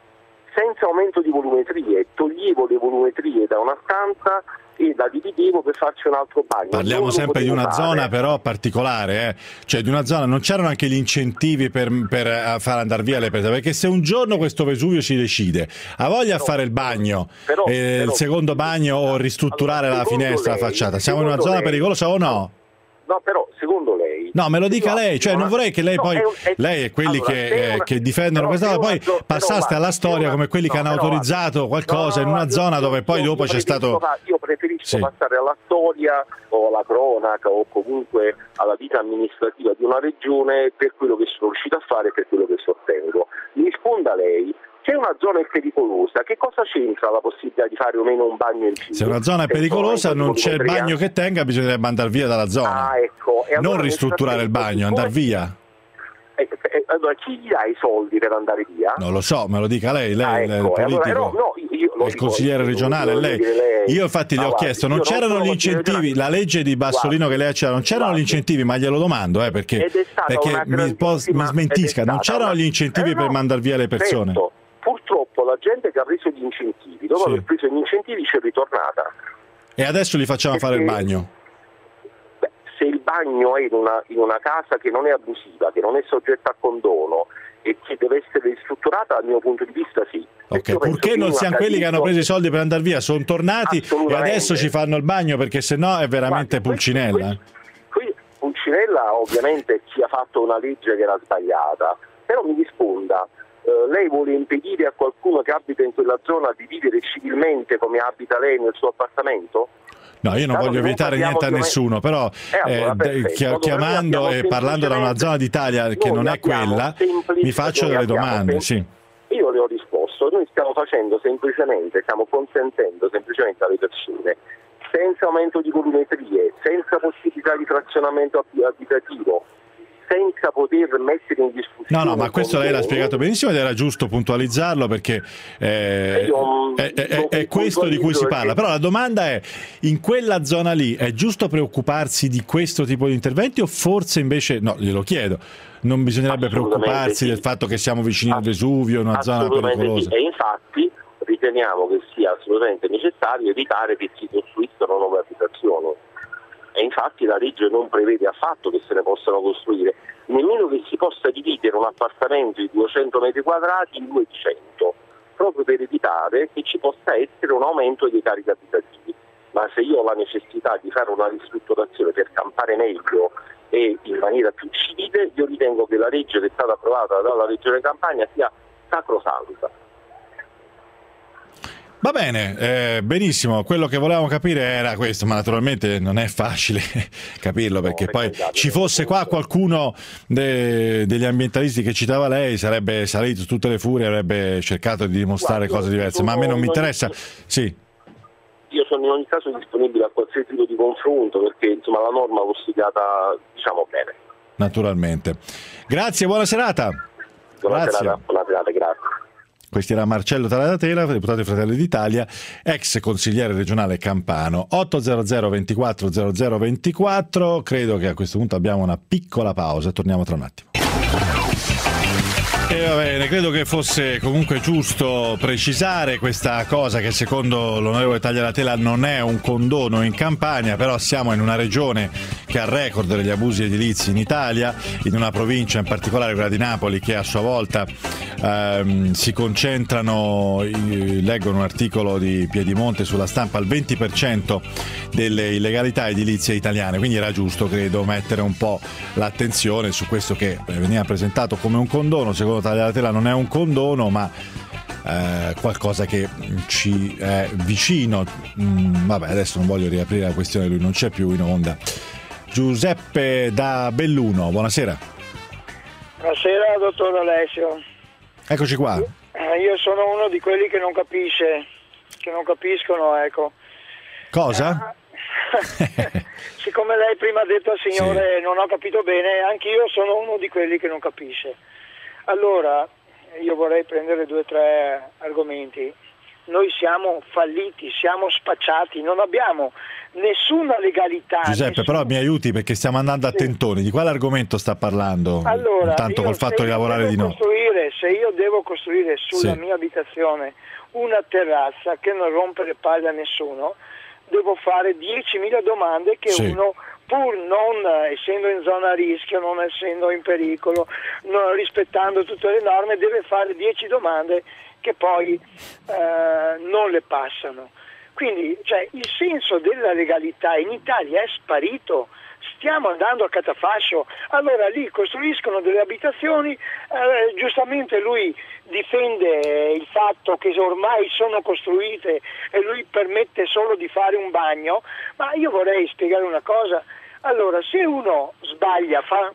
senza aumento di volumetrie, toglievo le volumetrie da una stanza e la dividevo per farci un altro bagno. Parliamo sempre di una fare. zona però particolare, eh? Cioè di una zona, non c'erano anche gli incentivi per, per far andare via le prese, perché se un giorno questo Vesuvio si decide, ha voglia a fare il bagno, però, eh, però, il secondo bagno o ristrutturare allora, la finestra, lei, la facciata, siamo in una zona lei, pericolosa o no? No, però secondo lei... No, me lo dica no, lei, cioè no, non vorrei che lei no, poi, è un, è, lei e quelli allora, che, una, che difendono questa cosa, poi però, passaste però, alla storia una, come quelli no, che hanno però, autorizzato qualcosa no, in una io, zona dove poi io, dopo io c'è stato... Io preferisco sì. passare alla storia o alla cronaca o comunque alla vita amministrativa di una regione per quello che sono riuscito a fare e per quello che sostengo. Mi risponda lei. Se una zona è pericolosa, che cosa c'entra la possibilità di fare o meno un bagno in città? Se una zona è pericolosa non c'è il bagno che tenga, bisognerebbe andare via dalla zona. Ah, ecco. E allora non ristrutturare il bagno, andare via. Eh, eh, allora chi gli dà i soldi per andare via? Non lo so, me lo dica lei, lei ah, è il ecco. politico, allora, no, io, io, è il consigliere dico, regionale, lo lei. lei. Io infatti le ho guardi, chiesto, non c'erano non gli incentivi, la legge di Bassolino guardi, che lei ha citato, non c'erano guardi. gli incentivi, ma glielo domando, eh, perché, perché mi, può, mi smentisca, non c'erano gli incentivi eh, per no, mandare via le persone. Certo. Purtroppo la gente che ha preso gli incentivi, dopo sì. aver preso gli incentivi ci è ritornata. E adesso li facciamo perché, fare il bagno? Beh, se il bagno è in una, in una casa che non è abusiva, che non è soggetta a condono e che deve essere ristrutturata, dal mio punto di vista sì. Ok, purché non siano quelli che hanno preso i soldi per andare via, sono tornati e adesso ci fanno il bagno, perché sennò è veramente Guardi, Pulcinella. Qui, qui Pulcinella ovviamente ci ha fatto una legge che era sbagliata, però mi risponda. Uh, lei vuole impedire a qualcuno che abita in quella zona di vivere civilmente come abita lei nel suo appartamento? No, io non Dato voglio vietare niente a nessuno, però eh, allora, eh, chi- chiamando e parlando da una zona d'Italia che non è quella, mi faccio delle domande. Sì. Io le ho risposto, noi stiamo facendo semplicemente, stiamo consentendo semplicemente alle persone, senza aumento di volumetrie, senza possibilità di frazionamento abitativo, senza poter mettere in discussione... No, no, ma questo lei l'ha spiegato benissimo ed era giusto puntualizzarlo, perché eh, è, è, è questo di cui si parla. Però la domanda è, in quella zona lì è giusto preoccuparsi di questo tipo di interventi o forse invece, no, glielo chiedo, non bisognerebbe preoccuparsi sì. del fatto che siamo vicini al Vesuvio, in una zona pericolosa? Sì. E infatti riteniamo che sia assolutamente necessario evitare che si costruiscano nuove abitazioni. E infatti la legge non prevede affatto che se ne possano costruire, nemmeno che si possa dividere un appartamento di duecento metri quadrati in due di cento, proprio per evitare che ci possa essere un aumento dei carichi abitativi. Ma se io ho la necessità di fare una ristrutturazione per campare meglio e in maniera più civile, io ritengo che la legge che è stata approvata dalla Regione Campania sia sacrosanta. Va bene, eh, benissimo, quello che volevamo capire era questo, ma naturalmente non è facile capirlo, perché no, poi ci fosse qua qualcuno de- degli ambientalisti che citava lei, sarebbe salito su tutte le furie, avrebbe cercato di dimostrare Guarda, cose diverse, ma a me non mi interessa. Sì. Io sono in ogni caso disponibile a qualsiasi tipo di confronto, perché insomma la norma l'ho studiata, diciamo, bene. Naturalmente. Grazie, buona serata. Buona Grazie. serata, buona serata, grazie. Questo era Marcello Tagliatela, deputato di Fratelli d'Italia, ex consigliere regionale campano. otto zero zero ventiquattro zero zero ventiquattro, credo che a questo punto abbiamo una piccola pausa, torniamo tra un attimo. E va bene, credo che fosse comunque giusto precisare questa cosa, che secondo l'onorevole Taglialatela non è un condono in Campania, però siamo in una regione che ha il record degli abusi edilizi in Italia, in una provincia in particolare quella di Napoli, che a sua volta ehm, si concentrano, leggo un articolo di Piedimonte sulla Stampa, al venti per cento delle illegalità edilizie italiane, quindi era giusto, credo, mettere un po' l'attenzione su questo che veniva presentato come un condono. Secondo Taglialatela non è un condono, ma eh, qualcosa che ci è vicino. Mm, vabbè, adesso non voglio riaprire la questione, lui non c'è più in onda. Giuseppe da Belluno, buonasera. Buonasera, dottor Alessio. Eccoci qua. Eh, io sono uno di quelli che non capisce, che non capiscono, ecco. Cosa? Eh, siccome lei prima ha detto al signore sì. non ho capito bene, anch'io sono uno di quelli che non capisce. Allora, io vorrei prendere due o tre argomenti. Noi siamo falliti, siamo spacciati, non abbiamo nessuna legalità. Giuseppe, nessuna... però mi aiuti, perché stiamo andando a sì. tentoni. Di quale argomento sta parlando? Allora, intanto io, col fatto di lavorare di no. Se io devo costruire sulla sì. mia abitazione una terrazza che non rompe le palle a nessuno, devo fare diecimila domande che sì. uno, pur non essendo in zona a rischio, non essendo in pericolo, non rispettando tutte le norme, deve fare dieci domande che poi eh, non le passano. Quindi, cioè, il senso della legalità in Italia è sparito. Stiamo andando a catafascio. Allora lì costruiscono delle abitazioni, eh, giustamente lui difende il fatto che ormai sono costruite e lui permette solo di fare un bagno, ma io vorrei spiegare una cosa. Allora, se uno sbaglia, fa...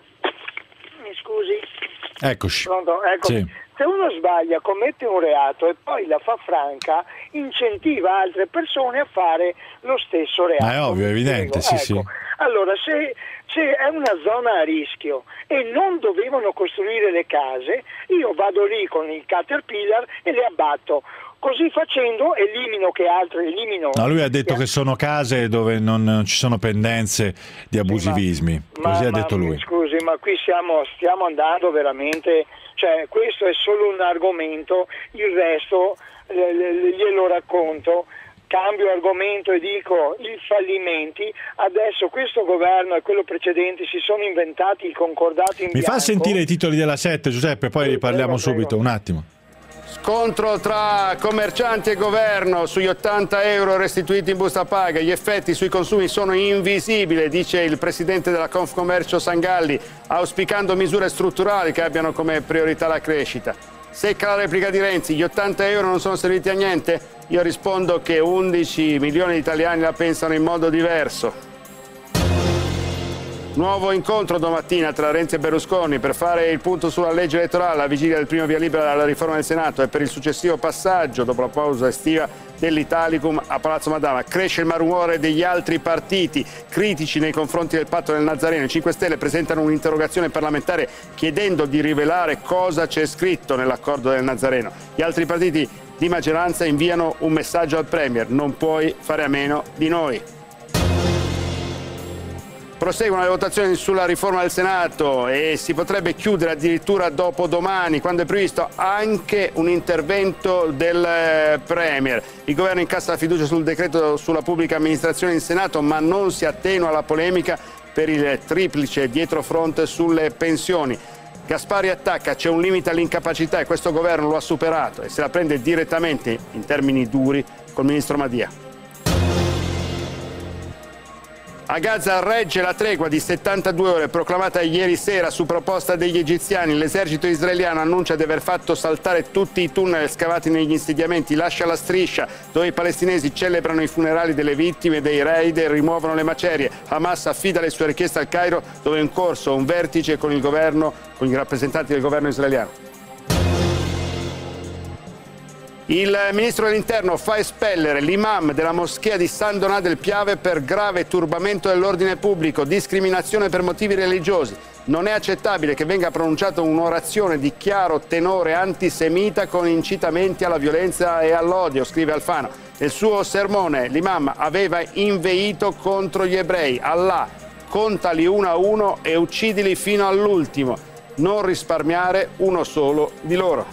mi scusi? Eccoci. Pronto? Eccomi. Sì. Se uno sbaglia, commette un reato e poi la fa franca, incentiva altre persone a fare lo stesso reato. Ma è ovvio, è evidente, sì, ecco. sì. Allora, se, se è una zona a rischio e non dovevano costruire le case, io vado lì con il Caterpillar e le abbatto. Così facendo elimino che altri elimino. No, lui ha detto che sono case dove non ci sono pendenze di abusivismi. Sì, ma, Così ma, ha detto ma, lui. Scusi, ma qui siamo, stiamo andando veramente, cioè questo è solo un argomento, il resto eh, glielo racconto. Cambio argomento e dico i fallimenti. Adesso questo governo e quello precedente si sono inventati il concordato in Mi bianco. fa sentire i titoli della sette, Giuseppe, poi sì, riparliamo prego, subito, prego. un attimo. Scontro tra commercianti e governo sugli ottanta euro restituiti in busta paga. Gli effetti sui consumi sono invisibili, dice il presidente della Confcommercio Sangalli, auspicando misure strutturali che abbiano come priorità la crescita. Secca la replica di Renzi, gli ottanta euro non sono serviti a niente? Io rispondo che undici milioni di italiani la pensano in modo diverso. Nuovo incontro domattina tra Renzi e Berlusconi per fare il punto sulla legge elettorale alla vigilia del primo via libera alla riforma del Senato e per il successivo passaggio, dopo la pausa estiva, dell'Italicum a Palazzo Madama. Cresce il malumore degli altri partiti critici nei confronti del patto del Nazareno. I cinque Stelle presentano un'interrogazione parlamentare chiedendo di rivelare cosa c'è scritto nell'accordo del Nazareno. Gli altri partiti di maggioranza inviano un messaggio al Premier: non puoi fare a meno di noi. Proseguono le votazioni sulla riforma del Senato e si potrebbe chiudere addirittura dopo domani, quando è previsto anche un intervento del Premier. Il governo incassa la fiducia sul decreto sulla pubblica amministrazione in Senato, ma non si attenua la polemica per il triplice dietrofront sulle pensioni. Gaspari attacca, c'è un limite all'incapacità e questo governo lo ha superato e se la prende direttamente, in termini duri, col ministro Madia. A Gaza regge la tregua di settantadue ore proclamata ieri sera su proposta degli egiziani. L'esercito israeliano annuncia di aver fatto saltare tutti i tunnel scavati negli insediamenti, lascia la striscia dove i palestinesi celebrano i funerali delle vittime dei raid e rimuovono le macerie. Hamas affida le sue richieste al Cairo, dove è in corso un vertice con il governo, con i rappresentanti del governo israeliano. Il ministro dell'Interno fa espellere l'imam della moschea di San Donà del Piave per grave turbamento dell'ordine pubblico, discriminazione per motivi religiosi. Non è accettabile che venga pronunciata un'orazione di chiaro tenore antisemita con incitamenti alla violenza e all'odio, scrive Alfano. Nel suo sermone l'imam aveva inveito contro gli ebrei. Allah, contali uno a uno e uccidili fino all'ultimo. non risparmiare uno solo di loro.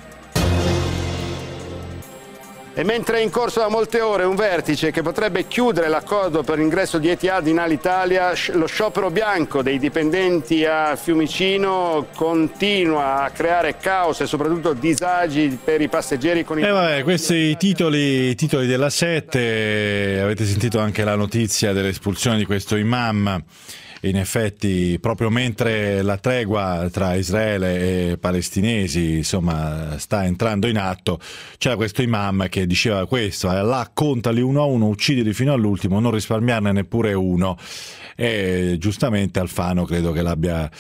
E mentre è in corso da molte ore un vertice che potrebbe chiudere l'accordo per l'ingresso di Etihad in Alitalia, lo sciopero bianco dei dipendenti a Fiumicino continua a creare caos e soprattutto disagi per i passeggeri con i... Eh vabbè, questi titoli, titoli della sette, avete sentito anche la notizia dell'espulsione di questo imam. In effetti, proprio mentre la tregua tra Israele e palestinesi insomma sta entrando in atto, c'era questo imam che diceva questo: Allah, contali uno a uno, uccidili fino all'ultimo, non risparmiarne neppure uno. E giustamente Alfano credo che l'abbia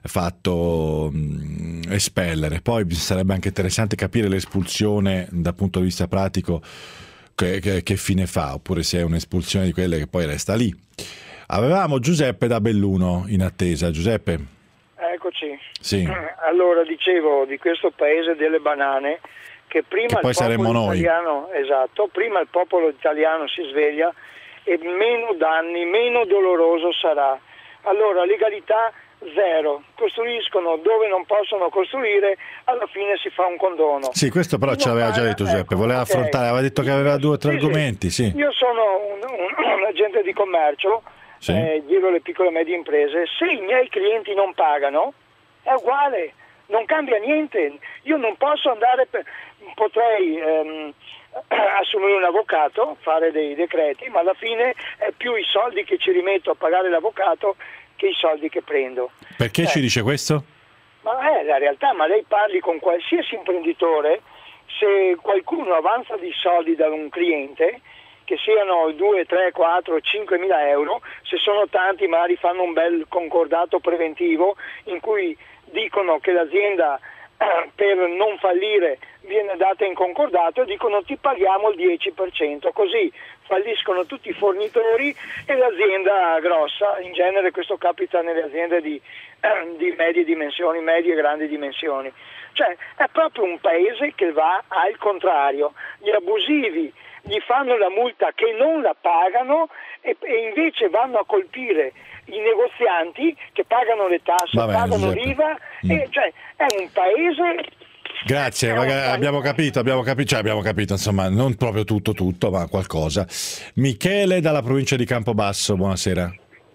fatto mh, espellere. Poi sarebbe anche interessante capire l'espulsione dal punto di vista pratico, che, che, che fine fa, oppure se è un'espulsione di quelle che poi resta lì. Avevamo Giuseppe da Belluno in attesa. Giuseppe? Eccoci. Sì. Allora, dicevo di questo paese delle banane che prima che poi il popolo saremmo noi. italiano, esatto, prima il popolo italiano si sveglia e meno danni, meno doloroso sarà. Allora, legalità zero, costruiscono dove non possono costruire, alla fine si fa un condono. Sì, questo però ce l'aveva già detto Giuseppe, voleva okay. affrontare, aveva detto che aveva due o tre sì, argomenti. Sì. Io sono un, un, un agente di commercio. Sì. Eh, giro le piccole e medie imprese. Se i miei clienti non pagano è uguale, non cambia niente. Io non posso andare per, potrei ehm, assumere un avvocato, fare dei decreti, ma alla fine è più i soldi che ci rimetto a pagare l'avvocato che i soldi che prendo. Perché eh. ci dice questo? Ma è la realtà, ma lei parli con qualsiasi imprenditore, se qualcuno avanza dei soldi da un cliente, che siano due, tre, quattro, cinque mila euro, se sono tanti magari fanno un bel concordato preventivo in cui dicono che l'azienda eh, per non fallire viene data in concordato e dicono ti paghiamo il dieci per cento, così falliscono tutti i fornitori e l'azienda grossa, in genere questo capita nelle aziende di, eh, di medie dimensioni, medie e grandi dimensioni. Cioè è proprio un paese che va al contrario, gli abusivi gli fanno la multa che non la pagano e, e invece vanno a colpire i negozianti che pagano le tasse, bene, pagano Giuseppe. l'I V A, mm. e, cioè è un paese... Grazie, magari abbiamo capito, abbiamo capito, cioè abbiamo capito, insomma, non proprio tutto tutto, ma qualcosa. Michele dalla provincia di Campobasso, buonasera.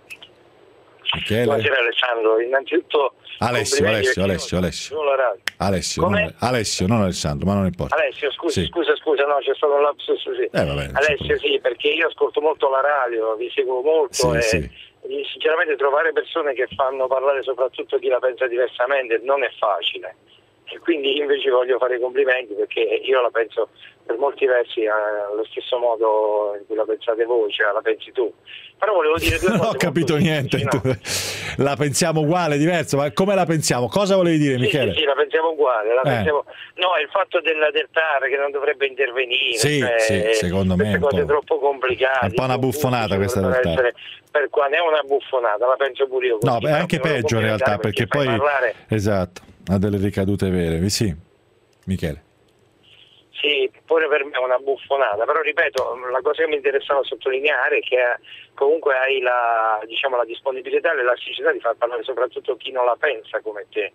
Michele. Buonasera Alessandro, innanzitutto Alessio, Alessio, Alessio, Alessio. Alessio, non, Alessio, non Alessandro, ma non importa. Alessio, scusa, sì. scusa, scusa, no, c'è stato un lapsus, sì. Eh, vabbè, Alessio, sì, perché io ascolto molto la radio, vi seguo molto sì, e sì. sinceramente trovare persone che fanno parlare soprattutto chi la pensa diversamente non è facile. E quindi invece voglio fare i complimenti perché io la penso per molti versi allo stesso modo in cui la pensate voi, cioè la pensi tu. Però volevo dire due cose. Non ho capito niente. No? La pensiamo uguale, diverso, ma come la pensiamo? Cosa volevi dire, sì, Michele? Sì, sì, la pensiamo uguale. La eh. pensiamo... No, il fatto del, del T A R che non dovrebbe intervenire. Sì, cioè, sì, secondo me è un cose po'... troppo complicate. È un po' una buffonata questa realtà. Essere... Per quale è una buffonata, la penso pure io. No, è anche peggio in realtà, perché, perché poi parlare... esatto, ha delle ricadute vere. Sì, Michele. Sì, pure per me è una buffonata, però ripeto, la cosa che mi interessava sottolineare è che comunque hai la, diciamo, la disponibilità e l'elasticità di far parlare soprattutto chi non la pensa come te.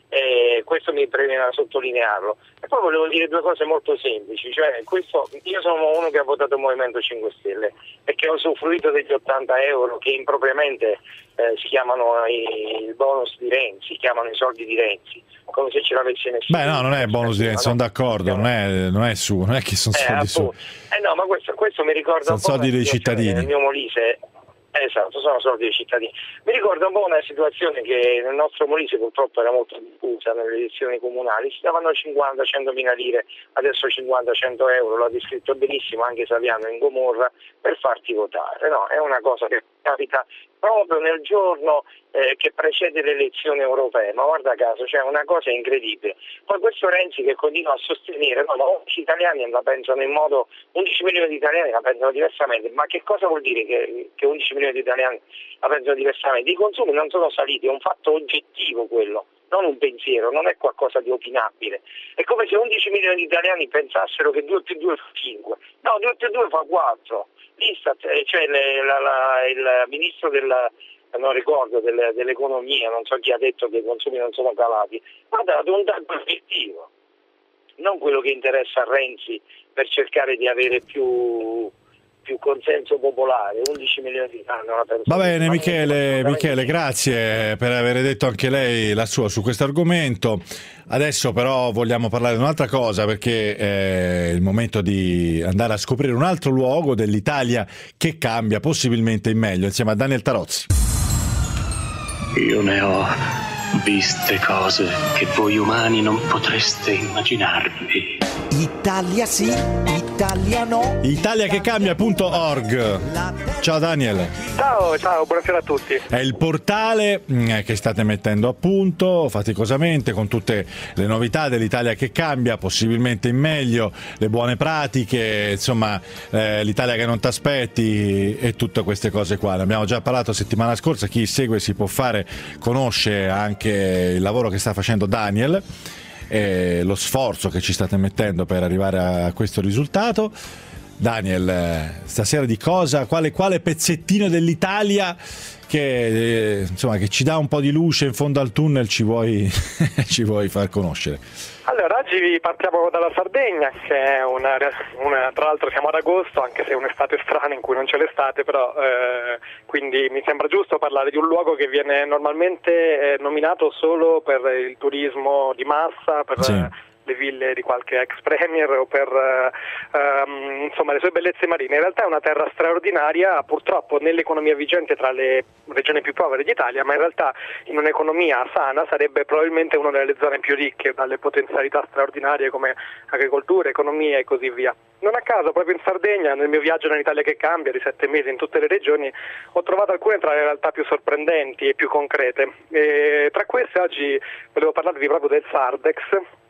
E questo mi premeva sottolinearlo. E poi volevo dire due cose molto semplici, cioè questo, io sono uno che ha votato il Movimento cinque Stelle e che ho usufruito degli ottanta euro che impropriamente eh, si chiamano i, il bonus di Renzi, si chiamano i soldi di Renzi, come se ce l'avesse nessuno. Beh no, non è il bonus di Renzi, sono d'accordo, non è, non è su, non è che sono eh, soldi su. Eh no, ma questo, questo mi ricorda sono un po' soldi dei cittadini. Nel mio Molise. Esatto, sono soldi dei cittadini. Mi ricorda un po' una situazione che nel nostro Molise purtroppo era molto diffusa nelle elezioni comunali, si davano cinquanta centomila lire, adesso cinquanta cento euro, l'ha descritto benissimo anche Saviano in Gomorra, per farti votare. No, è una cosa che capita proprio nel giorno eh, che precede le elezioni europee, ma guarda caso, cioè una cosa incredibile. Poi questo Renzi che continua a sostenere, no, ma undici italiani la pensano in modo, undici milioni di italiani la pensano diversamente, ma che cosa vuol dire che, che undici milioni di italiani la pensano diversamente? I consumi non sono saliti, è un fatto oggettivo quello, non un pensiero, non è qualcosa di opinabile. È come se undici milioni di italiani pensassero che due più due fa cinque, no, due più due fa quattro. L'Istat, cioè le, la, la, il ministro della, non ricordo, delle, dell'economia, non so chi ha detto che i consumi non sono calati, ma ha dato un dato obiettivo, non quello che interessa a Renzi per cercare di avere più, più consenso popolare. undici milioni di anni. Va bene Michele, Michele, grazie per aver detto anche lei la sua su questo argomento. Adesso però vogliamo parlare di un'altra cosa, perché è il momento di andare a scoprire un altro luogo dell'Italia che cambia, possibilmente in meglio, insieme a Daniel Tarozzi. Io ne ho viste cose che voi umani non potreste immaginarvi. Italia sì, Italia no. Italia che cambia punto org. Ciao Daniel. Ciao, ciao, buonasera a tutti. È il portale che state mettendo a punto faticosamente con tutte le novità dell'Italia che cambia, possibilmente in meglio, le buone pratiche, insomma eh, l'Italia che non t'aspetti e tutte queste cose qua. Ne abbiamo già parlato settimana scorsa, chi segue si può fare, conosce anche il lavoro che sta facendo Daniel e lo sforzo che ci state mettendo per arrivare a questo risultato. Daniel, stasera di cosa, quale, quale pezzettino dell'Italia che, eh, insomma, che ci dà un po' di luce in fondo al tunnel ci vuoi, ci vuoi far conoscere? Allora, oggi partiamo dalla Sardegna, che è una, una, tra l'altro siamo ad agosto, anche se è un'estate strana in cui non c'è l'estate, però eh, quindi mi sembra giusto parlare di un luogo che viene normalmente eh, nominato solo per il turismo di massa, per sì. eh, le ville di qualche ex premier o per um, insomma le sue bellezze marine. In realtà è una terra straordinaria, purtroppo nell'economia vigente tra le regioni più povere d'Italia, ma in realtà in un'economia sana sarebbe probabilmente una delle zone più ricche, dalle potenzialità straordinarie come agricoltura, economia e così via. Non a caso, proprio in Sardegna, nel mio viaggio nell'Italia che cambia di sette mesi in tutte le regioni, ho trovato alcune tra le realtà più sorprendenti e più concrete. E tra queste oggi volevo parlarvi proprio del Sardex,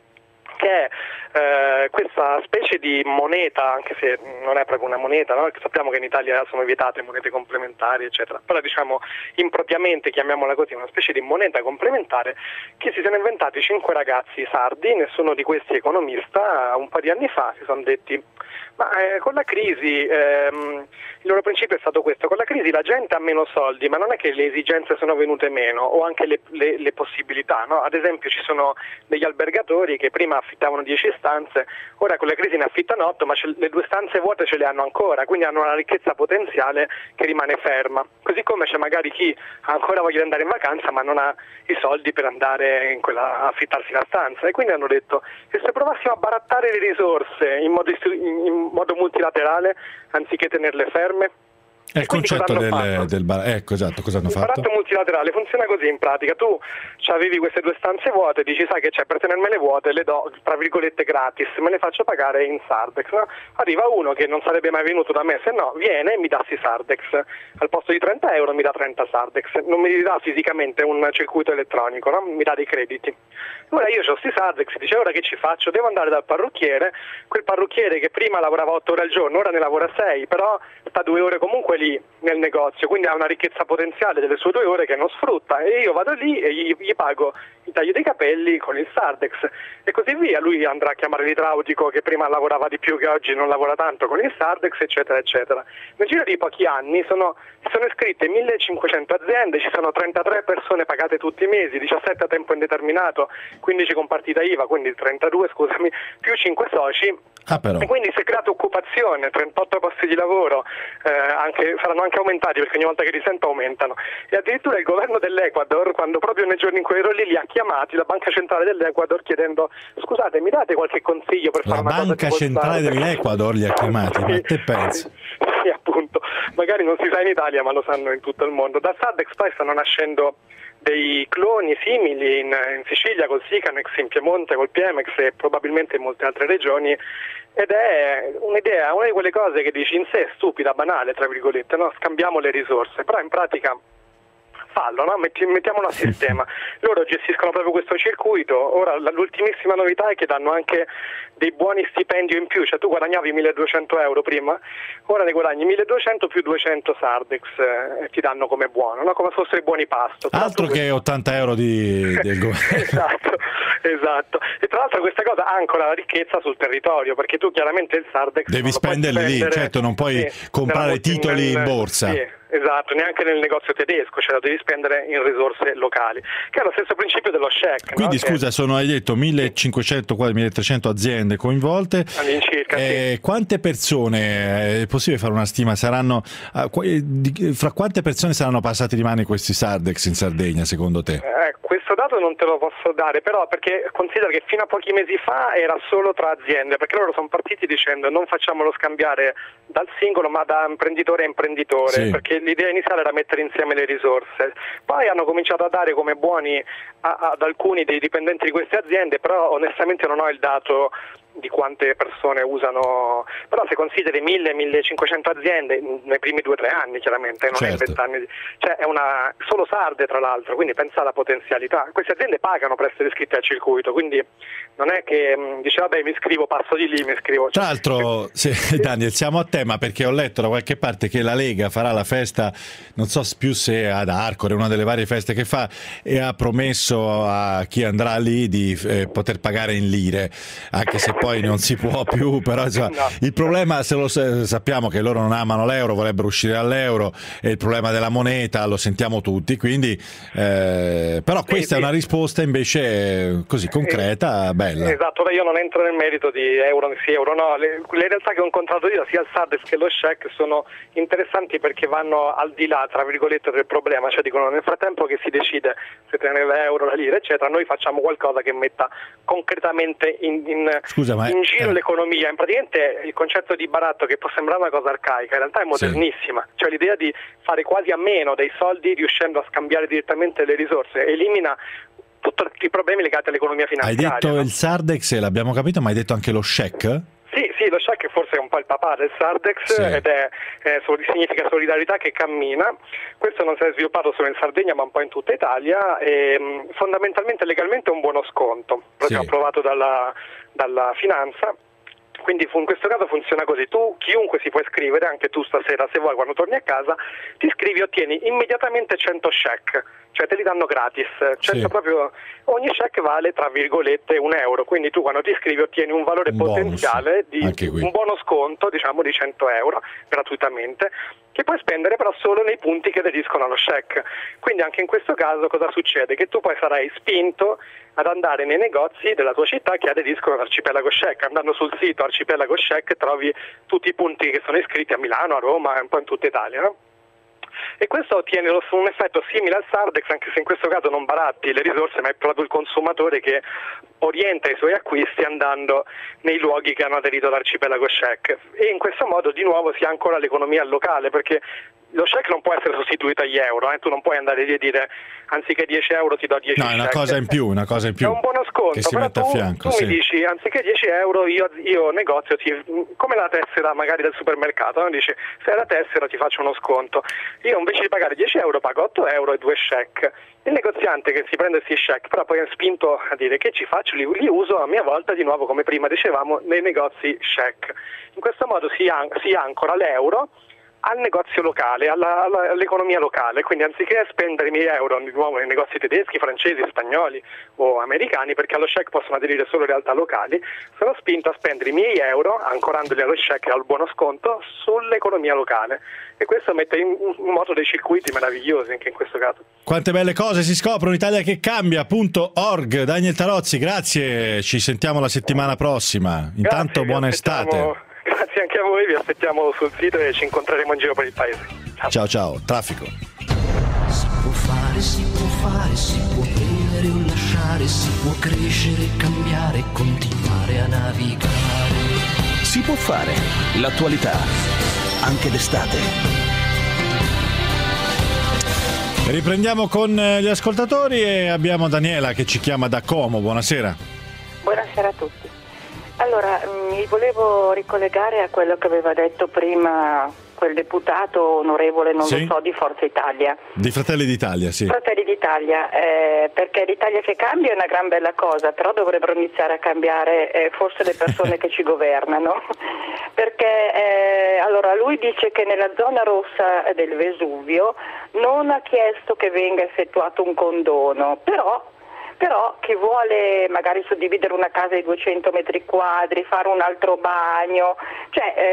che è eh, questa specie di moneta, anche se non è proprio una moneta, no? Sappiamo che in Italia sono vietate monete complementari, eccetera, però diciamo impropriamente, chiamiamola così, una specie di moneta complementare che si sono inventati cinque ragazzi sardi, nessuno di questi economista, un po' di anni fa si sono detti ma eh, con la crisi, ehm, il loro principio è stato questo, con la crisi la gente ha meno soldi, ma non è che le esigenze sono venute meno, o anche le, le, le possibilità, no? Ad esempio ci sono degli albergatori che prima affittavano dieci stanze, ora con la crisi ne affittano otto, ma le due stanze vuote ce le hanno ancora, quindi hanno una ricchezza potenziale che rimane ferma. Così come c'è magari chi ancora voglia andare in vacanza ma non ha i soldi per andare in quella, a affittarsi la stanza, e quindi hanno detto che se provassimo a barattare le risorse in modo, in modo multilaterale anziché tenerle ferme. È il concetto del, del bar... ecco esatto, cosa hanno il fatto? Il baratto multilaterale funziona così in pratica: tu avevi queste due stanze vuote, dici sai che c'è, per tenermele vuote le do tra virgolette gratis, me le faccio pagare in Sardex, no? Arriva uno che non sarebbe mai venuto da me se no, viene e mi dà sti Sardex, al posto di trenta euro mi dà trenta Sardex, non mi dà fisicamente un circuito elettronico, no? Mi dà dei crediti. Ora io ho sti Sardex, dice ora che ci faccio? Devo andare dal parrucchiere, quel parrucchiere che prima lavorava otto ore al giorno, ora ne lavora sei, però sta due ore comunque lì nel negozio, quindi ha una ricchezza potenziale delle sue due ore che non sfrutta, e io vado lì e gli, gli pago il taglio dei capelli con il Sardex e così via. Lui andrà a chiamare l'idraulico che prima lavorava di più, che oggi non lavora tanto, con il Sardex, eccetera eccetera. Nel giro di pochi anni sono, sono iscritte millecinquecento aziende, ci sono trentatré persone pagate tutti i mesi, diciassette a tempo indeterminato, quindici con partita I V A, quindi trentadue scusami, più cinque soci. Ah, però. E quindi si è creata occupazione, trentotto posti di lavoro, eh, anche, saranno anche aumentati perché ogni volta che risento aumentano. E addirittura il governo dell'Ecuador, quando proprio nei giorni in cui ero lì, li ha chiamati, la banca centrale dell'Ecuador, chiedendo scusate, mi date qualche consiglio per la fare una cosa? La banca centrale dell'Ecuador li ha chiamati, ma te pensi? Sì, appunto, magari non si sa in Italia ma lo sanno in tutto il mondo. Da Sardex poi stanno nascendo dei cloni simili in, in Sicilia col Sicanex, in Piemonte col Piemex e probabilmente in molte altre regioni, ed è un'idea, una di quelle cose che dici in sé è stupida, banale tra virgolette, no? Scambiamo le risorse, però in pratica fallo, no? Metti, mettiamolo a sistema. Loro gestiscono proprio questo circuito. Ora l'ultimissima novità è che danno anche dei buoni stipendio in più, cioè tu guadagnavi milleduecento euro prima, ora ne guadagni milleduecento più duecento Sardex eh, e ti danno come buono, no? Come se fossero i buoni pasto. Altro che questo... ottanta euro di, del governo. Esatto, esatto. E tra l'altro questa cosa ancora la ricchezza sul territorio, perché tu chiaramente il Sardex devi spenderli lì, certo non puoi sì, comprare titoli in borsa. Sì. Esatto, neanche nel negozio tedesco, cioè lo devi spendere in risorse locali, che è lo stesso principio dello S H E C. Quindi no? scusa, che... sono, hai detto millecinquecento, quasi milletrecento aziende coinvolte. All'incirca, eh, sì. Quante persone, è possibile fare una stima, saranno, fra quante persone saranno passati di mano questi Sardex in Sardegna secondo te? Eh, questo dato non te lo posso dare, però perché considera che fino a pochi mesi fa era solo tra aziende, perché loro sono partiti dicendo non facciamolo scambiare dal singolo ma da imprenditore a imprenditore, sì. Perché l'idea iniziale era mettere insieme le risorse, poi hanno cominciato a dare come buoni a, ad alcuni dei dipendenti di queste aziende, però onestamente non ho il dato di quante persone usano, però se consideri mille millecinquecento aziende nei primi due o tre anni, chiaramente non certo. È vent'anni, cioè è una solo sarde tra l'altro, quindi pensa alla potenzialità. Queste aziende pagano per essere iscritte al circuito, quindi non è che mh, dice vabbè mi iscrivo, passo di lì, mi iscrivo. Tra l'altro, sì, Daniel, siamo a tema perché ho letto da qualche parte che la Lega farà la festa, non so più se ad Arcore, una delle varie feste che fa, e ha promesso a chi andrà lì di eh, poter pagare in lire, anche se poi poi non si può più, però insomma, no. Il problema, se lo sappiamo che loro non amano l'euro, vorrebbero uscire dall'euro, e il problema della moneta lo sentiamo tutti, quindi eh, però questa sì, è una risposta invece così concreta, bella. Esatto, io non entro nel merito di euro sì, euro no, le, le realtà che ho incontrato io, sia il Sardex che lo S H E C, sono interessanti perché vanno al di là, tra virgolette, del problema, cioè dicono nel frattempo che si decide se tenere l'euro, la lira, eccetera, noi facciamo qualcosa che metta concretamente in, in Scusa, ma in giro eh. l'economia. In praticamente il concetto di baratto, che può sembrare una cosa arcaica, in realtà è modernissima, sì. Cioè l'idea di fare quasi a meno dei soldi riuscendo a scambiare direttamente le risorse elimina tutti i problemi legati all'economia finanziaria. Hai detto no? Il Sardex, l'abbiamo capito, ma hai detto anche lo S H E C? Sì, sì, lo S H E C forse è un po' il papà del Sardex, sì. Ed è, è significa solidarietà che cammina. Questo non si è sviluppato solo in Sardegna ma un po' in tutta Italia, e fondamentalmente legalmente è un buono sconto, proprio sì. Approvato dalla, dalla finanza. Quindi in questo caso funziona così: tu, chiunque si può iscrivere, anche tu stasera se vuoi, quando torni a casa ti iscrivi e ottieni immediatamente cento S H E C, cioè te li danno gratis, cento sì. Proprio, ogni S H E C vale tra virgolette un euro, quindi tu quando ti iscrivi ottieni un valore un potenziale bonus. Di un buono sconto, diciamo, di cento euro gratuitamente, che puoi spendere però solo nei punti che aderiscono allo S H E C. Quindi anche in questo caso cosa succede? Che tu poi sarai spinto ad andare nei negozi della tua città che aderiscono all'Arcipelago S H E C. Andando sul sito Arcipelago S H E C trovi tutti i punti che sono iscritti a Milano, a Roma, un po' in tutta Italia, no? E questo ottiene un effetto simile al Sardex, anche se in questo caso non baratti le risorse, ma è proprio il consumatore che orienta i suoi acquisti andando nei luoghi che hanno aderito all'Arcipelago S H E C. E in questo modo di nuovo si ancora l'economia locale, perché lo S H E C non può essere sostituito agli euro, eh? Tu non puoi andare lì e dire anziché dieci euro ti do dieci. No, è una cosa in più, una cosa in più. È un buono sconto, che si però mette tu, a fianco, tu sì. mi dici anziché dieci euro io, io negozio, ti, come la tessera magari del supermercato, no? Dici se è la tessera ti faccio uno sconto. Io invece di pagare dieci euro pago otto euro e due S H E C. Il negoziante che si prende questi S H E C però poi è spinto a dire che ci faccio, li, li uso a mia volta di nuovo, come prima dicevamo, nei negozi S H E C. In questo modo si, an- si ancora l'euro al negozio locale, alla, alla, all'economia locale, quindi anziché spendere i miei euro di nuovo nei negozi tedeschi, francesi, spagnoli o americani, perché allo S H E C possono aderire solo realtà locali, sono spinto a spendere i miei euro, ancorandoli allo S H E C al buono sconto, sull'economia locale, e questo mette in, in moto dei circuiti meravigliosi anche in questo caso. Quante belle cose si scoprono, Italia che cambia punto org. Daniel Tarozzi, grazie, ci sentiamo la settimana prossima. Intanto grazie, buona estate. Grazie anche a voi, vi aspettiamo sul sito e ci incontreremo in giro per il paese. Ciao ciao, ciao. Traffico. Si può fare, si può fare, si può prendere o lasciare, si può crescere, cambiare, continuare a navigare. Si può fare, l'attualità, anche d'estate. Riprendiamo con gli ascoltatori e abbiamo Daniela che ci chiama da Como. Buonasera. Buonasera a tutti. Allora, mi volevo ricollegare a quello che aveva detto prima quel deputato onorevole, non sì? lo so, di Forza Italia. Di Fratelli d'Italia, sì. Fratelli d'Italia, eh, perché l'Italia che cambia è una gran bella cosa, però dovrebbero iniziare a cambiare eh, forse le persone che ci governano. Perché eh, allora lui dice che nella zona rossa del Vesuvio non ha chiesto che venga effettuato un condono, però... Però chi vuole magari suddividere una casa di duecento metri quadri, fare un altro bagno, cioè eh,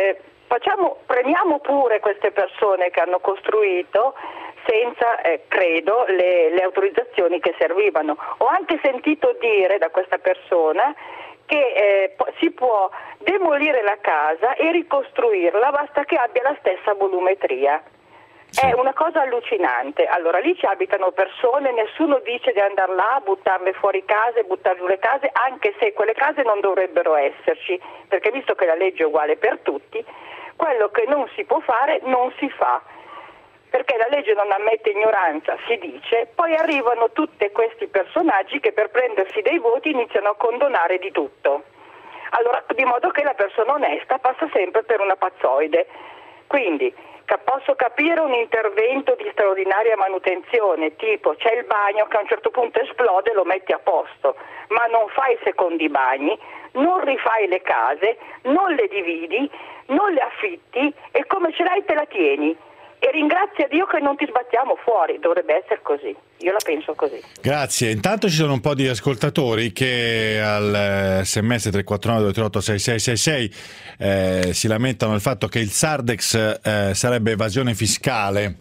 facciamo, premiamo pure queste persone che hanno costruito senza, eh, credo, le, le autorizzazioni che servivano. Ho anche sentito dire da questa persona che eh, si può demolire la casa e ricostruirla, basta che abbia la stessa volumetria. Sì. È una cosa allucinante. Allora lì ci abitano persone, nessuno dice di andare là, buttarle fuori casa e buttare giù le case, anche se quelle case non dovrebbero esserci, perché visto che la legge è uguale per tutti, quello che non si può fare non si fa. Perché la legge non ammette ignoranza, si dice, poi arrivano tutti questi personaggi che per prendersi dei voti iniziano a condonare di tutto. Allora, di modo che la persona onesta passa sempre per una pazzoide. Quindi, ca- posso capire un intervento di straordinaria manutenzione, tipo c'è il bagno che a un certo punto esplode e lo metti a posto, ma non fai secondi bagni, non rifai le case, non le dividi, non le affitti e come ce l'hai te la tieni. E ringrazia Dio che non ti sbattiamo fuori, dovrebbe essere così, io la penso così. Grazie, intanto ci sono un po' di ascoltatori che al sms tre quattro nove due tre otto sei sei sei sei eh, si lamentano del fatto che il Sardex eh, sarebbe evasione fiscale,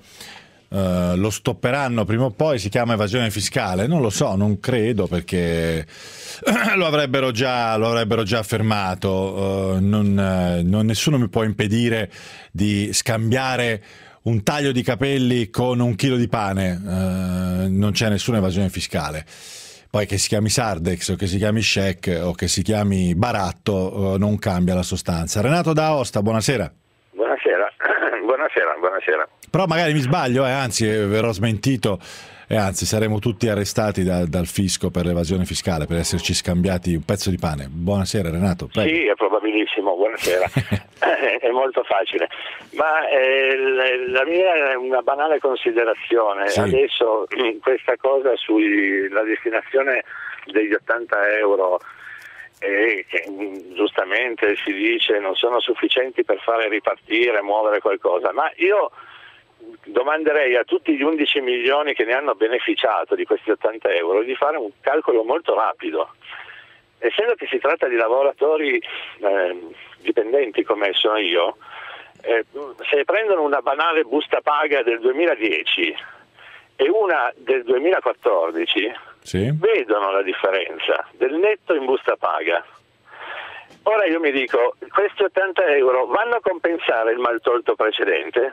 eh, lo stopperanno prima o poi, si chiama evasione fiscale, non lo so, non credo perché lo avrebbero già, lo avrebbero già affermato, uh, non, uh, non, nessuno mi può impedire di scambiare un taglio di capelli con un chilo di pane, uh, non c'è nessuna evasione fiscale. Poi che si chiami Sardex o che si chiami Shek o che si chiami Baratto uh, non cambia la sostanza. Renato da Aosta, buonasera. Buonasera, buonasera, buonasera. Però magari mi sbaglio, eh, anzi eh, verrò smentito e anzi saremo tutti arrestati da, dal fisco per l'evasione fiscale, per esserci scambiati un pezzo di pane. Buonasera Renato, prego. Sì, è probabilissimo, buonasera. È molto facile, ma eh, la mia è una banale considerazione. Sì. Adesso questa cosa sulla destinazione degli ottanta euro eh, che giustamente si dice non sono sufficienti per fare ripartire, muovere qualcosa, ma io domanderei a tutti gli undici milioni che ne hanno beneficiato di questi ottanta euro di fare un calcolo molto rapido. Essendo che si tratta di lavoratori eh, dipendenti come sono io, eh, se prendono una banale busta paga del duemiladieci e una del duemilaquattordici, sì, vedono la differenza del netto in busta paga. Ora io mi dico, questi ottanta euro vanno a compensare il maltolto precedente?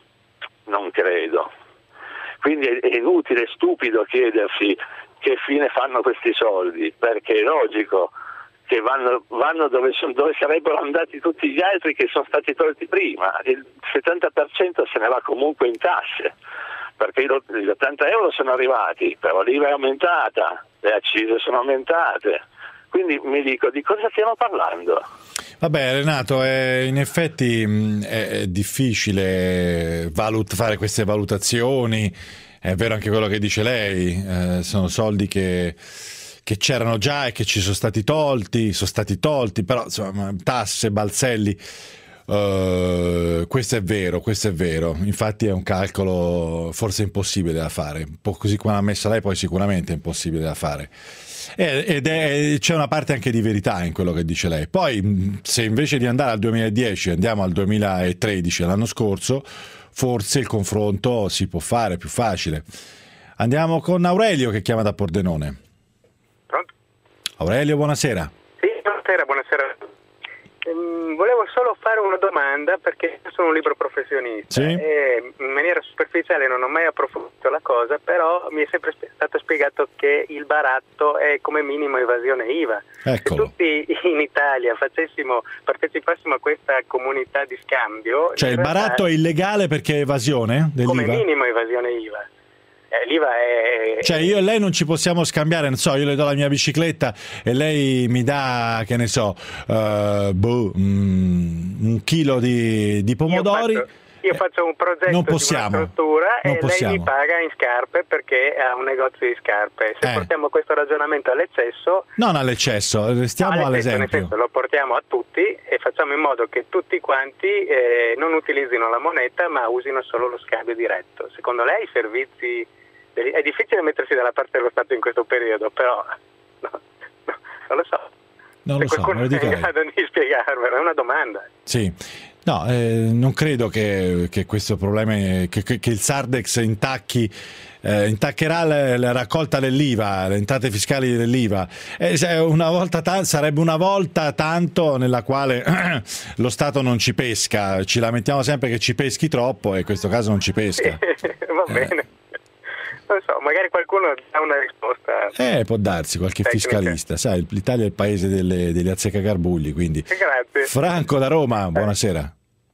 Non credo. Quindi è, è inutile, stupido chiedersi che fine fanno questi soldi, perché è logico che vanno, vanno dove, sono, dove sarebbero andati tutti gli altri che sono stati tolti prima. Il settanta per cento se ne va comunque in tasse, perché gli ottanta euro sono arrivati, però l'I V A è aumentata, le accise sono aumentate, quindi mi dico di cosa stiamo parlando? Vabbè Renato, è, in effetti mh, è difficile valut- fare queste valutazioni, è vero anche quello che dice lei, eh, sono soldi che, che c'erano già e che ci sono stati tolti, sono stati tolti, però insomma tasse, balzelli, uh, questo è vero, questo è vero, infatti è un calcolo forse impossibile da fare, un po' così come l'ha messa lei, poi sicuramente è impossibile da fare. Ed è, c'è una parte anche di verità in quello che dice lei. Poi se invece di andare al duemiladieci andiamo al duemilatredici, l'anno scorso, forse il confronto si può fare più facile. Andiamo con Aurelio che chiama da Pordenone. Pronto? Aurelio, buonasera. Sì, buonasera, buonasera. Ehm, volevo solo fare una domanda perché sono un libero professionista, sì, e in maniera superficiale non ho mai approfondito la cosa, però mi è sempre sp- stato spiegato che il baratto è come minimo evasione I V A. Eccolo. Se tutti in Italia facessimo, partecipassimo a questa comunità di scambio, cioè il baratto è illegale perché è evasione dell'I V A? Come minimo evasione I V A. Eh, L'I V A è... Cioè io e lei non ci possiamo scambiare, non so, io le do la mia bicicletta e lei mi dà, che ne so, uh, boh, mm, un chilo di, di pomodori. Io faccio, io faccio un progetto non possiamo, di una struttura non e possiamo. lei mi paga in scarpe perché ha un negozio di scarpe. Se eh. portiamo questo ragionamento all'eccesso... Non all'eccesso, restiamo no, all'esempio. Nel senso, lo portiamo a tutti e facciamo in modo che tutti quanti eh, non utilizzino la moneta ma usino solo lo scambio diretto. Secondo lei i servizi... È difficile mettersi dalla parte dello Stato in questo periodo, però no, no, non lo so. Non lo so, me lo dica lei. Di spiegarvelo, è una domanda. Sì, No, eh, non credo che, che questo problema, che, che, che il Sardex intacchi, eh, intaccherà la, la raccolta dell'I V A, le entrate fiscali dell'I V A. Eh, una volta ta- sarebbe una volta tanto nella quale lo Stato non ci pesca. Ci lamentiamo sempre che ci peschi troppo e in questo caso non ci pesca. Va bene. Eh. Non so, magari qualcuno dà una risposta. Eh, può darsi, qualche tecnica. Fiscalista. Sai, l'Italia è il paese delle, degli azzeccagarbugli, quindi. Grazie. Franco da Roma, buonasera.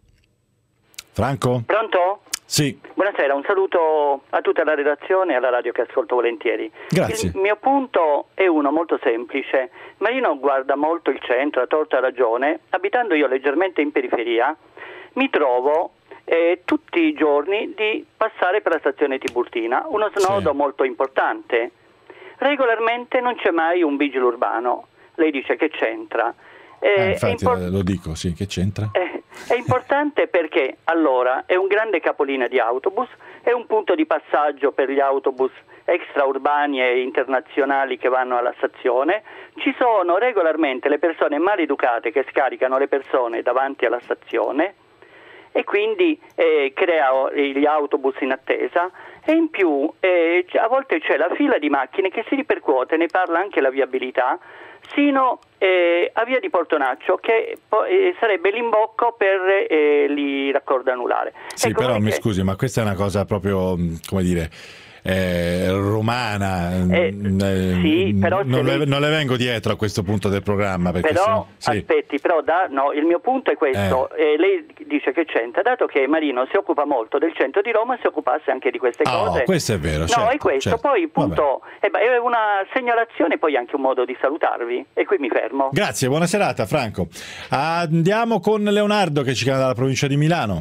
Franco? Pronto? Sì. Buonasera, un saluto a tutta la redazione e alla radio che ascolto volentieri. Grazie. Il mio punto è uno molto semplice. Marino guarda molto il centro, a torta ragione. Abitando io leggermente in periferia, mi trovo eh, tutti i giorni di passare per la stazione Tiburtina, uno snodo sì. molto importante. Regolarmente non c'è mai un vigile urbano. Lei dice che c'entra. Eh, eh, infatti import- lo dico, sì, che c'entra? Eh, è importante perché allora è un grande capolinea di autobus, è un punto di passaggio per gli autobus extraurbani e internazionali che vanno alla stazione. Ci sono regolarmente le persone maleducate che scaricano le persone davanti alla stazione e quindi eh, crea gli autobus in attesa, e in più eh, a volte c'è la fila di macchine che si ripercuote, ne parla anche la viabilità, sino eh, a via di Portonaccio, che po- eh, sarebbe l'imbocco per eh, il raccordo anulare. Sì, ecco, però mi che... scusi, ma questa è una cosa proprio, come dire, eh, romana. Eh, eh, sì, però non, lei... le, non le vengo dietro a questo punto del programma. Perché Però, se... sì. aspetti, però da, no, il mio punto è questo, eh. Eh, lei dice che c'entra, dato che Marino si occupa molto del centro di Roma, si occupasse anche di queste oh, cose. Questo è vero, No, certo, è questo, certo. poi punto, è, è una segnalazione, poi anche un modo di salutarvi, e qui mi fermo. Grazie, buona serata Franco. Andiamo con Leonardo che ci chiama dalla provincia di Milano.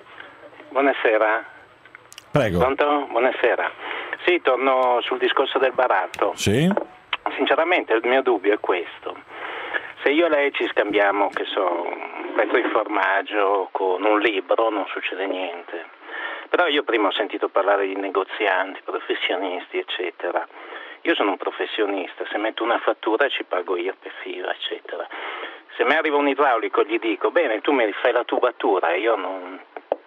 Buonasera. Prego. Pronto? Buonasera. Sì, torno sul discorso del baratto. Sì. Sinceramente il mio dubbio è questo. Se io e lei ci scambiamo, che so, un pezzo di formaggio con un libro, non succede niente. Però io prima ho sentito parlare di negozianti, professionisti, eccetera. Io sono un professionista, se metto una fattura ci pago io per I V A, eccetera. Se mi arriva un idraulico gli dico, bene, tu mi fai la tubatura, io non...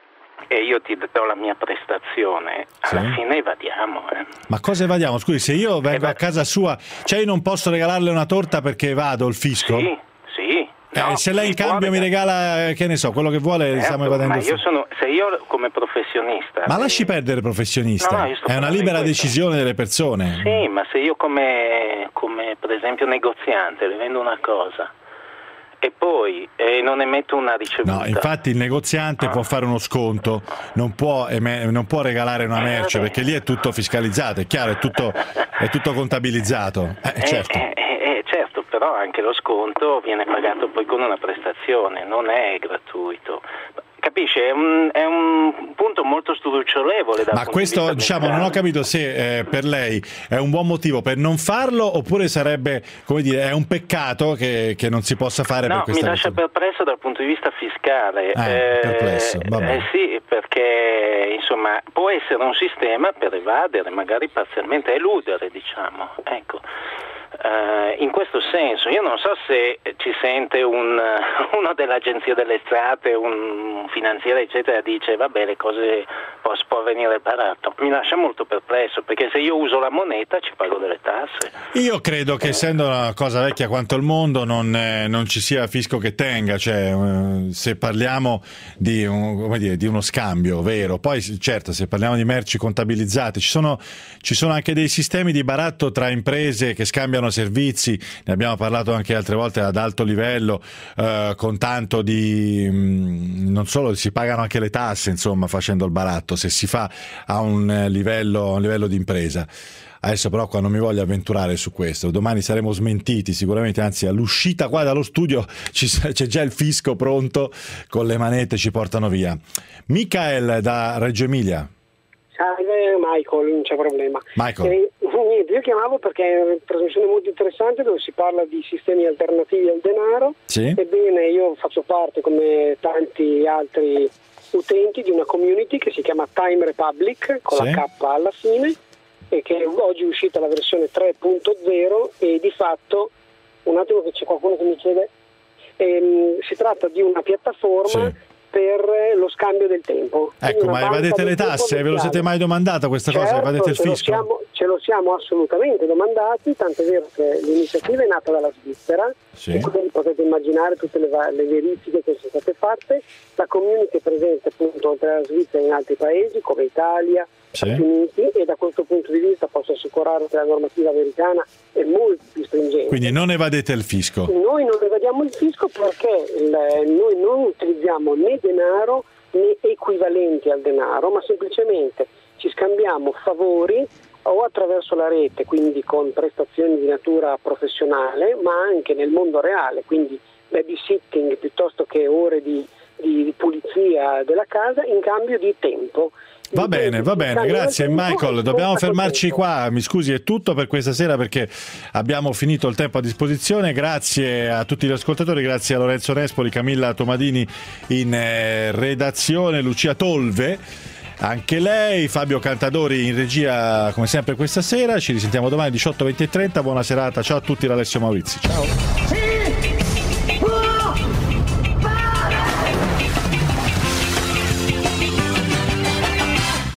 e io ti do la mia prestazione, alla sì. fine evadiamo. Eh. Ma cosa evadiamo? Scusi, se io vengo a casa sua, cioè io non posso regalarle una torta perché evado il fisco? Sì, sì. Eh, no, se lei in cambio mi regala, che ne so, quello che vuole, certo, stiamo evadendo ma il io fisco. sono, se io come professionista... Ma lasci perdere professionista, no, no, io sto è una libera decisione delle persone. Sì, ma se io come, come per esempio negoziante le vendo una cosa e poi eh, non emetto una ricevuta. No, infatti il negoziante ah. può fare uno sconto, non può, em- non può regalare una merce, perché lì è tutto fiscalizzato, è chiaro, è tutto, è tutto contabilizzato. Eh, eh, certo. Eh, eh, certo, però anche lo sconto viene pagato poi con una prestazione, non è gratuito. Capisce? È un, è un punto molto stucciolevole. Ma questo, diciamo, non ho capito se eh, per lei è un buon motivo per non farlo, oppure sarebbe, come dire, è un peccato che, che non si possa fare no, per questa mi lascia ragione. perplesso dal punto di vista fiscale. Eh, eh, perplesso, vabbè. eh, sì, perché insomma può essere un sistema per evadere, magari parzialmente eludere, diciamo. Ecco. Uh, in questo senso io non so se ci sente un, uno dell'agenzia delle entrate, un finanziere eccetera, dice vabbè le cose può, può venire barato. Mi lascia molto perplesso, perché se io uso la moneta ci pago delle tasse. Io credo che essendo una cosa vecchia quanto il mondo non, eh, non ci sia fisco che tenga, cioè eh, se parliamo di, un, come dire, di uno scambio vero, poi certo se parliamo di merci contabilizzate ci sono, ci sono anche dei sistemi di baratto tra imprese che scambiano servizi, ne abbiamo parlato anche altre volte ad alto livello, eh, con tanto di mh, non solo si pagano anche le tasse, insomma, facendo il baratto, se si fa a un eh, livello, un livello di impresa. Adesso però qua non mi voglio avventurare su questo, domani saremo smentiti sicuramente, anzi all'uscita qua dallo studio ci, c'è già il fisco pronto con le manette, ci portano via. Michael da Reggio Emilia. Salve Michael, non c'è problema. Michael. Eh, niente, io chiamavo perché è una trasmissione molto interessante dove si parla di sistemi alternativi al denaro. Sì. Ebbene, io faccio parte, come tanti altri utenti, di una community che si chiama Time Republic, con sì. la K alla fine, e che oggi è uscita la versione tre punto zero, e di fatto, un attimo che c'è qualcuno che mi chiede, ehm, si tratta di una piattaforma sì. per lo scambio del tempo. Ecco, ma evadete le tasse? Ve lo siete mai domandata questa certo, cosa? Evadete il ce lo, fisco? siamo, ce lo siamo assolutamente domandati, tant'è vero che l'iniziativa è nata dalla Svizzera, sì. E quindi potete immaginare tutte le, le verifiche che sono state fatte. La community è presente appunto oltre alla Svizzera in altri paesi come Italia, sì. Stati Uniti, e da questo punto di vista posso assicurare che la normativa americana è molto più stringente. Quindi non evadete il fisco? Noi non evadiamo il fisco perché il, noi non utilizziamo né denaro né equivalenti al denaro, ma semplicemente ci scambiamo favori o attraverso la rete, quindi con prestazioni di natura professionale, ma anche nel mondo reale, quindi babysitting piuttosto che ore di, di pulizia della casa in cambio di tempo. Va bene, va bene, grazie Michael, dobbiamo fermarci qua, mi scusi, è tutto per questa sera perché abbiamo finito il tempo a disposizione. Grazie a tutti gli ascoltatori, grazie a Lorenzo Nespoli, Camilla Tomadini in eh, redazione, Lucia Tolve anche lei, Fabio Cantadori in regia come sempre questa sera. Ci risentiamo domani diciotto, venti e trenta. Buona serata, ciao a tutti da Alessio Maurizi, ciao.